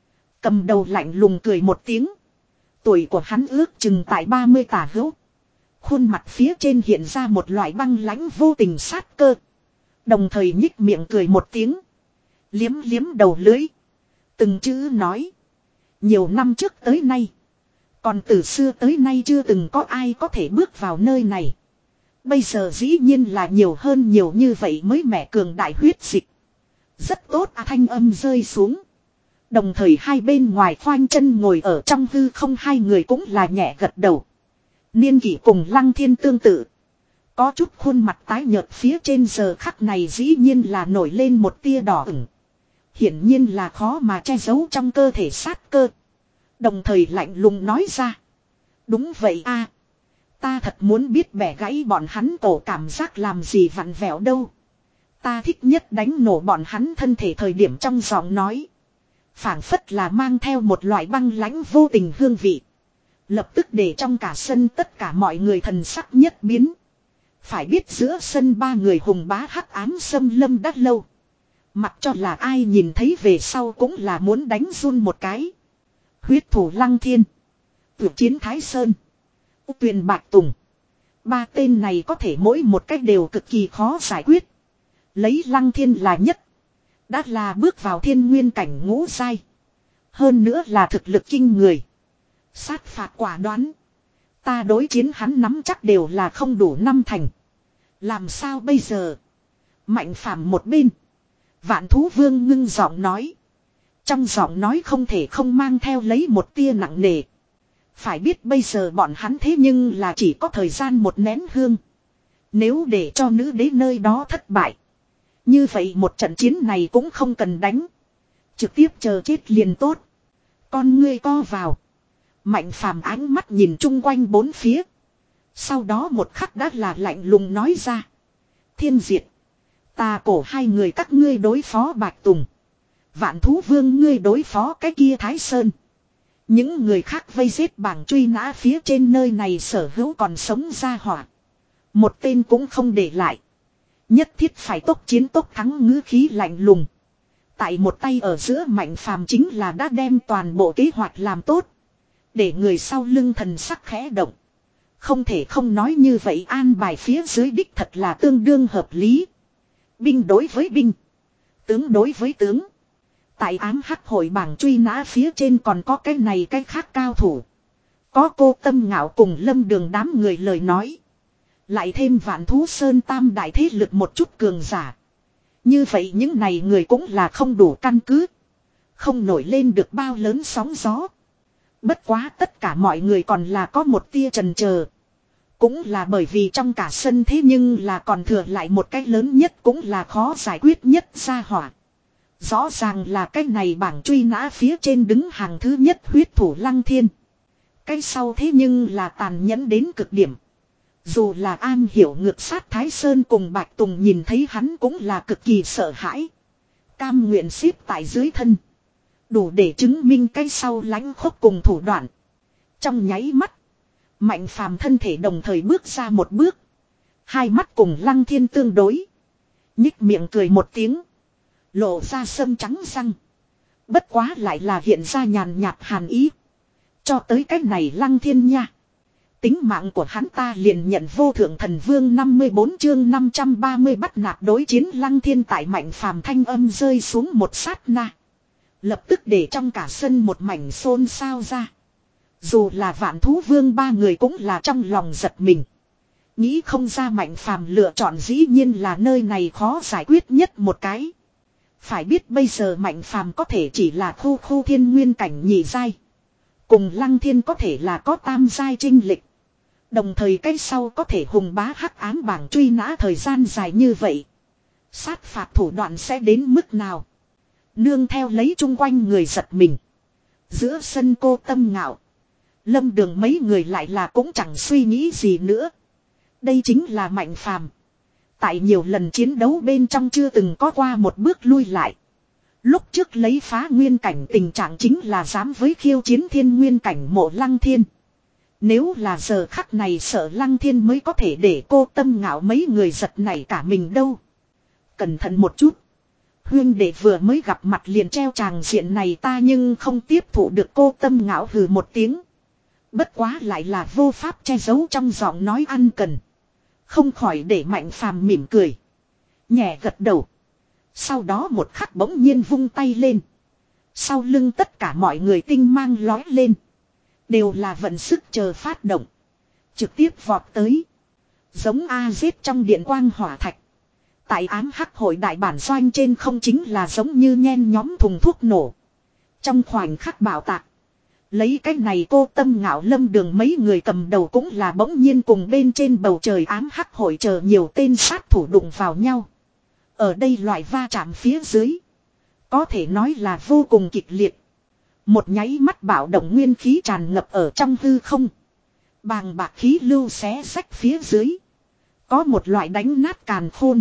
Speaker 1: Cầm đầu lạnh lùng cười một tiếng. Tuổi của hắn ước chừng tại ba mươi tả hữu. Khuôn mặt phía trên hiện ra một loại băng lãnh vô tình sát cơ. Đồng thời nhích miệng cười một tiếng. Liếm liếm đầu lưới. Từng chữ nói. Nhiều năm trước tới nay. Còn từ xưa tới nay chưa từng có ai có thể bước vào nơi này. Bây giờ dĩ nhiên là nhiều hơn nhiều như vậy mới mẻ cường đại huyết dịch. Rất tốt à, thanh âm rơi xuống. Đồng thời hai bên ngoài khoanh chân ngồi ở trong hư không, hai người cũng là nhẹ gật đầu. Niên kỷ cùng Lăng Thiên tương tự. Có chút khuôn mặt tái nhợt phía trên giờ khắc này dĩ nhiên là nổi lên một tia đỏ ửng. Hiển nhiên là khó mà che giấu trong cơ thể sát cơ. Đồng thời lạnh lùng nói ra. Đúng vậy a, ta thật muốn biết bẻ gãy bọn hắn cổ cảm giác làm gì vặn vẹo đâu. Ta thích nhất đánh nổ bọn hắn thân thể thời điểm trong giọng nói. Phảng phất là mang theo một loại băng lãnh vô tình hương vị. Lập tức để trong cả sân tất cả mọi người thần sắc nhất biến. Phải biết giữa sân ba người hùng bá hắc ám xâm lâm đã lâu. Mặc cho là ai nhìn thấy về sau cũng là muốn đánh run một cái. Huyết thủ Lăng Thiên, Tử chiến Thái Sơn, Tuyền Bạch Tùng. Ba tên này có thể mỗi một cách đều cực kỳ khó giải quyết. Lấy Lăng Thiên là nhất. Đã là bước vào thiên nguyên cảnh ngũ giai. Hơn nữa là thực lực kinh người. Sát phạt quả đoán. Ta đối chiến hắn nắm chắc đều là không đủ năm thành. Làm sao bây giờ? Mạnh Phàm một bên. Vạn Thú Vương ngưng giọng nói. Trong giọng nói không thể không mang theo lấy một tia nặng nề. Phải biết bây giờ bọn hắn thế nhưng là chỉ có thời gian một nén hương. Nếu để cho nữ đế nơi đó thất bại. Như vậy một trận chiến này cũng không cần đánh. Trực tiếp chờ chết liền tốt. Con ngươi co vào. Mạnh Phàm ánh mắt nhìn chung quanh bốn phía. Sau đó một khắc đã là lạnh lùng nói ra. Thiên diệt. Ta cổ hai người các ngươi đối phó Bạch Tùng. Vạn Thú Vương ngươi đối phó cái kia Thái Sơn. Những người khác vây giết bảng truy nã phía trên nơi này sở hữu còn sống ra hỏa. Một tên cũng không để lại. Nhất thiết phải tốc chiến tốc thắng, ngữ khí lạnh lùng. Tại một tay ở giữa Mạnh Phàm chính là đã đem toàn bộ kế hoạch làm tốt. Để người sau lưng thần sắc khẽ động. Không thể không nói như vậy, an bài phía dưới đích thật là tương đương hợp lý. Binh đối với binh. Tướng đối với tướng. Tại ám hắc hội bảng truy nã phía trên còn có cái này cái khác cao thủ. Có Cô Tâm Ngạo cùng Lâm Đường đám người lời nói. Lại thêm Vạn Thú Sơn tam đại thế lực một chút cường giả. Như vậy những này người cũng là không đủ căn cứ. Không nổi lên được bao lớn sóng gió. Bất quá tất cả mọi người còn là có một tia chần chờ. Cũng là bởi vì trong cả sân thế nhưng là còn thừa lại một cái lớn nhất cũng là khó giải quyết nhất ra hỏa. Rõ ràng là cái này bảng truy nã phía trên đứng hàng thứ nhất huyết thủ Lăng Thiên. Cái sau thế nhưng là tàn nhẫn đến cực điểm. Dù là an hiểu ngược sát Thái Sơn cùng Bạch Tùng nhìn thấy hắn cũng là cực kỳ sợ hãi. Cam nguyện xếp tại dưới thân. Đủ để chứng minh cái sau lãnh khốc cùng thủ đoạn. Trong nháy mắt. Mạnh Phàm thân thể đồng thời bước ra một bước. Hai mắt cùng Lăng Thiên tương đối. Nhích miệng cười một tiếng. Lộ ra sâm trắng răng. Bất quá lại là hiện ra nhàn nhạt hàn ý. Cho tới cái này Lăng Thiên nha. Tính mạng của hắn ta liền nhận vô thượng thần vương năm mươi bốn chương năm trăm ba mươi bắt nạt đối chiến Lăng Thiên tại Mạnh Phàm thanh âm rơi xuống một sát na. Lập tức để trong cả sân một mảnh xôn xao ra. Dù là Vạn Thú Vương ba người cũng là trong lòng giật mình. Nghĩ không ra Mạnh Phàm lựa chọn dĩ nhiên là nơi này khó giải quyết nhất một cái. Phải biết bây giờ Mạnh Phàm có thể chỉ là khu khu thiên nguyên cảnh nhị giai. Cùng Lăng Thiên có thể là có tam giai chênh lệch. Đồng thời cái sau có thể hùng bá hắc ám bảng truy nã thời gian dài như vậy. Sát phạt thủ đoạn sẽ đến mức nào? Nương theo lấy chung quanh người giật mình. Giữa sân Cô Tâm Ngạo, Lâm Đường mấy người lại là cũng chẳng suy nghĩ gì nữa. Đây chính là Mạnh Phàm. Tại nhiều lần chiến đấu bên trong chưa từng có qua một bước lui lại. Lúc trước lấy phá nguyên cảnh tình trạng chính là dám với khiêu chiến thiên nguyên cảnh mộ Lăng Thiên. Nếu là giờ khắc này sợ Lăng Thiên mới có thể để Cô Tâm Ngạo mấy người giật nảy cả mình đâu. Cẩn thận một chút. Huyên đệ vừa mới gặp mặt liền treo tràng diện này ta nhưng không tiếp thụ được. Cô Tâm Ngạo hừ một tiếng. Bất quá lại là vô pháp che giấu trong giọng nói ăn cần. Không khỏi để Mạnh Phàm mỉm cười. Nhẹ gật đầu. Sau đó một khắc bỗng nhiên vung tay lên. Sau lưng tất cả mọi người tinh mang lói lên. Đều là vận sức chờ phát động. Trực tiếp vọt tới. Giống A Z trong điện quang hỏa thạch. Tại ám hắc hội đại bản doanh trên không chính là giống như nhen nhóm thùng thuốc nổ. Trong khoảnh khắc bảo tạc. Lấy cách này cô Tâm Ngạo Lâm Đường mấy người cầm đầu cũng là bỗng nhiên cùng bên trên bầu trời ám hắc hội chờ nhiều tên sát thủ đụng vào nhau. Ở đây loại va chạm phía dưới. Có thể nói là vô cùng kịch liệt. Một nháy mắt bạo động nguyên khí tràn ngập ở trong hư không. Bàng bạc khí lưu xé rách phía dưới. Có một loại đánh nát càn khôn.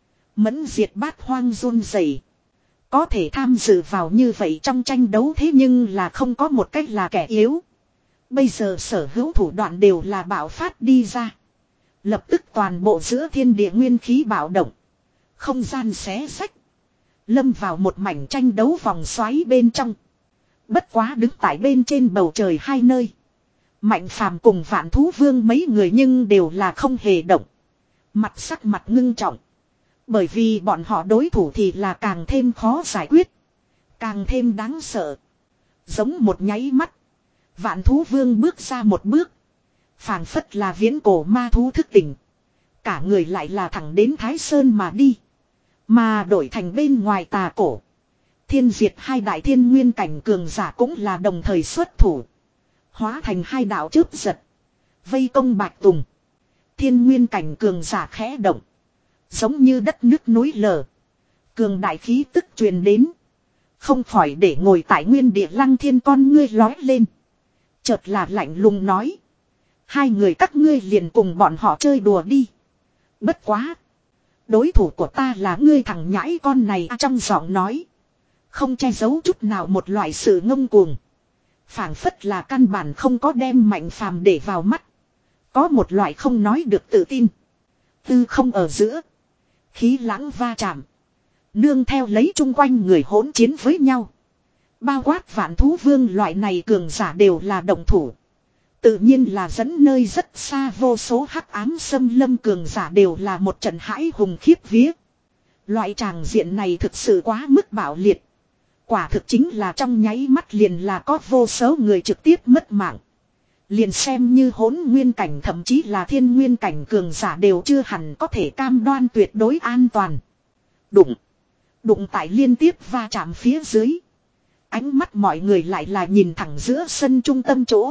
Speaker 1: Mẫn diệt bát hoang run rẩy. Có thể tham dự vào như vậy trong tranh đấu thế nhưng là không có một cách là kẻ yếu. Bây giờ sở hữu thủ đoạn đều là bạo phát đi ra. Lập tức toàn bộ giữa thiên địa nguyên khí bạo động. Không gian xé rách. Lâm vào một mảnh tranh đấu vòng xoáy bên trong. Bất quá đứng tại bên trên bầu trời hai nơi. Mạnh Phàm cùng Vạn Thú Vương mấy người nhưng đều là không hề động. Mặt sắc mặt ngưng trọng. Bởi vì bọn họ đối thủ thì là càng thêm khó giải quyết. Càng thêm đáng sợ. Giống một nháy mắt. Vạn Thú Vương bước ra một bước. Phảng phất là viễn cổ ma thú thức tỉnh. Cả người lại là thẳng đến Thái Sơn mà đi. Mà đổi thành bên ngoài tà cổ. Thiên diệt hai đại thiên nguyên cảnh cường giả cũng là đồng thời xuất thủ. Hóa thành hai đạo chớp giật. Vây công Bạch Tùng. Thiên nguyên cảnh cường giả khẽ động. Giống như đất nước núi lở. Cường đại khí tức truyền đến. Không khỏi để ngồi tại nguyên địa Lăng Thiên con ngươi lói lên. Chợt là lạnh lùng nói. Hai người các ngươi liền cùng bọn họ chơi đùa đi. Bất quá. Đối thủ của ta là ngươi thằng nhãi con này à, trong giọng nói. Không che giấu chút nào một loại sự ngông cuồng. Phảng phất là căn bản không có đem Mạnh Phàm để vào mắt. Có một loại không nói được tự tin. Tư không ở giữa. Khí lãng va chạm. Nương theo lấy chung quanh người hỗn chiến với nhau. Bao quát Vạn Thú Vương loại này cường giả đều là động thủ. Tự nhiên là dẫn nơi rất xa vô số hắc ám xâm lâm cường giả đều là một trận hãi hùng khiếp vía. Loại tràng diện này thực sự quá mức bạo liệt. Quả thực chính là trong nháy mắt liền là có vô số người trực tiếp mất mạng. Liền xem như hỗn nguyên cảnh thậm chí là thiên nguyên cảnh cường giả đều chưa hẳn có thể cam đoan tuyệt đối an toàn. Đụng. Đụng tại liên tiếp va chạm phía dưới. Ánh mắt mọi người lại là nhìn thẳng giữa sân trung tâm chỗ.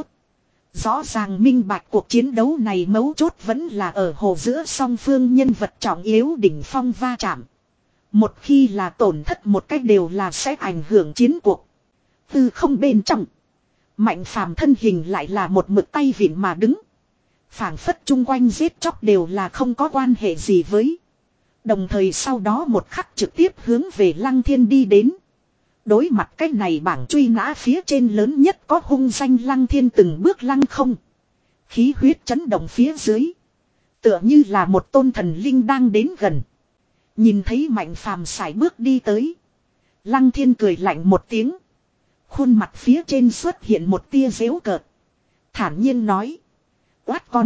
Speaker 1: Rõ ràng minh bạch cuộc chiến đấu này mấu chốt vẫn là ở hồ giữa song phương nhân vật trọng yếu đỉnh phong va chạm. Một khi là tổn thất một cách đều là sẽ ảnh hưởng chiến cuộc. Từ không bên trong. Mạnh Phàm thân hình lại là một mực tay vịn mà đứng. Phảng phất chung quanh giết chóc đều là không có quan hệ gì với. Đồng thời sau đó một khắc trực tiếp hướng về Lăng Thiên đi đến. Đối mặt cái này bảng truy nã phía trên lớn nhất có hung danh Lăng Thiên từng bước lăng không. Khí huyết chấn động phía dưới. Tựa như là một tôn thần linh đang đến gần. Nhìn thấy Mạnh Phàm sải bước đi tới. Lăng Thiên cười lạnh một tiếng. Khuôn mặt phía trên xuất hiện một tia giễu cợt. Thản nhiên nói. Quát con.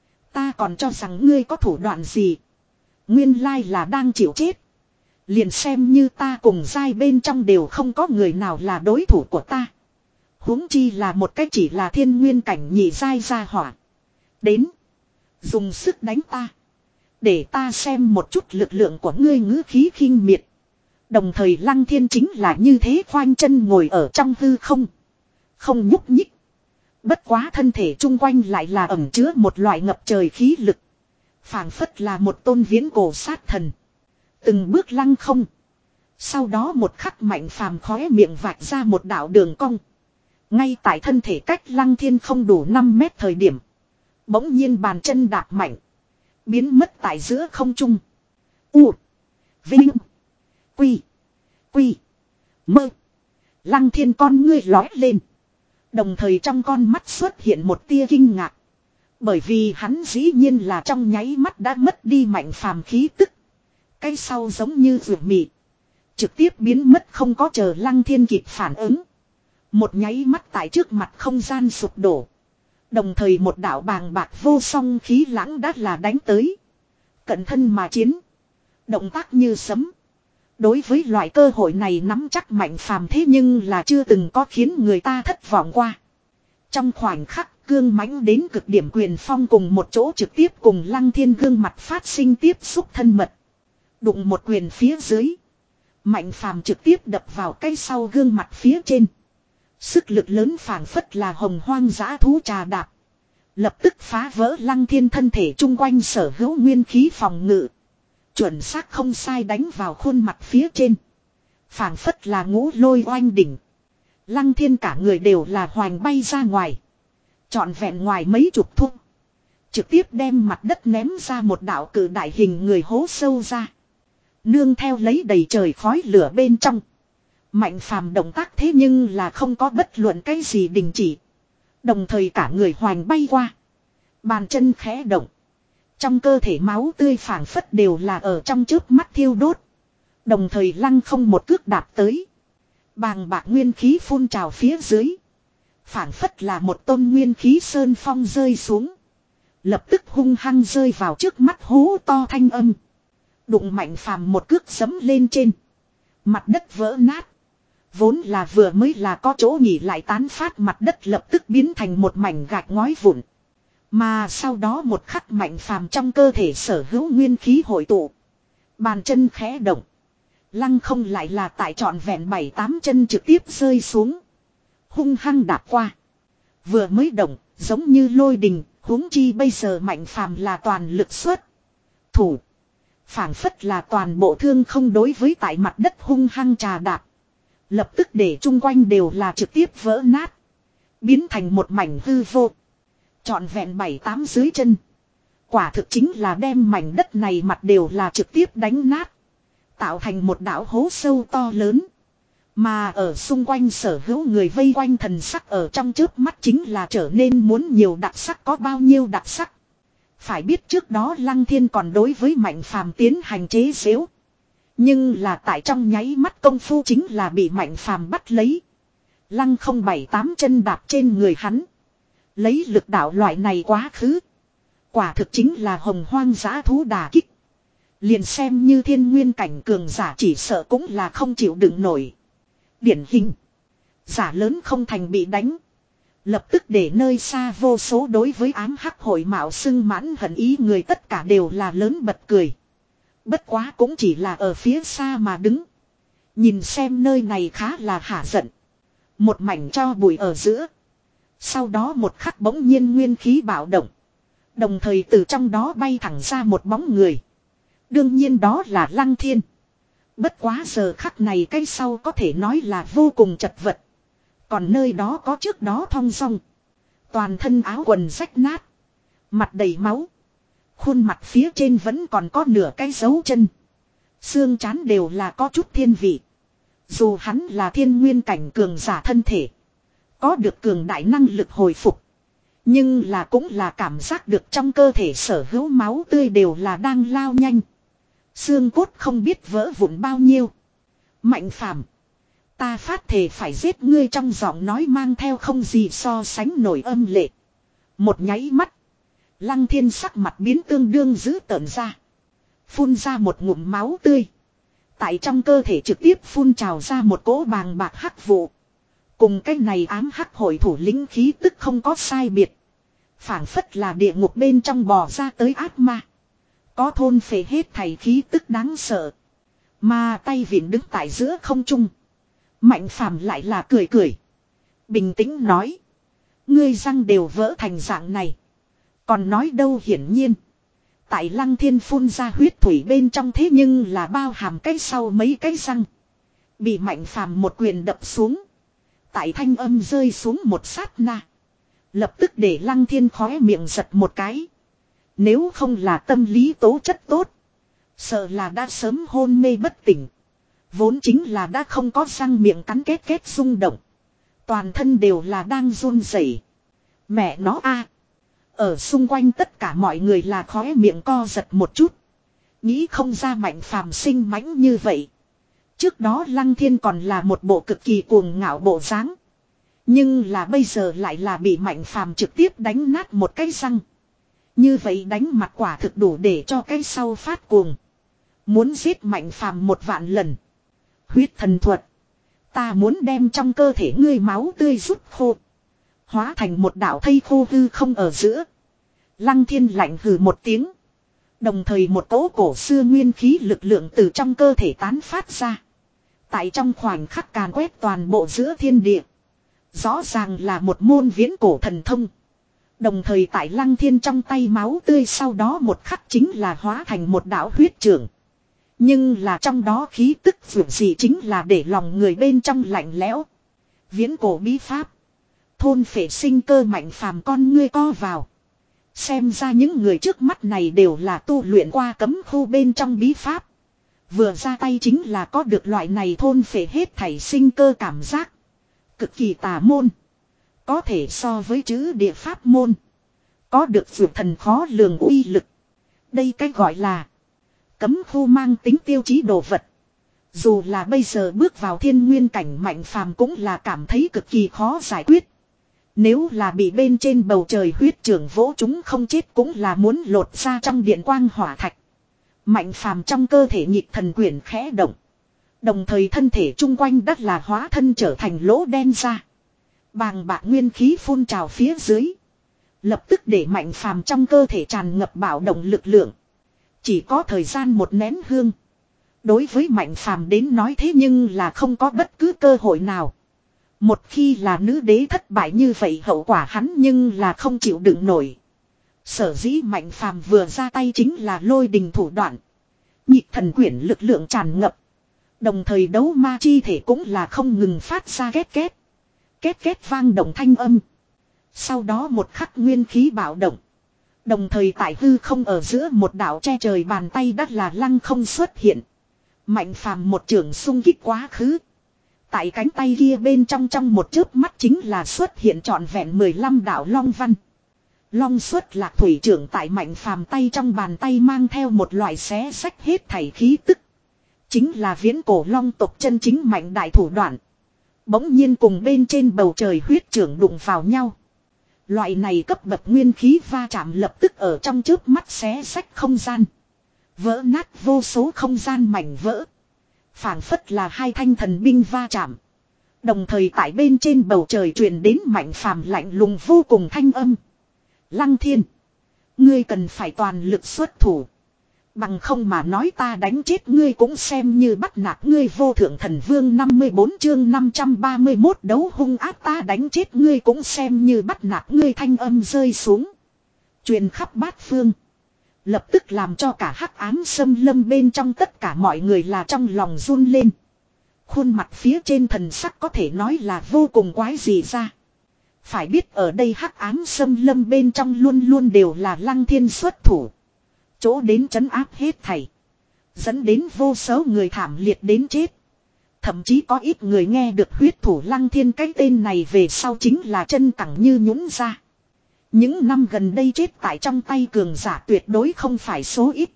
Speaker 1: Ta còn cho rằng ngươi có thủ đoạn gì. Nguyên lai là đang chịu chết. Liền xem như ta cùng giai bên trong đều không có người nào là đối thủ của ta. Huống chi là một cách chỉ là thiên nguyên cảnh nhị giai gia hỏa. Đến. Dùng sức đánh ta. Để ta xem một chút lực lượng của ngươi ngữ khí khinh miệt. Đồng thời Lăng Thiên chính là như thế khoanh chân ngồi ở trong hư không. Không nhúc nhích. Bất quá thân thể chung quanh lại là ẩn chứa một loại ngập trời khí lực. Phảng phất là một tôn viễn cổ sát thần. Từng bước lăng không. Sau đó một khắc Mạnh Phàm khóe miệng vạch ra một đạo đường cong. Ngay tại thân thể cách Lăng Thiên không đủ năm mét thời điểm. Bỗng nhiên bàn chân đạp mạnh. Biến mất tại giữa không trung. U. Vinh. Quy. Quy. Mơ. Lăng Thiên con ngươi lói lên. Đồng thời trong con mắt xuất hiện một tia kinh ngạc. Bởi vì hắn dĩ nhiên là trong nháy mắt đã mất đi Mạnh Phàm khí tức. Cái sau giống như ruột mị. Trực tiếp biến mất không có chờ Lăng Thiên kịp phản ứng. Một nháy mắt tại trước mặt không gian sụp đổ. Đồng thời một đạo bàng bạc vô song khí lãng đã là đánh tới. Cận thân mà chiến. Động tác như sấm. Đối với loại cơ hội này nắm chắc Mạnh Phàm thế nhưng là chưa từng có khiến người ta thất vọng qua. Trong khoảnh khắc cương mãnh đến cực điểm quyền phong cùng một chỗ trực tiếp cùng Lăng Thiên gương mặt phát sinh tiếp xúc thân mật. Đụng một quyền phía dưới. Mạnh phàm trực tiếp đập vào cái sau gương mặt phía trên. Sức lực lớn phảng phất là hồng hoang dã thú trà đạp. Lập tức phá vỡ Lăng Thiên thân thể chung quanh sở hữu nguyên khí phòng ngự. Chuẩn xác không sai đánh vào khuôn mặt phía trên. Phảng phất là ngũ lôi oanh đỉnh. Lăng Thiên cả người đều là hoành bay ra ngoài. Trọn vẹn ngoài mấy chục thúc. Trực tiếp đem mặt đất ném ra một đạo cử đại hình người hố sâu ra. Nương theo lấy đầy trời khói lửa bên trong. Mạnh phàm động tác thế nhưng là không có bất luận cái gì đình chỉ. Đồng thời cả người hoành bay qua. Bàn chân khẽ động. Trong cơ thể máu tươi phảng phất đều là ở trong chớp mắt thiêu đốt. Đồng thời lăng không một cước đạp tới. Bàng bạc nguyên khí phun trào phía dưới. Phảng phất là một tôn nguyên khí sơn phong rơi xuống. Lập tức hung hăng rơi vào trước mắt hố to thanh âm. Đụng mạnh phàm một cước giẫm lên trên. Mặt đất vỡ nát. Vốn là vừa mới là có chỗ nghỉ lại tán phát mặt đất lập tức biến thành một mảnh gạch ngói vụn. Mà sau đó một khắc mạnh phàm trong cơ thể sở hữu nguyên khí hội tụ. Bàn chân khẽ động. Lăng không lại là tại trọn vẹn bảy tám chân trực tiếp rơi xuống. Hung hăng đạp qua. Vừa mới động, giống như lôi đình, huống chi bây giờ mạnh phàm là toàn lực xuất. Thủ. Phảng phất là toàn bộ thương không đối với tại mặt đất hung hăng trà đạp. Lập tức để chung quanh đều là trực tiếp vỡ nát. Biến thành một mảnh hư vô. Trọn vẹn bảy tám dưới chân. Quả thực chính là đem mảnh đất này mặt đều là trực tiếp đánh nát. Tạo thành một đảo hố sâu to lớn. Mà ở xung quanh sở hữu người vây quanh thần sắc ở trong chớp mắt chính là trở nên muốn nhiều đặc sắc có bao nhiêu đặc sắc. Phải biết trước đó Lăng Thiên còn đối với Mạnh Phàm tiến hành chế giễu. Nhưng là tại trong nháy mắt công phu chính là bị Mạnh Phàm bắt lấy. Lăng không bảy tám chân đạp trên người hắn. Lấy lực đạo loại này quá khứ. Quả thực chính là hồng hoang dã thú đả kích. Liền xem như thiên nguyên cảnh cường giả chỉ sợ cũng là không chịu đựng nổi. Điển hình. Giả lớn không thành bị đánh. Lập tức để nơi xa vô số đối với ám hắc hội mạo xưng mãn hận ý người tất cả đều là lớn bật cười. Bất quá cũng chỉ là ở phía xa mà đứng. Nhìn xem nơi này khá là hả giận. Một mảnh cho bụi ở giữa. Sau đó một khắc bỗng nhiên nguyên khí bạo động. Đồng thời từ trong đó bay thẳng ra một bóng người. Đương nhiên đó là Lăng Thiên. Bất quá giờ khắc này cái sau có thể nói là vô cùng chật vật. Còn nơi đó có trước đó thong dong. Toàn thân áo quần rách nát. Mặt đầy máu. Khuôn mặt phía trên vẫn còn có nửa cái dấu chân. Xương trán đều là có chút thiên vị. Dù hắn là thiên nguyên cảnh cường giả thân thể. Có được cường đại năng lực hồi phục. Nhưng là cũng là cảm giác được trong cơ thể sở hữu máu tươi đều là đang lao nhanh. Xương cốt không biết vỡ vụn bao nhiêu. Mạnh Phàm, ta phát thề phải giết ngươi trong giọng nói mang theo không gì so sánh nổi âm lệ. Một nháy mắt. Lăng Thiên sắc mặt biến tương đương dữ tợn ra. Phun ra một ngụm máu tươi. Tại trong cơ thể trực tiếp phun trào ra một cỗ bàng bạc hắc vụ. Cùng cái này ám hắc hội thủ lĩnh khí tức không có sai biệt. Phảng phất là địa ngục bên trong bò ra tới ác ma. Có thôn phệ hết thảy khí tức đáng sợ. Mà tay vịn đứng tại giữa không trung. Mạnh Phàm lại là cười cười. Bình tĩnh nói. Ngươi răng đều vỡ thành dạng này. Còn nói đâu hiển nhiên. Tại Lăng Thiên phun ra huyết thủy bên trong thế nhưng là bao hàm cái sau mấy cái răng. Bị Mạnh Phàm một quyền đập xuống. Tại thanh âm rơi xuống một sát na. Lập tức để Lăng Thiên khóe miệng giật một cái. Nếu không là tâm lý tố chất tốt. Sợ là đã sớm hôn mê bất tỉnh. Vốn chính là đã không có răng miệng cắn kết kết rung động. Toàn thân đều là đang run rẩy. Mẹ nó a. Ở xung quanh tất cả mọi người là khóe miệng co giật một chút. Nghĩ không ra Mạnh Phàm sinh mãnh như vậy. Trước đó Lăng Thiên còn là một bộ cực kỳ cuồng ngạo bộ dáng. Nhưng là bây giờ lại là bị Mạnh Phàm trực tiếp đánh nát một cái răng. Như vậy đánh mặt quả thực đủ để cho cái sau phát cuồng. Muốn giết Mạnh Phàm một vạn lần. Huyết thần thuật. Ta muốn đem trong cơ thể ngươi máu tươi rút khô. Hóa thành một đạo thây khô hư không ở giữa. Lăng Thiên lạnh hừ một tiếng. Đồng thời một cỗ cổ xưa nguyên khí lực lượng từ trong cơ thể tán phát ra. Tại trong khoảnh khắc càn quét toàn bộ giữa thiên địa. Rõ ràng là một môn viễn cổ thần thông. Đồng thời tại Lăng Thiên trong tay máu tươi sau đó một khắc chính là hóa thành một đạo huyết trưởng. Nhưng là trong đó khí tức vượt gì chính là để lòng người bên trong lạnh lẽo. Viễn cổ bí pháp. Thôn phệ sinh cơ mạnh phàm con ngươi co vào. Xem ra những người trước mắt này đều là tu luyện qua cấm khu bên trong bí pháp. Vừa ra tay chính là có được loại này thôn phệ hết thảy sinh cơ cảm giác. Cực kỳ tà môn. Có thể so với chữ địa pháp môn. Có được vượt thần khó lường uy lực. Đây cách gọi là cấm khu mang tính tiêu chí đồ vật. Dù là bây giờ bước vào thiên nguyên cảnh mạnh phàm cũng là cảm thấy cực kỳ khó giải quyết. Nếu là bị bên trên bầu trời huyết trưởng vỗ chúng không chết cũng là muốn lột ra trong điện quang hỏa thạch. Mạnh phàm trong cơ thể nhịp thần quyển khẽ động. Đồng thời thân thể chung quanh đất là hóa thân trở thành lỗ đen ra. Bàng bạc nguyên khí phun trào phía dưới. Lập tức để mạnh phàm trong cơ thể tràn ngập bạo động lực lượng. Chỉ có thời gian một nén hương. Đối với mạnh phàm đến nói thế nhưng là không có bất cứ cơ hội nào. Một khi là nữ đế thất bại như vậy hậu quả hắn nhưng là không chịu đựng nổi. Sở dĩ mạnh phàm vừa ra tay chính là lôi đình thủ đoạn. Nhịp thần quyển lực lượng tràn ngập. Đồng thời đấu ma chi thể cũng là không ngừng phát ra két két. Két két vang động thanh âm. Sau đó một khắc nguyên khí bạo động. Đồng thời tại hư không ở giữa một đạo che trời bàn tay đất là lăng không xuất hiện. Mạnh phàm một trường xung kích quá khứ. Tại cánh tay kia bên trong trong một chớp mắt chính là xuất hiện trọn vẹn mười lăm đạo long văn. Long xuất lạc thủy trưởng tại mạnh phàm tay trong bàn tay mang theo một loại xé sách hết thảy khí tức. Chính là viễn cổ long tộc chân chính mạnh đại thủ đoạn. Bỗng nhiên cùng bên trên bầu trời huyết trưởng đụng vào nhau. Loại này cấp bậc nguyên khí va chạm lập tức ở trong chớp mắt xé sách không gian. Vỡ nát vô số không gian mảnh vỡ. Phảng phất là hai thanh thần binh va chạm. Đồng thời tại bên trên bầu trời truyền đến mạnh phàm lạnh lùng vô cùng thanh âm. Lăng Thiên. Ngươi cần phải toàn lực xuất thủ. Bằng không mà nói ta đánh chết ngươi cũng xem như bắt nạt ngươi vô thượng thần vương năm mươi bốn chương năm trăm ba mươi mốt đấu hung ác ta đánh chết ngươi cũng xem như bắt nạt ngươi thanh âm rơi xuống. Truyền khắp bát phương. Lập tức làm cho cả hắc ám xâm lâm bên trong tất cả mọi người là trong lòng run lên. Khuôn mặt phía trên thần sắc có thể nói là vô cùng quái dị ra. Phải biết ở đây hắc ám xâm lâm bên trong luôn luôn đều là Lăng Thiên xuất thủ. Chỗ đến trấn áp hết thảy. Dẫn đến vô số người thảm liệt đến chết. Thậm chí có ít người nghe được huyết thủ Lăng Thiên cái tên này về sau chính là chân cẳng như nhũn ra. Những năm gần đây chết tại trong tay cường giả tuyệt đối không phải số ít.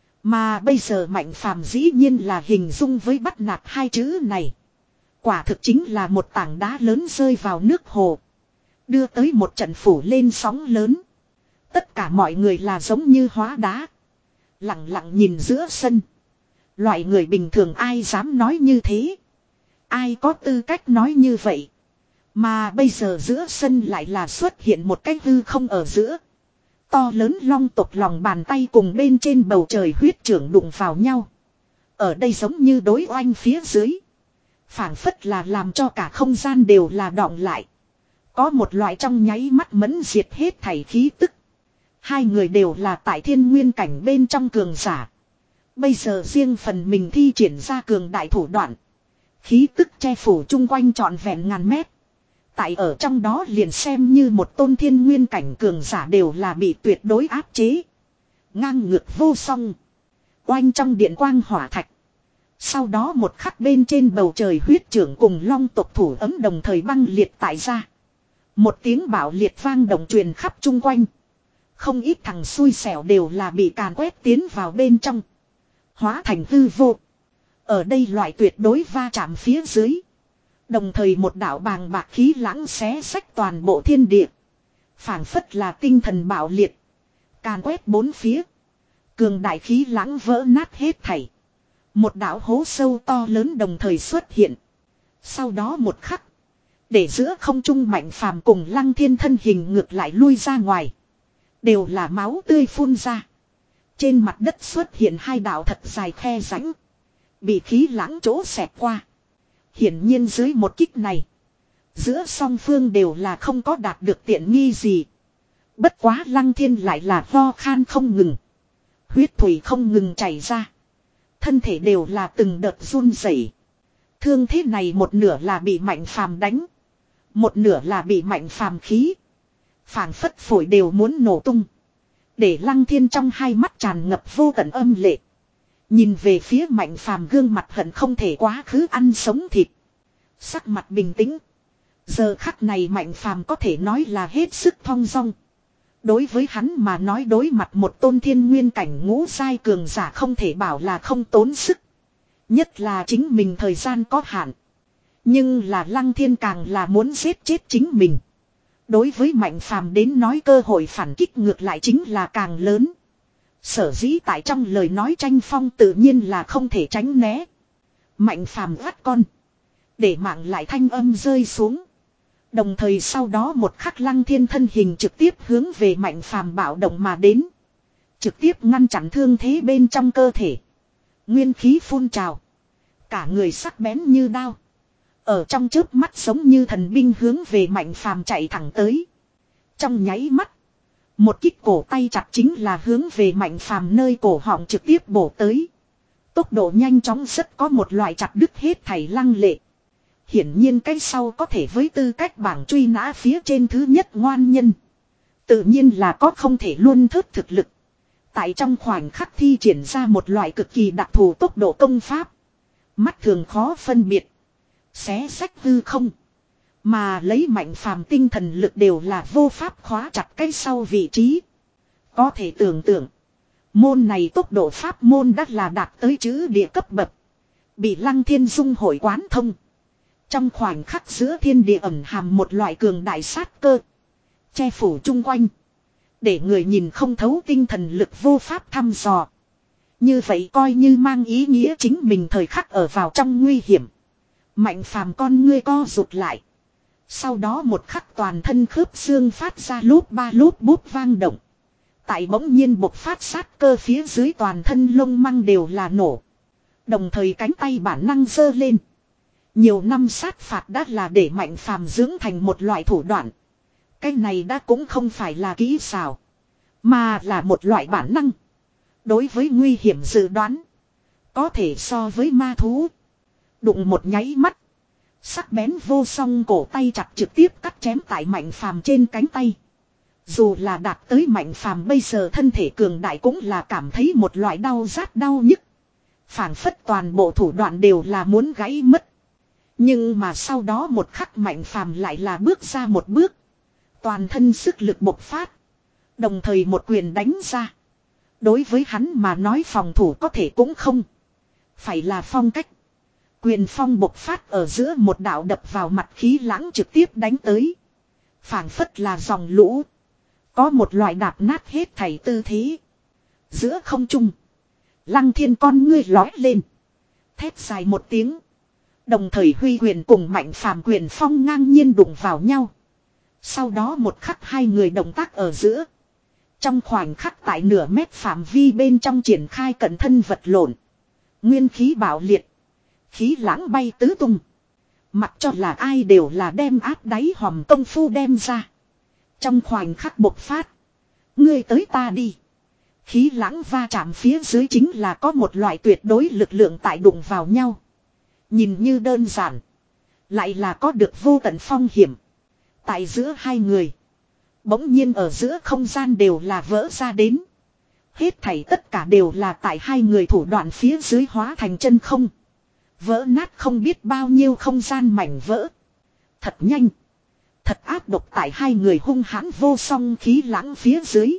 Speaker 1: Mà bây giờ mạnh phàm dĩ nhiên là hình dung với bắt nạt hai chữ này. Quả thực chính là một tảng đá lớn rơi vào nước hồ. Đưa tới một trận phủ lên sóng lớn. Tất cả mọi người là giống như hóa đá. Lặng lặng nhìn giữa sân. Loại người bình thường ai dám nói như thế. Ai có tư cách nói như vậy. Mà bây giờ giữa sân lại là xuất hiện một cái hư không ở giữa. To lớn long tộc lòng bàn tay cùng bên trên bầu trời huyết trưởng đụng vào nhau. Ở đây giống như đối oanh phía dưới. Phảng phất là làm cho cả không gian đều là đọng lại. Có một loại trong nháy mắt mẫn diệt hết thảy khí tức. Hai người đều là tại thiên nguyên cảnh bên trong cường giả. Bây giờ riêng phần mình thi triển ra cường đại thủ đoạn. Khí tức che phủ chung quanh trọn vẹn ngàn mét. Tại ở trong đó liền xem như một tôn thiên nguyên cảnh cường giả đều là bị tuyệt đối áp chế. Ngang ngược vô song. Oanh trong điện quang hỏa thạch. Sau đó một khắc bên trên bầu trời huyết trưởng cùng long tộc thủ ấm đồng thời băng liệt tại ra. Một tiếng bạo liệt vang động truyền khắp chung quanh. Không ít thằng xui xẻo đều là bị càn quét tiến vào bên trong. Hóa thành hư vô. Ở đây loại tuyệt đối va chạm phía dưới. Đồng thời một đạo bàng bạc khí lãng xé sách toàn bộ thiên địa. Phảng phất là tinh thần bạo liệt. Càn quét bốn phía. Cường đại khí lãng vỡ nát hết thảy. Một đạo hố sâu to lớn đồng thời xuất hiện. Sau đó một khắc. Để giữa không trung Mạnh Phàm cùng Lăng Thiên thân hình ngược lại lui ra ngoài. Đều là máu tươi phun ra. Trên mặt đất xuất hiện hai đạo thật dài khe rãnh. Bị khí lãng chỗ xẹt qua. Hiển nhiên dưới một kích này. Giữa song phương đều là không có đạt được tiện nghi gì. Bất quá Lăng Thiên lại là ho khan không ngừng. Huyết thủy không ngừng chảy ra. Thân thể đều là từng đợt run rẩy. Thương thế này một nửa là bị Mạnh Phàm đánh. Một nửa là bị Mạnh Phàm khí. Phảng phất phổi đều muốn nổ tung. Để Lăng Thiên trong hai mắt tràn ngập vô tận âm lệ. Nhìn về phía Mạnh Phàm gương mặt hận không thể quá khứ ăn sống thịt. Sắc mặt bình tĩnh. Giờ khắc này Mạnh Phàm có thể nói là hết sức thong dong. Đối với hắn mà nói đối mặt một tôn thiên nguyên cảnh ngũ giai cường giả không thể bảo là không tốn sức. Nhất là chính mình thời gian có hạn. Nhưng là Lăng Thiên càng là muốn giết chết chính mình. Đối với Mạnh Phàm đến nói cơ hội phản kích ngược lại chính là càng lớn. Sở dĩ tại trong lời nói tranh phong tự nhiên là không thể tránh né. Mạnh Phàm gắt con. Để mạng lại thanh âm rơi xuống. Đồng thời sau đó một khắc Lăng Thiên thân hình trực tiếp hướng về Mạnh Phàm bạo động mà đến. Trực tiếp ngăn chặn thương thế bên trong cơ thể. Nguyên khí phun trào. Cả người sắc bén như đao. Ở trong chớp mắt giống như thần binh hướng về Mạnh Phàm chạy thẳng tới. Trong nháy mắt. Một kích cổ tay chặt chính là hướng về Mạnh Phàm nơi cổ họng trực tiếp bổ tới. Tốc độ nhanh chóng rất có một loại chặt đứt hết thảy lăng lệ. Hiển nhiên cái sau có thể với tư cách bảng truy nã phía trên thứ nhất ngoan nhân. Tự nhiên là có không thể luôn thớt thực lực. Tại trong khoảnh khắc thi triển ra một loại cực kỳ đặc thù tốc độ công pháp. Mắt thường khó phân biệt. Xé sách hư không. Mà lấy Mạnh Phàm tinh thần lực đều là vô pháp khóa chặt cái sau vị trí. Có thể tưởng tượng. Môn này tốc độ pháp môn đắt là đạt tới chữ địa cấp bậc. Bị Lăng Thiên dung hội quán thông. Trong khoảnh khắc giữa thiên địa ẩn hàm một loại cường đại sát cơ. Che phủ chung quanh. Để người nhìn không thấu tinh thần lực vô pháp thăm dò. Như vậy coi như mang ý nghĩa chính mình thời khắc ở vào trong nguy hiểm. Mạnh Phàm con ngươi co rụt lại. Sau đó một khắc toàn thân khớp xương phát ra lốp ba lốp bút vang động. Tại bỗng nhiên bộc phát sát cơ phía dưới toàn thân lông măng đều là nổ. Đồng thời cánh tay bản năng giơ lên. Nhiều năm sát phạt đã là để Mạnh Phàm dưỡng thành một loại thủ đoạn. Cái này đã cũng không phải là kỹ xảo. Mà là một loại bản năng. Đối với nguy hiểm dự đoán. Có thể so với ma thú. Đụng một nháy mắt. Sắc bén vô song cổ tay chặt trực tiếp cắt chém tại Mạnh Phàm trên cánh tay. Dù là đạt tới Mạnh Phàm bây giờ thân thể cường đại cũng là cảm thấy một loại đau rát đau nhức. Phảng phất toàn bộ thủ đoạn đều là muốn gãy mất. Nhưng mà sau đó một khắc Mạnh Phàm lại là bước ra một bước. Toàn thân sức lực bộc phát. Đồng thời một quyền đánh ra. Đối với hắn mà nói phòng thủ có thể cũng không. Phải là phong cách. Quyền phong bộc phát ở giữa một đạo đập vào mặt khí lãng trực tiếp đánh tới. Phảng phất là dòng lũ. Có một loại đạp nát hết thảy tư thế. Giữa không trung. Lăng Thiên con ngươi lói lên. Thét dài một tiếng. Đồng thời huy quyền cùng Mạnh Phàm quyền phong ngang nhiên đụng vào nhau. Sau đó một khắc hai người động tác ở giữa. Trong khoảnh khắc tại nửa mét phạm vi bên trong triển khai cận thân vật lộn. Nguyên khí bạo liệt. Khí lãng bay tứ tung. Mặc cho là ai đều là đem áp đáy hòm công phu đem ra. Trong khoảnh khắc bộc phát. Ngươi tới ta đi. Khí lãng va chạm phía dưới chính là có một loại tuyệt đối lực lượng tại đụng vào nhau. Nhìn như đơn giản. Lại là có được vô tận phong hiểm. Tại giữa hai người. Bỗng nhiên ở giữa không gian đều là vỡ ra đến. Hết thảy tất cả đều là tại hai người thủ đoạn phía dưới hóa thành chân không. Vỡ nát không biết bao nhiêu không gian mảnh vỡ. Thật nhanh. Thật áp độc tại hai người hung hãn vô song khí lãng phía dưới.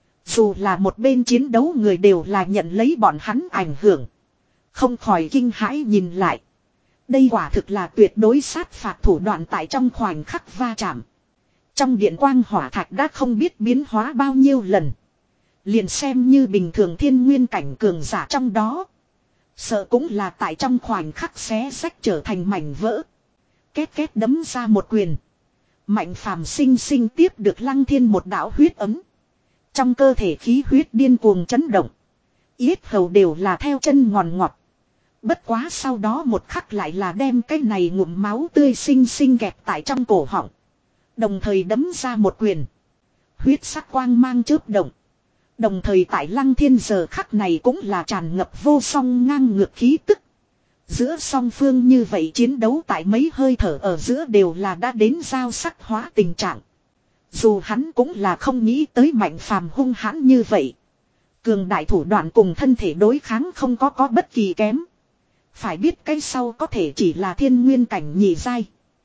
Speaker 1: Dù là một bên chiến đấu người đều là nhận lấy bọn hắn ảnh hưởng. Không khỏi kinh hãi nhìn lại. Đây quả thực là tuyệt đối sát phạt thủ đoạn tại trong khoảnh khắc va chạm. Trong điện quang hỏa thạch đã không biết biến hóa bao nhiêu lần. Liền xem như bình thường thiên nguyên cảnh cường giả trong đó. Sợ cũng là tại trong khoảnh khắc xé sách trở thành mảnh vỡ. két két đấm ra một quyền. Mạnh phàm sinh sinh tiếp được Lăng Thiên một đạo huyết ấm. Trong cơ thể khí huyết điên cuồng chấn động. Yết hầu đều là theo chân ngòn ngọt. Bất quá sau đó một khắc lại là đem cái này ngụm máu tươi sinh sinh kẹp tại trong cổ họng. Đồng thời đấm ra một quyền. Huyết sắc quang mang chớp động. Đồng thời tại Lăng Thiên giờ khắc này cũng là tràn ngập vô song ngang ngược khí tức. Giữa song phương như vậy chiến đấu tại mấy hơi thở ở giữa đều là đã đến giao sắc hóa tình trạng. Dù hắn cũng là không nghĩ tới Mạnh phàm hung hãn như vậy. Cường đại thủ đoạn cùng thân thể đối kháng không có có bất kỳ kém. Phải biết cái sau có thể chỉ là thiên nguyên cảnh nhị giai.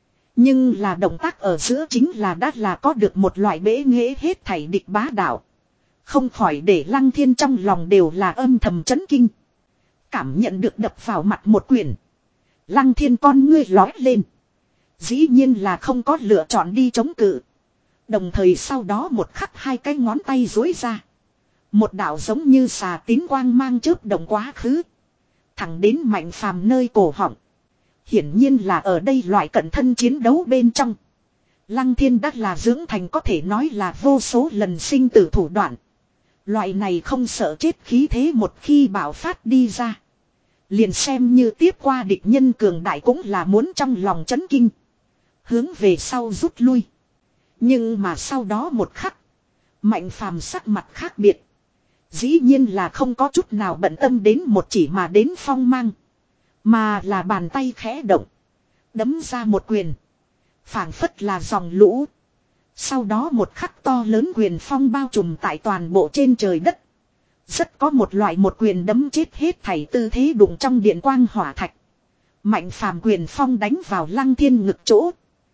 Speaker 1: Nhưng là động tác ở giữa chính là đã là có được một loại bể nghệ hết thảy địch bá đạo. Không khỏi để Lăng Thiên trong lòng đều là âm thầm chấn kinh. Cảm nhận được đập vào mặt một quyền. Lăng Thiên con ngươi lói lên. Dĩ nhiên là không có lựa chọn đi chống cự. Đồng thời sau đó một khắc hai cái ngón tay duỗi ra. Một đạo giống như xà tín quang mang chớp động quá khứ. Thẳng đến Mạnh phàm nơi cổ họng. Hiển nhiên là ở đây loại cận thân chiến đấu bên trong. Lăng Thiên đắt là dưỡng thành có thể nói là vô số lần sinh tử thủ đoạn. Loại này không sợ chết khí thế một khi bạo phát đi ra. Liền xem như tiếp qua địch nhân cường đại cũng là muốn trong lòng chấn kinh. Hướng về sau rút lui. Nhưng mà sau đó một khắc. Mạnh phàm sắc mặt khác biệt. Dĩ nhiên là không có chút nào bận tâm đến một chỉ mà đến phong mang. Mà là bàn tay khẽ động. Đấm ra một quyền. Phảng phất là dòng lũ. Sau đó một khắc to lớn quyền phong bao trùm tại toàn bộ trên trời đất. Rất có một loại một quyền đấm chết hết thảy tư thế đụng trong điện quang hỏa thạch. Mạnh phàm quyền phong đánh vào Lăng Thiên ngực chỗ.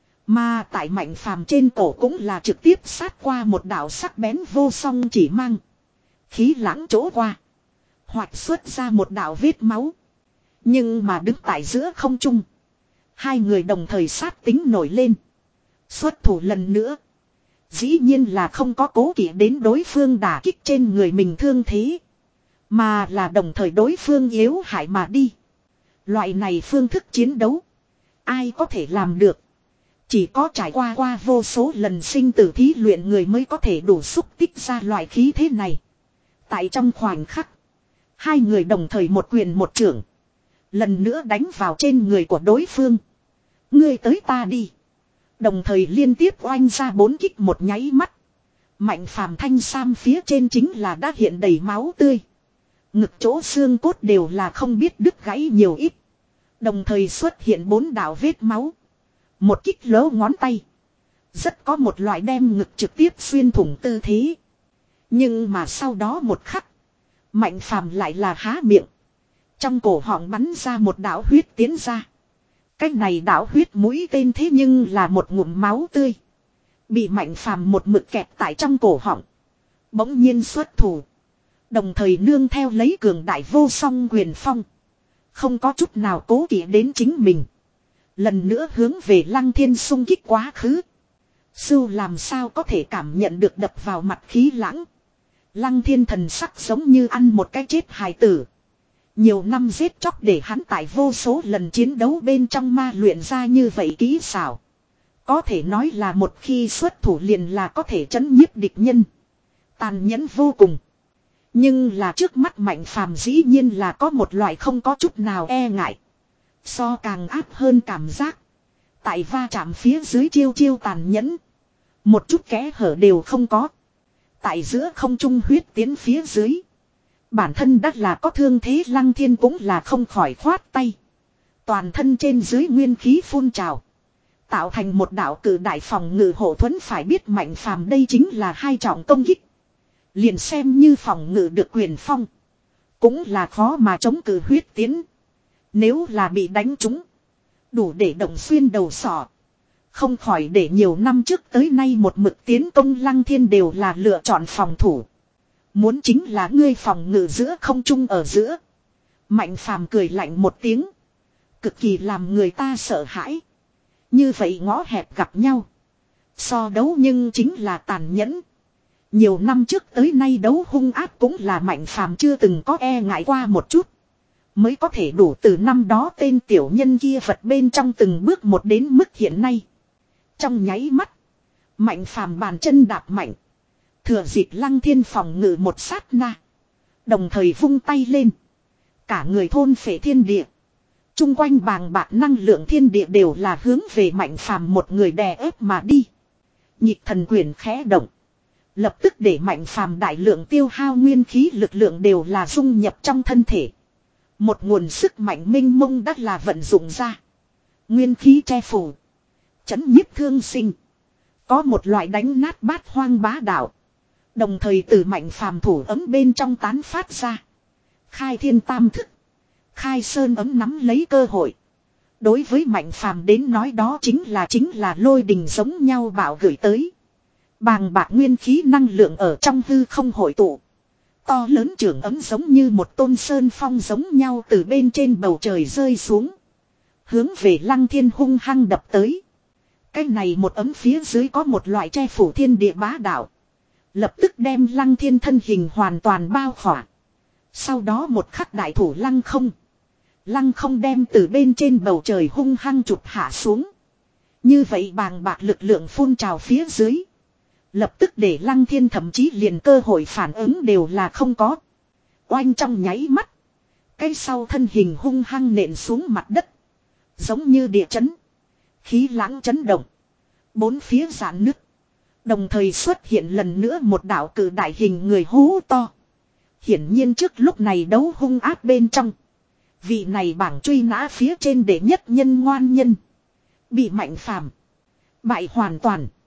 Speaker 1: Mà tại Mạnh phàm trên cổ cũng là trực tiếp sát qua một đạo sắc bén vô song chỉ mang. Khí lãng chỗ qua. Hoạch xuất ra một đạo vết máu. Nhưng mà đứng tại giữa không trung. Hai người đồng thời sát tính nổi lên. Xuất thủ lần nữa. Dĩ nhiên là không có cố kỵ đến đối phương đả kích trên người mình thương thế. Mà là đồng thời đối phương yếu hại mà đi. Loại này phương thức chiến đấu. Ai có thể làm được. Chỉ có trải qua qua vô số lần sinh tử thí luyện người mới có thể đủ xúc tích ra loại khí thế này. Tại trong khoảnh khắc. Hai người đồng thời một quyền một chưởng. Lần nữa đánh vào trên người của đối phương. Ngươi tới ta đi. Đồng thời liên tiếp oanh ra bốn kích một nháy mắt. Mạnh phàm thanh sam phía trên chính là đã hiện đầy máu tươi. Ngực chỗ xương cốt đều là không biết đứt gãy nhiều ít. Đồng thời xuất hiện bốn đạo vết máu. Một kích lỗ ngón tay. Rất có một loại đem ngực trực tiếp xuyên thủng tư thế. Nhưng mà sau đó một khắc. Mạnh phàm lại là há miệng. Trong cổ họng bắn ra một đạo huyết tiến ra. Cách này đạo huyết mũi tên thế nhưng là một ngụm máu tươi. Bị Mạnh phàm một mực kẹt tại trong cổ họng. Bỗng nhiên xuất thủ. Đồng thời nương theo lấy cường đại vô song quyền phong. Không có chút nào cố kỵ đến chính mình. Lần nữa hướng về Lăng Thiên xung kích quá khứ. Sưu làm sao có thể cảm nhận được đập vào mặt khí lãng. Lăng Thiên thần sắc giống như ăn một cái chết hài tử. Nhiều năm giết chóc để hắn tại vô số lần chiến đấu bên trong ma luyện ra như vậy kỹ xảo. Có thể nói là một khi xuất thủ liền là có thể chấn nhiếp địch nhân. Tàn nhẫn vô cùng. Nhưng là trước mắt Mạnh phàm dĩ nhiên là có một loại không có chút nào e ngại. So càng áp hơn cảm giác. Tại va chạm phía dưới chiêu chiêu tàn nhẫn. Một chút kẽ hở đều không có. Tại giữa không trung huyết tiến phía dưới. Bản thân đắt là có thương thế Lăng Thiên cũng là không khỏi khoát tay. Toàn thân trên dưới nguyên khí phun trào. Tạo thành một đạo cử đại phòng ngự hộ thuẫn phải biết Mạnh phàm đây chính là hai trọng công kích. Liền xem như phòng ngự được quyền phong. Cũng là khó mà chống cự huyết tiến. Nếu là bị đánh trúng. Đủ để động xuyên đầu sọ. Không khỏi để nhiều năm trước tới nay một mực tiến công Lăng Thiên đều là lựa chọn phòng thủ. Muốn chính là ngươi phòng ngự giữa không trung ở giữa. Mạnh phàm cười lạnh một tiếng. Cực kỳ làm người ta sợ hãi. Như vậy ngõ hẹp gặp nhau. So đấu nhưng chính là tàn nhẫn. Nhiều năm trước tới nay đấu hung ác cũng là Mạnh phàm chưa từng có e ngại qua một chút. Mới có thể đủ từ năm đó tên tiểu nhân kia vật bên trong từng bước một đến mức hiện nay. Trong nháy mắt. Mạnh phàm bàn chân đạp mạnh. Thừa dịp Lăng Thiên phòng ngự một sát na. Đồng thời vung tay lên. Cả người thôn phệ thiên địa. Trung quanh bàng bạc năng lượng thiên địa đều là hướng về mạnh phàm một người đè ép mà đi. Nhịp thần quyền khẽ động. Lập tức để mạnh phàm đại lượng tiêu hao nguyên khí lực lượng đều là dung nhập trong thân thể. Một nguồn sức mạnh minh mông đắt là vận dụng ra. Nguyên khí che phủ. Chấn nhiếp thương sinh. Có một loại đánh nát bát hoang bá đạo. Đồng thời từ mạnh phàm thủ ấm bên trong tán phát ra. Khai thiên tam thức. Khai sơn ấm nắm lấy cơ hội. Đối với mạnh phàm đến nói đó chính là chính là lôi đình giống nhau bảo gửi tới. Bàng bạc nguyên khí năng lượng ở trong hư không hội tụ. To lớn trường ấm giống như một tôn sơn phong giống nhau từ bên trên bầu trời rơi xuống. Hướng về Lăng Thiên hung hăng đập tới. Cái này một ấm phía dưới có một loại che phủ thiên địa bá đạo. Lập tức đem Lăng Thiên thân hình hoàn toàn bao khỏa. Sau đó một khắc đại thủ lăng không. Lăng không đem từ bên trên bầu trời hung hăng chụp hạ xuống. Như vậy bàng bạc lực lượng phun trào phía dưới. Lập tức để Lăng Thiên thậm chí liền cơ hội phản ứng đều là không có. Oanh trong nháy mắt. Cái sau thân hình hung hăng nện xuống mặt đất. Giống như địa chấn. Khí lãng chấn động. Bốn phía giãn nứt. Đồng thời xuất hiện lần nữa một đạo cử đại hình người hú to. Hiển nhiên trước lúc này đấu hung ác bên trong. Vị này bảng truy nã phía trên đệ nhất nhân ngoan nhân. Bị mạnh phàm. Bại hoàn toàn.